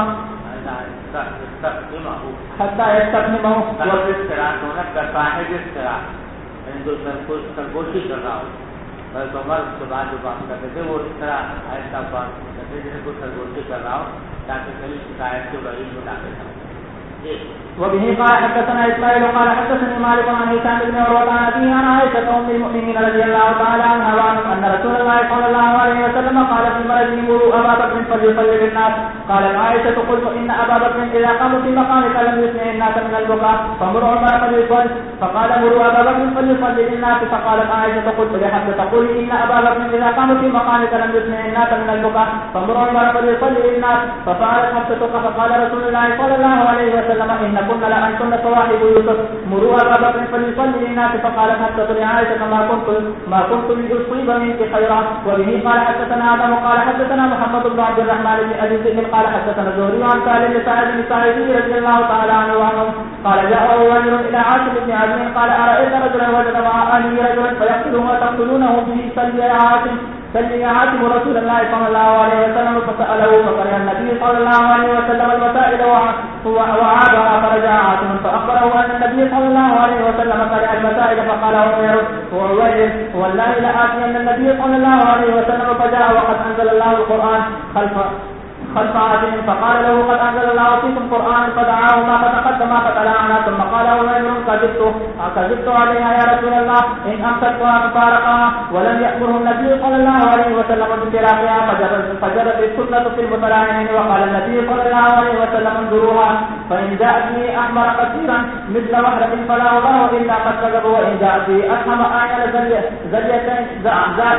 کرتا ہے جس طرح سرگوشی کر رہا ہو عمر اس کے بعد جو بات کرتے تھے وہ اس طرح آہستہ بات کرتے تھے جیسے کوئی سرگوشی کر رہا ہو تاکہ کبھی شکایت کے بعد کو ڈاکے تھا. وبه قال حدثنا إسماعيل قال حدثني مالك عن هشام بن عروة عن أبيه عن عائشة أم المؤمنين رضي الله تعالى عنها أن رسول الله صلى الله عليه وسلم قال في مرض مروا أبا بكر فليصلي بالناس. قالت عائشة قلت إن أبا بكر إذا قام في مقامك لم يسمع الناس من البكاء فمر عمر فليصلي فقال مروا أبا بكر فليصلي بالناس. فقالت عائشة قلت لحفصة تقولي إن أبا بكر إذا قام في مقامك لم يسمع الناس من البكاء فمر عمر فليصلي بالناس. ففعلت حفصة فقال رسول الله صلى الله عليه وسلم إن كنا لأنتن صواحب يوسف مروا أبا بكر فليصلي للناس. فقالت حفصة لعائشة ما كنت لأصيب منك خيرا. وبه قال حدثنا آدم قال حدثنا محمد بن عبد الرحمن بن أبي ذئب قال حدثنا الزهري عن سالم بن سعد بن سعيد رضي الله تعالى عنه قال جاء رجل إلى عاصم بن عدي قال أرأيت رجلا وجد مع أهله رجلا فيقتله وتقتلونه به سلي يا عاصم رسول الله صلى الله عليه وسلم فسأله فقال النبي صلى الله عليه وسلم المسائل وعابها فرجع عاصم فأخبره أن النبي صلى الله عليه وسلم قرأ المسائل فقال عمر والله لآتي أن النبي صلى الله عليه وسلم فجاء وقد أنزل الله القرآن خلف عاصم فقال له قد أنزل الله فيكم قرآن فدعاه ما فتقدم فتلعنا ثم قال عمر كذبت عليها يا رسول الله إن أمسكتها ففارقها ولم يأمره النبي صلى الله عليه وسلم بفراقها فجرت السنة في المتلاعنين. وقال النبي صلى الله عليه وسلم انظروها فإن جاءت به أحمر كثيرا مثل وحدة فلا الله إلا قد كذب وإن جاءت به أسهم آية زليتين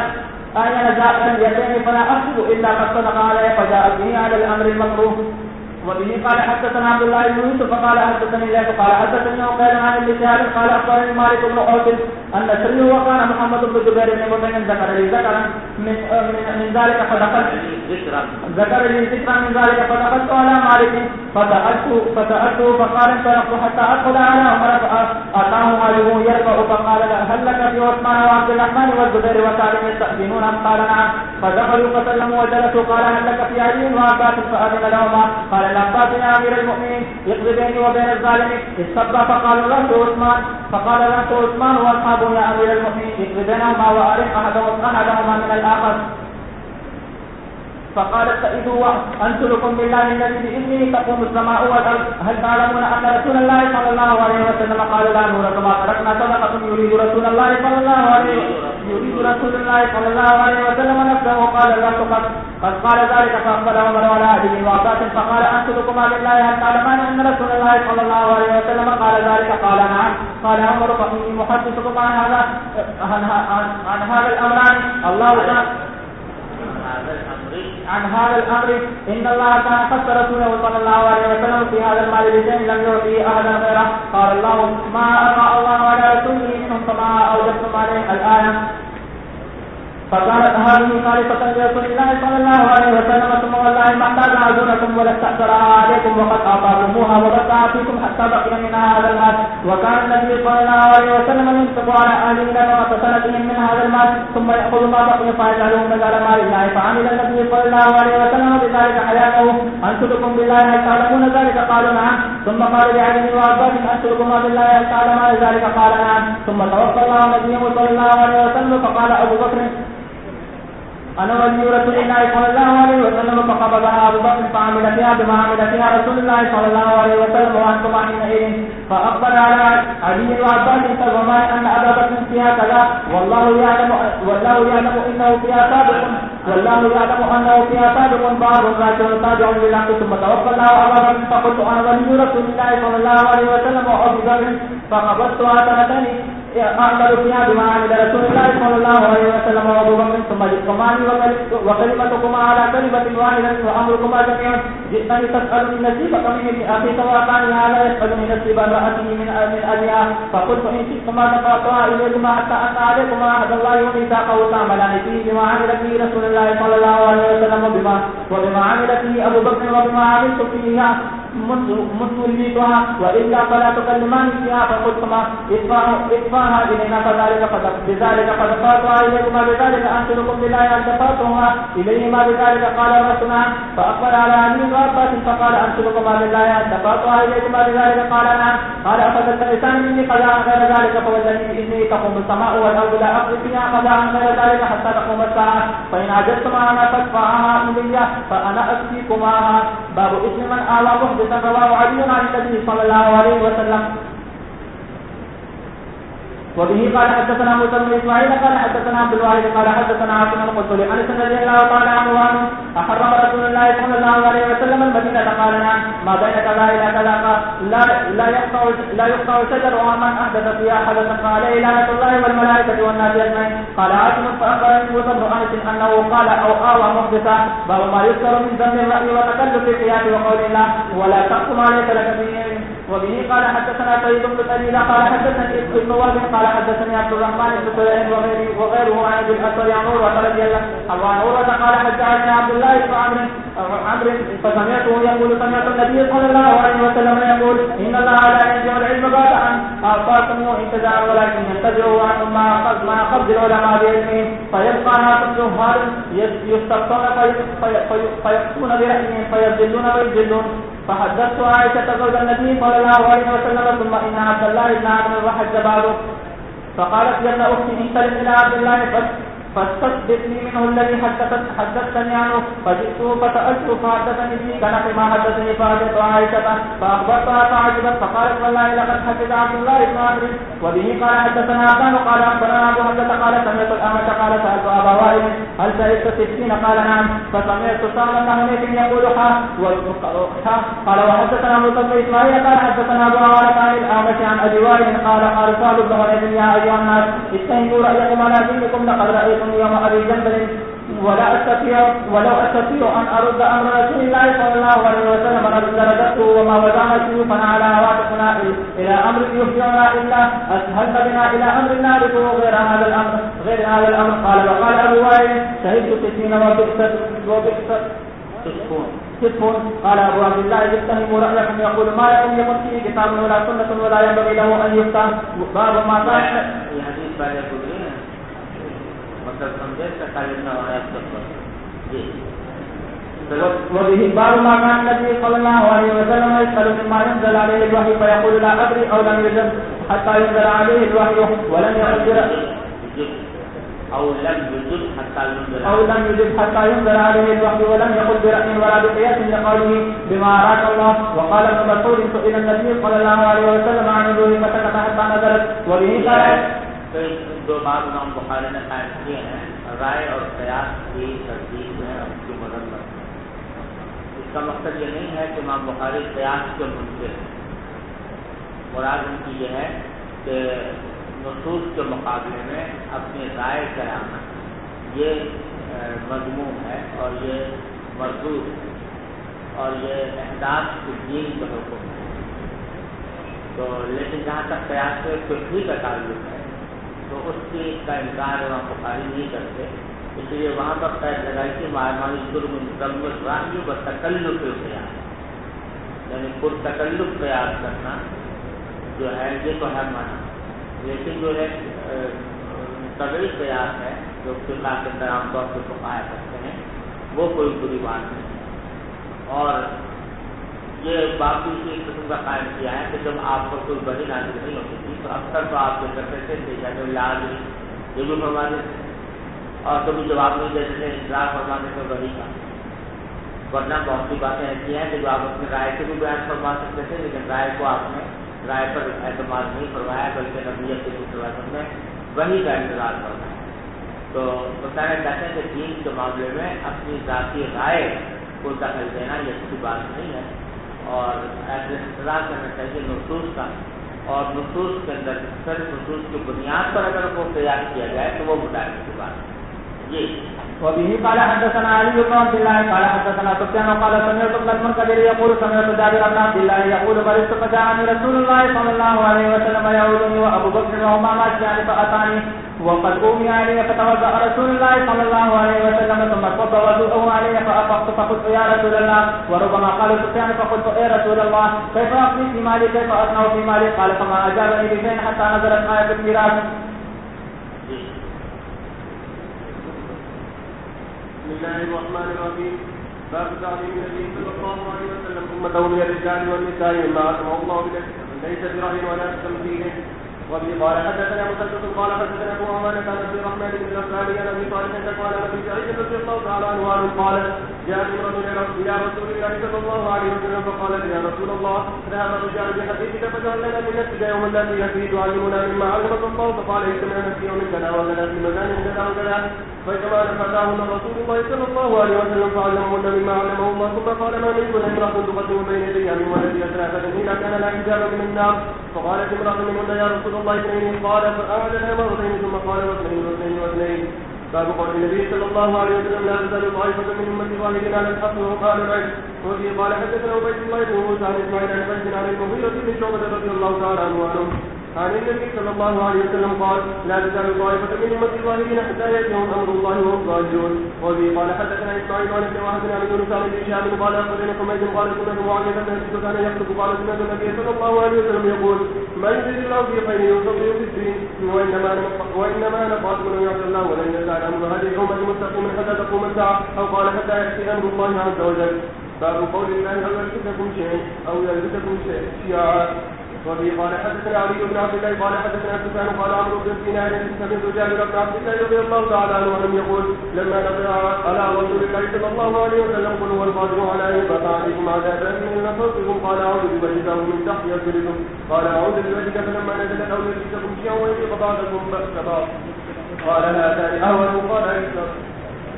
أن ينزع اليتين فلا أحسب إلا قد صدق عليه فجاء به على الأمر المكروه. وبه قال حدثنا عبد الله بن يوسف قال حدثني الله قال حدثني وقال عن ابن شهاب قال اخبرني مالك بن اوس ان سري وكان محمد بن جبير بن مطعم ذكر لي ذكرا من ذلك فدخلت ذكر لي ذكرا من ذلك فدخلت على مالك فسالته فقال انطلقت حتى ادخل على عمر فاتاه ماله يرفع فقال هل لك في عثمان وعبد الرحمن والزبير وسالم يستأذنون قال نعم فدخلوا فسلموا وجلسوا قال هل لك في علي وعباس فأذن لهما قال العباس يا امير المؤمنين اقضي بيني وبين الظالم استبى فقال رأس عثمان واصحابه يا امير المؤمنين اقضي بينهما وارق احدهما من الاخر فقال استئذوا انزلكم بالله الذي باذنه تقوم السماء والارض هل تعلمون ان رسول الله صلى الله عليه وسلم قال لا نور كما تركنا صدقه يريد رسول الله صلى الله عليه وسلم نفسه قال لا تقص قد قال ذلك فاقبل عمر ولا عبد وعباس فقال انزلكما بالله هل تعلمون ان رسول الله صلى الله عليه وسلم قال ذلك قال نعم قال عمر فاني محدثكم عن هذا الامران الله تعالى عن هذا الامر ان الله كان خص رسوله صلى الله عليه وسلم في هذا المال بشيء لم يعطيه احدا غيره قال الله ما افاء الله على رسوله منهم فما اوجبتم عليه الايه فقالت هذه خالصة لرسول الله صلى الله عليه وسلم ثم والله ما احتاج عزونكم ولا استأثرها عليكم وقد أعطاكموها وقد فيكم حتى بقي منها هذا المال وكان النبي صلى الله عليه وسلم ينفق على أهله نفقة سنتهم من هذا المال ثم يأخذ ما بقي فيجعله مجال مال الله فعمل النبي صلى الله عليه وسلم بذلك حياته أنشدكم بالله هل تعلمون ذلك قالوا نعم ثم قال لعلي وعباس أنشدكم بالله هل تعلمون ذلك قال نعم ثم توفى الله نبيه صلى الله عليه وسلم فقال أبو بكر أنا ولي رسول الله صلى الله عليه وسلم فقبضها أبو بكر فعمل فيها بما عمل فيها رسول الله صلى الله عليه وسلم وأنتم حينئذ فأقبل على علي وعباس فظنان أن أبا بكر فيها كذا والله يعلم أنه فيها سابق بار راجع تابع لله ثم توفى الله أبا بكر فقلت أنا ولي رسول الله صلى الله عليه وسلم وأبو بكر فقبضتها سنتين أعمل فيها بما عمل رسول الله صلى الله عليه وسلم وأبو بكر ثم جئتمان وكلمتكما على كلمة واحدة وأمركما جميع جئتني تسألني نصيبك من أخيك وأعطاني هذا يسألني نصيب امرأته من أبيها فقلت إن شئتما تقاطعا إليكما حتى أتى عليكما عهد الله وميثاقه تعملان فيه بما عمل فيه رسول الله صلى الله عليه وسلم وبما عمل فيه أبو بكر وبما عملت فيها مسلميتها وإلا فلا تكلمان فيها فقلتما إطفاها إلينا بذلك قد قاطعا إليكما بذلك أنشدكم بالله أن تقاطعها إليهما بذلك قال رسولنا فأقبل على علي وعباس فقال أنشدكما بالله أن تقاطعا إليكما بذلك قال نعم قال أخذت لسان مني قضاء غير ذلك فوالذي بإذنه تقوم السماء والأرض لا أقضي فيها قضاء غير ذلك حتى تقوم الساعة فإن عجزتما أنا فادفعها إلي فأنا أكفيكماها باب اسم من آوى محدثا رواه علي عن النبي صلى الله عليه وسلم. وبه قال حدثنا موسى بن اسماعيل قال حدثنا عبد الواحد قال حدثنا عاصم القتلي عن انس رضي الله تعالى عنه احرم رسول الله صلى الله عليه وسلم المدينه قال نعم ما بين كذا الى كذا لا يقطع شجر ومن احدث فيها حدثا فعليه لعنه الله والملائكه والناس اجمعين. قال عاصم فاخبرني موسى بن انس انه قال او آوى محدثا باب ما يذكر من ذم الراي وتكلف القياس وقول الله ولا تقم عليك لك به. وبه قال حدثنا سيد بن طويل قال حدثني ابن وهب قال حدثني عبد الرحمن بن سليم وغيره عن ابي الاسود عن عروه رضي الله عنه عروه قال حدثني عبد الله بن عمرو فسمعته يقول سمعت النبي صلى الله عليه وسلم يقول ان الله لا ينزع العلم بعد ان اعطاكم انتزاعا ولكن ينتزعوا عنهم ما قبض العلماء بعلمهم فيبقى ناس جهال يستبقون فيقصون برايهم فيضلون ويضلون. فحدثت عائشة زوج النبي صلى الله عليه وسلم ثم إن عبد الله بن عمرو وحج بعده فقالت يا ابن أختي انطلق إلى عبد الله فاستثبتني منه الذي حدثتني عنه فجئته فسألته فحدثني به كنحو ما حدثني فأتيت عائشة فأخبرتها فعجبت فقالت والله لقد حدث عبد الله بن عمرو. وبه قال حدثنا عبدان قال أخبرنا أبو حمزة قال سمعت الأعمش قال سألت أبا وائل هل شهدت 60 قال نعم فسمعت سهل بن حنيف يقول قال وحدثنا موسى بن اسماعيل قال حدثنا ابو عوانة عن الاعمش عن ابي وائل قال سهل بن حنيف يا ايها الناس استهزوا رايكم على دينكم لقد رايتم يوم ابي جندل ولو أستطيع أن أرد أمر رسول الله صلى الله عليه وسلم لرددته وما وزعنا سيوفنا على هواتفنا إلى أمر يهجرنا إلا أسهلت بنا إلى أمر الله لكم غير هذا الأمر قال وقال أبو وائل شهدت 60 وبئست صدق قال أبو عبد الله اتهموا رأيكم يقول ما لكم يكن فيه كتاب ولا سنة ولا ينبغي له أن يفتح باب ما قال وبه باب ما كان النبي صلى الله عليه وسلم يسأل مما ينزل عليه الوحي فيقول لا أدري أو لم يجب حتى ينزل عليه الوحي ولم يقدر أو لم يجب حتى ينزل عليه الوحي ولم يقل برأي ولا بقياس لقوله بما أراك الله. وقال ابن مسعود سئل النبي صلى الله عليه وسلم عن الوحي فسكت حتى نزلت. وبه قال دو بات امام بخاری نے قائم کیے ہیں رائے اور قیاس کی ترتیب میں اور اس کی مذمت. اس کا مقصد یہ نہیں ہے کہ امام بخاری قیاس کے منکر ہیں. مراد ان کی یہ ہے کہ نصوص کے مقابلے میں اپنی رائے قیاس یہ مضمون ہے اور یہ مردود اور یہ احداث کی دین کا حکم ہے. تو لیکن جہاں تک قیاس سے فقہی کا تعلق ہے تو اس کی کا انکار امام بخاری نہیں کرتے. اس لیے وہاں پر قید لگائی کہ معماری جرم مکمل راہی و تکلف قیاس یعنی خود تکلف قیاس کرنا جو ہے یہ تو ہے مانا. لیکن جو ہے طبعی قیاس ہے جو فقہ کے اندر عام طور سے فقہاء کرتے ہیں وہ کوئی بری بات نہیں. اور یہ بات بھی اسی قسم کا قائم کیا ہے کہ جب آپ پر کوئی وحی نازل نہیں ہوتی تھی تو اکثر تو آپ یہ کرتے تھے کہ جیسے لال یہ بھی فرما دیتے اور کبھی جواب نہیں دیتے تھے انتظار فرما دیتے وحی کا. ورنہ بہت سی باتیں ایسی ہیں کہ جو آپ اپنی رائے سے بھی بیان فرما سکتے تھے لیکن رائے کو آپ نے رائے پر اعتماد نہیں فرمایا بلکہ نبیت کے وسلم نے وحی کا انتظار فرمایا. تو بتانا چاہتے ہیں کہ دین کے معاملے میں اپنی ذاتی رائے کو دخل دینا یہ اچھی بات نہیں ہے اور ایسے انتظار کرنا چاہیے نصوص کا. اور نصوص کے اندر صرف نصوص کی بنیاد پر اگر وہ تیار کیا جائے تو وہ مطالعے کی بات ہے. جی وبه قال حدثنا علي بن عبد الله قال حدثنا سفيان قال سمعت ابن المنكدر يقول سمعت جابر بن عبد الله يقول برست فجاءني رسول الله صلى الله عليه وسلم يعودني وابو بكر وهما ماشيان فاتاني وقد أومي علي فتوضأ رسول الله صلى الله عليه وسلم ثم صب وضوءه علي فأفقت فقلت يا رسول الله وربما قال سفيان فقلت يا رسول الله كيف أقضي في مالي كيف أصنع في مالي قال فما أجابني بشيء حتى نزلت آية الميراث. بسم الله الرحمن الرحيم. باب تعليم النبي صلى الله عليه وسلم أمته من الرجال والنساء مما أسمع الله بك ليس برهن ولا تمثيل. وابي قال حدثنا مسدد قال حدثنا ابو عوانة عن عبد الرحمن بن الأنصاري عن ابي صالح قال ابي سعيد رضي الله تعالى عنه قال جاء رجل الى رسول الله صلى الله عليه وسلم فقال يا رسول الله ذهب الرجال بحديثك فجعل لنا من نفسك يوم الذي يفيه تعلمنا مما علمك الله فقال اجتمعنا في يوم كذا ولنا في مكان كذا وكذا فكما فتاهن رسول الله صلى الله عليه وسلم فعلمهن مما علمه الله ثم قال ما منكن امرأة تقدم بين يدي من ولدي ثلاثة إذا كان لا حجاب من النار فقالت امرأة منهن يا رسول الله اثنين قال فأعدنا مرتين ثم قال واثنين. باب قول النبي صلى الله عليه وسلم لا تزال طائفة من أمتي ظاهرين على الحق وقال العلم. وفي قال حدثنا عبيد الله بن موسى عن إسماعيل عن بن عن المغيرة بن شعبة رضي الله تعالى عنه عن النبي صلى الله عليه وسلم قال لا تزال طائفة من أمتي ظاهرين حتى يأتيهم أمر الله وهم ظاهرون. وفي قال حدثنا إسماعيل عن ابن وهب عن يونس عن ابن شهاب قال أخبرنا حميد قال سمعت معاوية بن أبي سفيان يخطب قال سمعت النبي صلى الله عليه وسلم يقول من يريد الله في خير يوفقه في الدين وإنما أنا قاتل من يعصي الله ولن يزال أمر هذه الأمة مستقيما حتى تقوم الساعة أو قال حتى يأتي أمر الله عز وجل. باب قول الله هل يلبسكم شيء أو يلبسكم شيعا. وفي قال حدثنا علي بن عبد الله قال حدثنا سفيان قال عمرو بن دينار سمعت جابر بن عبد الله رضي الله تعالى عنه يقول لما نزل على رسول الله صلى الله عليه وسلم قل هو القادر على ان يبقى عليكم عذابا من فوقكم قال اعوذ بوجهه من تحت يرجلكم قال اعوذ بوجهك فلما نزل او يلبسكم شيئا ويذيق بعضكم بأس بعض قال هذان اهون قال اكثر.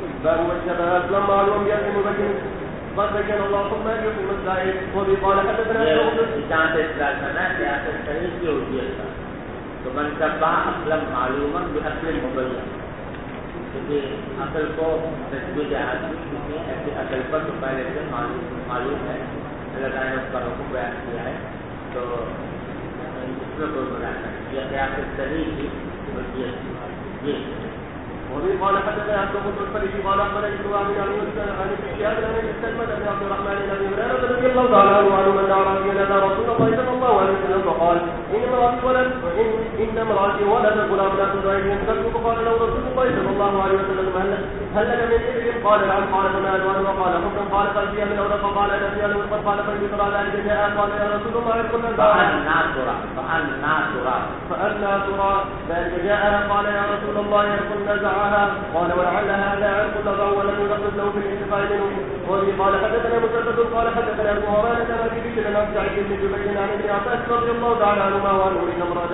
باب وجه أسلم معلوم يأتي مبين قد بين الله ثم يقيم الزائد وبه قال حدثنا جہاں سے اطلاع کرنا ہے سیاست صحیح کی ہوتی ہے تو من شبہ اسلم معلوما بأصل مبین کیونکہ اصل کو تشبیہ آدمی ایسی اصل پر تو پہلے سے معلوم ہے اللہ تعالیٰ نے اس کا حکم بیان کیا ہے تو اس میں کوئی ملانا ہے یہ سیاست صحیح کی ہوتی ہے یہ وبه قال حدثنا عبد الله بن الفرج قال اخبرني ابن وهب عن يونس عن الشهاب عن سلمة بن عبد الرحمن بن ابي هريرة رضي الله تعالى عنه ان اعرابيا اتى رسول الله صلى الله عليه وسلم فقال ان امرأتي ولد غلام لا تدعي ينكسر فقال له رسول الله صلى الله عليه وسلم هل لك من ابل؟ قال نعم. قال فما الوان؟ وقال حكم. قال فأتيها من اولى فقال نسيها الوفر. قال فانتظر ذلك جاء قال يا رسول الله يقول فأنا ترى ذلك جاء قال يا رسول الله يقول نزعها. قال ولعل هذا عرق نزع ولم يلقف له في الانتقال منه. وبه قال حدثنا مسدد قال حدثنا ابن هريرة عن ابي بكر عن سعيد بن جبير عن ابن عباس رضي الله تعالى عنهما وعنه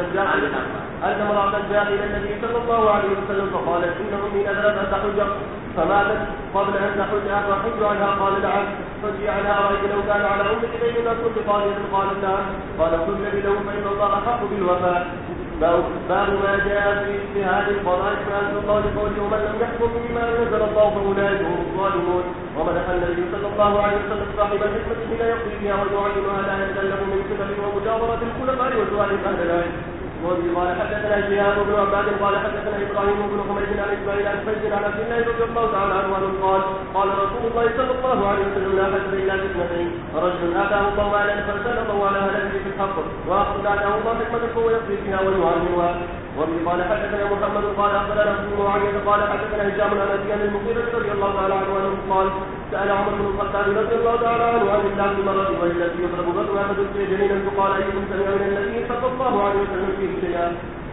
ان امرأة جاءت الى النبي صلى الله عليه وسلم فقالت ان امي نذرت ان تحج فماتت قبل ان تحج فحج عنها. قال نعم. فجي عنها رايت لو كان على امك دين لا كنت قاضية. قالت نعم. قال كل له فان الله احق بالوفاء. باب ما جاء في اجتهاد القضاء فأنزل الله لقوله ومن لم يحكم بما أنزل الله فأولئك هم الظالمون. ومدح النبي صلى الله عليه وسلم صاحب الحكمة بلا يقضي فيها ويعلمها لا يتكلم من سبب ومجاورة الخلفاء وسؤال أهل العلم. وبه قال حدثنا شهاب بن عباد قال حدثنا إبراهيم بن حميد عن إسماعيل عن فيض عن عبد الله رضي الله تعالى عنه قال قال رسول الله صلى الله عليه وسلم لا حسب إلا في اثنتين رجل آتاه الله مالا فسلطه على هلكه في الحق وآخر آتاه الله حكمة فهو يقضي فيها ويعلمها. وبه قال حدثنا محمد قال أخبرنا ابن معاوية قال حدثنا هشام عن أبي عن المغيرة رضي الله تعالى عنه قال سأل عمر بن الخطاب رضي الله تعالى عنه عن الله المرض وهي التي يضرب بطنها فتسقي جنينا فقال أيكم سمع من النبي صلى الله عليه وسلم فيه شيئا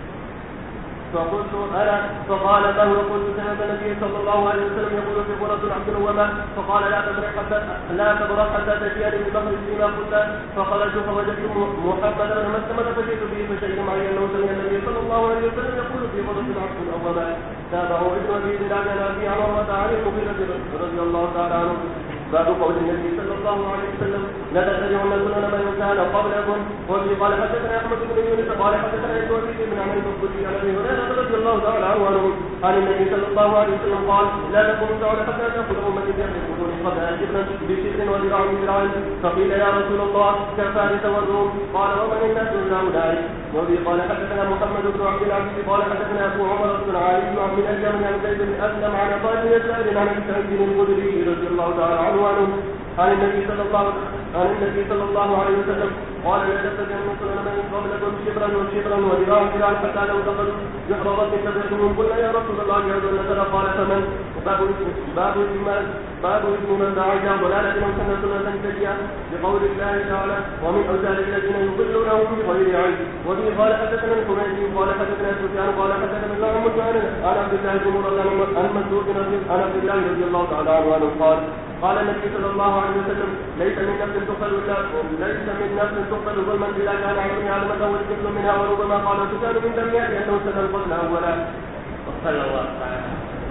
فقلت أنا فقال له وقلت سمعت النبي صلى الله عليه وسلم يقول في قرة عبد وما فقال لا تبرح حتى تجيء ببخر فيما قلت. فخرجت فوجدت محمدا لما استمد فجئت به فشهد معي أنه سمع النبي صلى الله عليه وسلم يقول في قرة عبد وما. تابعه ابن أبي ذئاب عن أبي عروة عن المغيرة رضي الله تعالى عنه. باب قول النبي صلى الله عليه وسلم لا تتبعون سنن من كان قبلكم. وبه قال حدثنا احمد بن يونس قال حدثنا ابن بن عمرو بن الخزي عن ابي هريره رضي الله تعالى عنه عن النبي صلى الله عليه وسلم قال لا تقوم الساعه حتى تاخذ امتي بحكم قبل شبرا بشبر وذراع ذراع. فقيل يا رسول الله كفارس والروم. قال ومن الناس الا اولئك. وبه قال حدثنا محمد بن عبد العزيز قال حدثنا ابو عمر بن علي وعبد الجم عن زيد بن اسلم عن قال يسال عن سعيد بن الخدري رضي الله تعالى عنه عن النبي صلى الله عليه وسلم قال لا تتبعون سنن من قبلكم شبرا وشبرا وذراعا ذراعا حتى لو دخلوا جحر ضب تبعتموهم. قلنا يا رسول الله يعود النسل. قال فمن. باب اسم من دعا الى ضلاله او سن سنه سيئه بقول الله تعالى ومن اوزار الذين يضلونهم بغير علم. وبه قال حدثنا الحميدي قال حدثنا سفيان قال حدثنا الأعمش عن عبد الله بن مرة عن مسعود عن عبد الله رضي الله تعالى عنه قال النبي صلى الله عليه وسلم ليس من نفس تقتل ظلما الا كان عليه علمته والكفل منها. وربما قال سفيان من دم ياتي انه سن القتل اولا. وصلى الله تعالى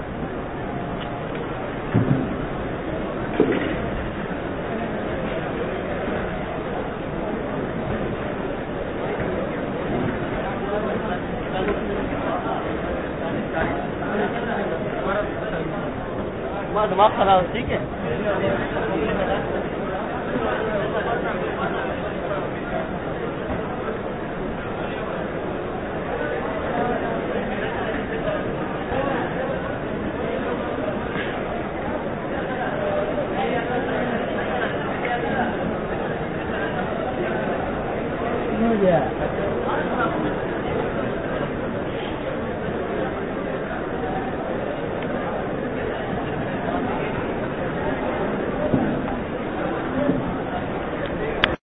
دماغ خراب ٹھیک ہے.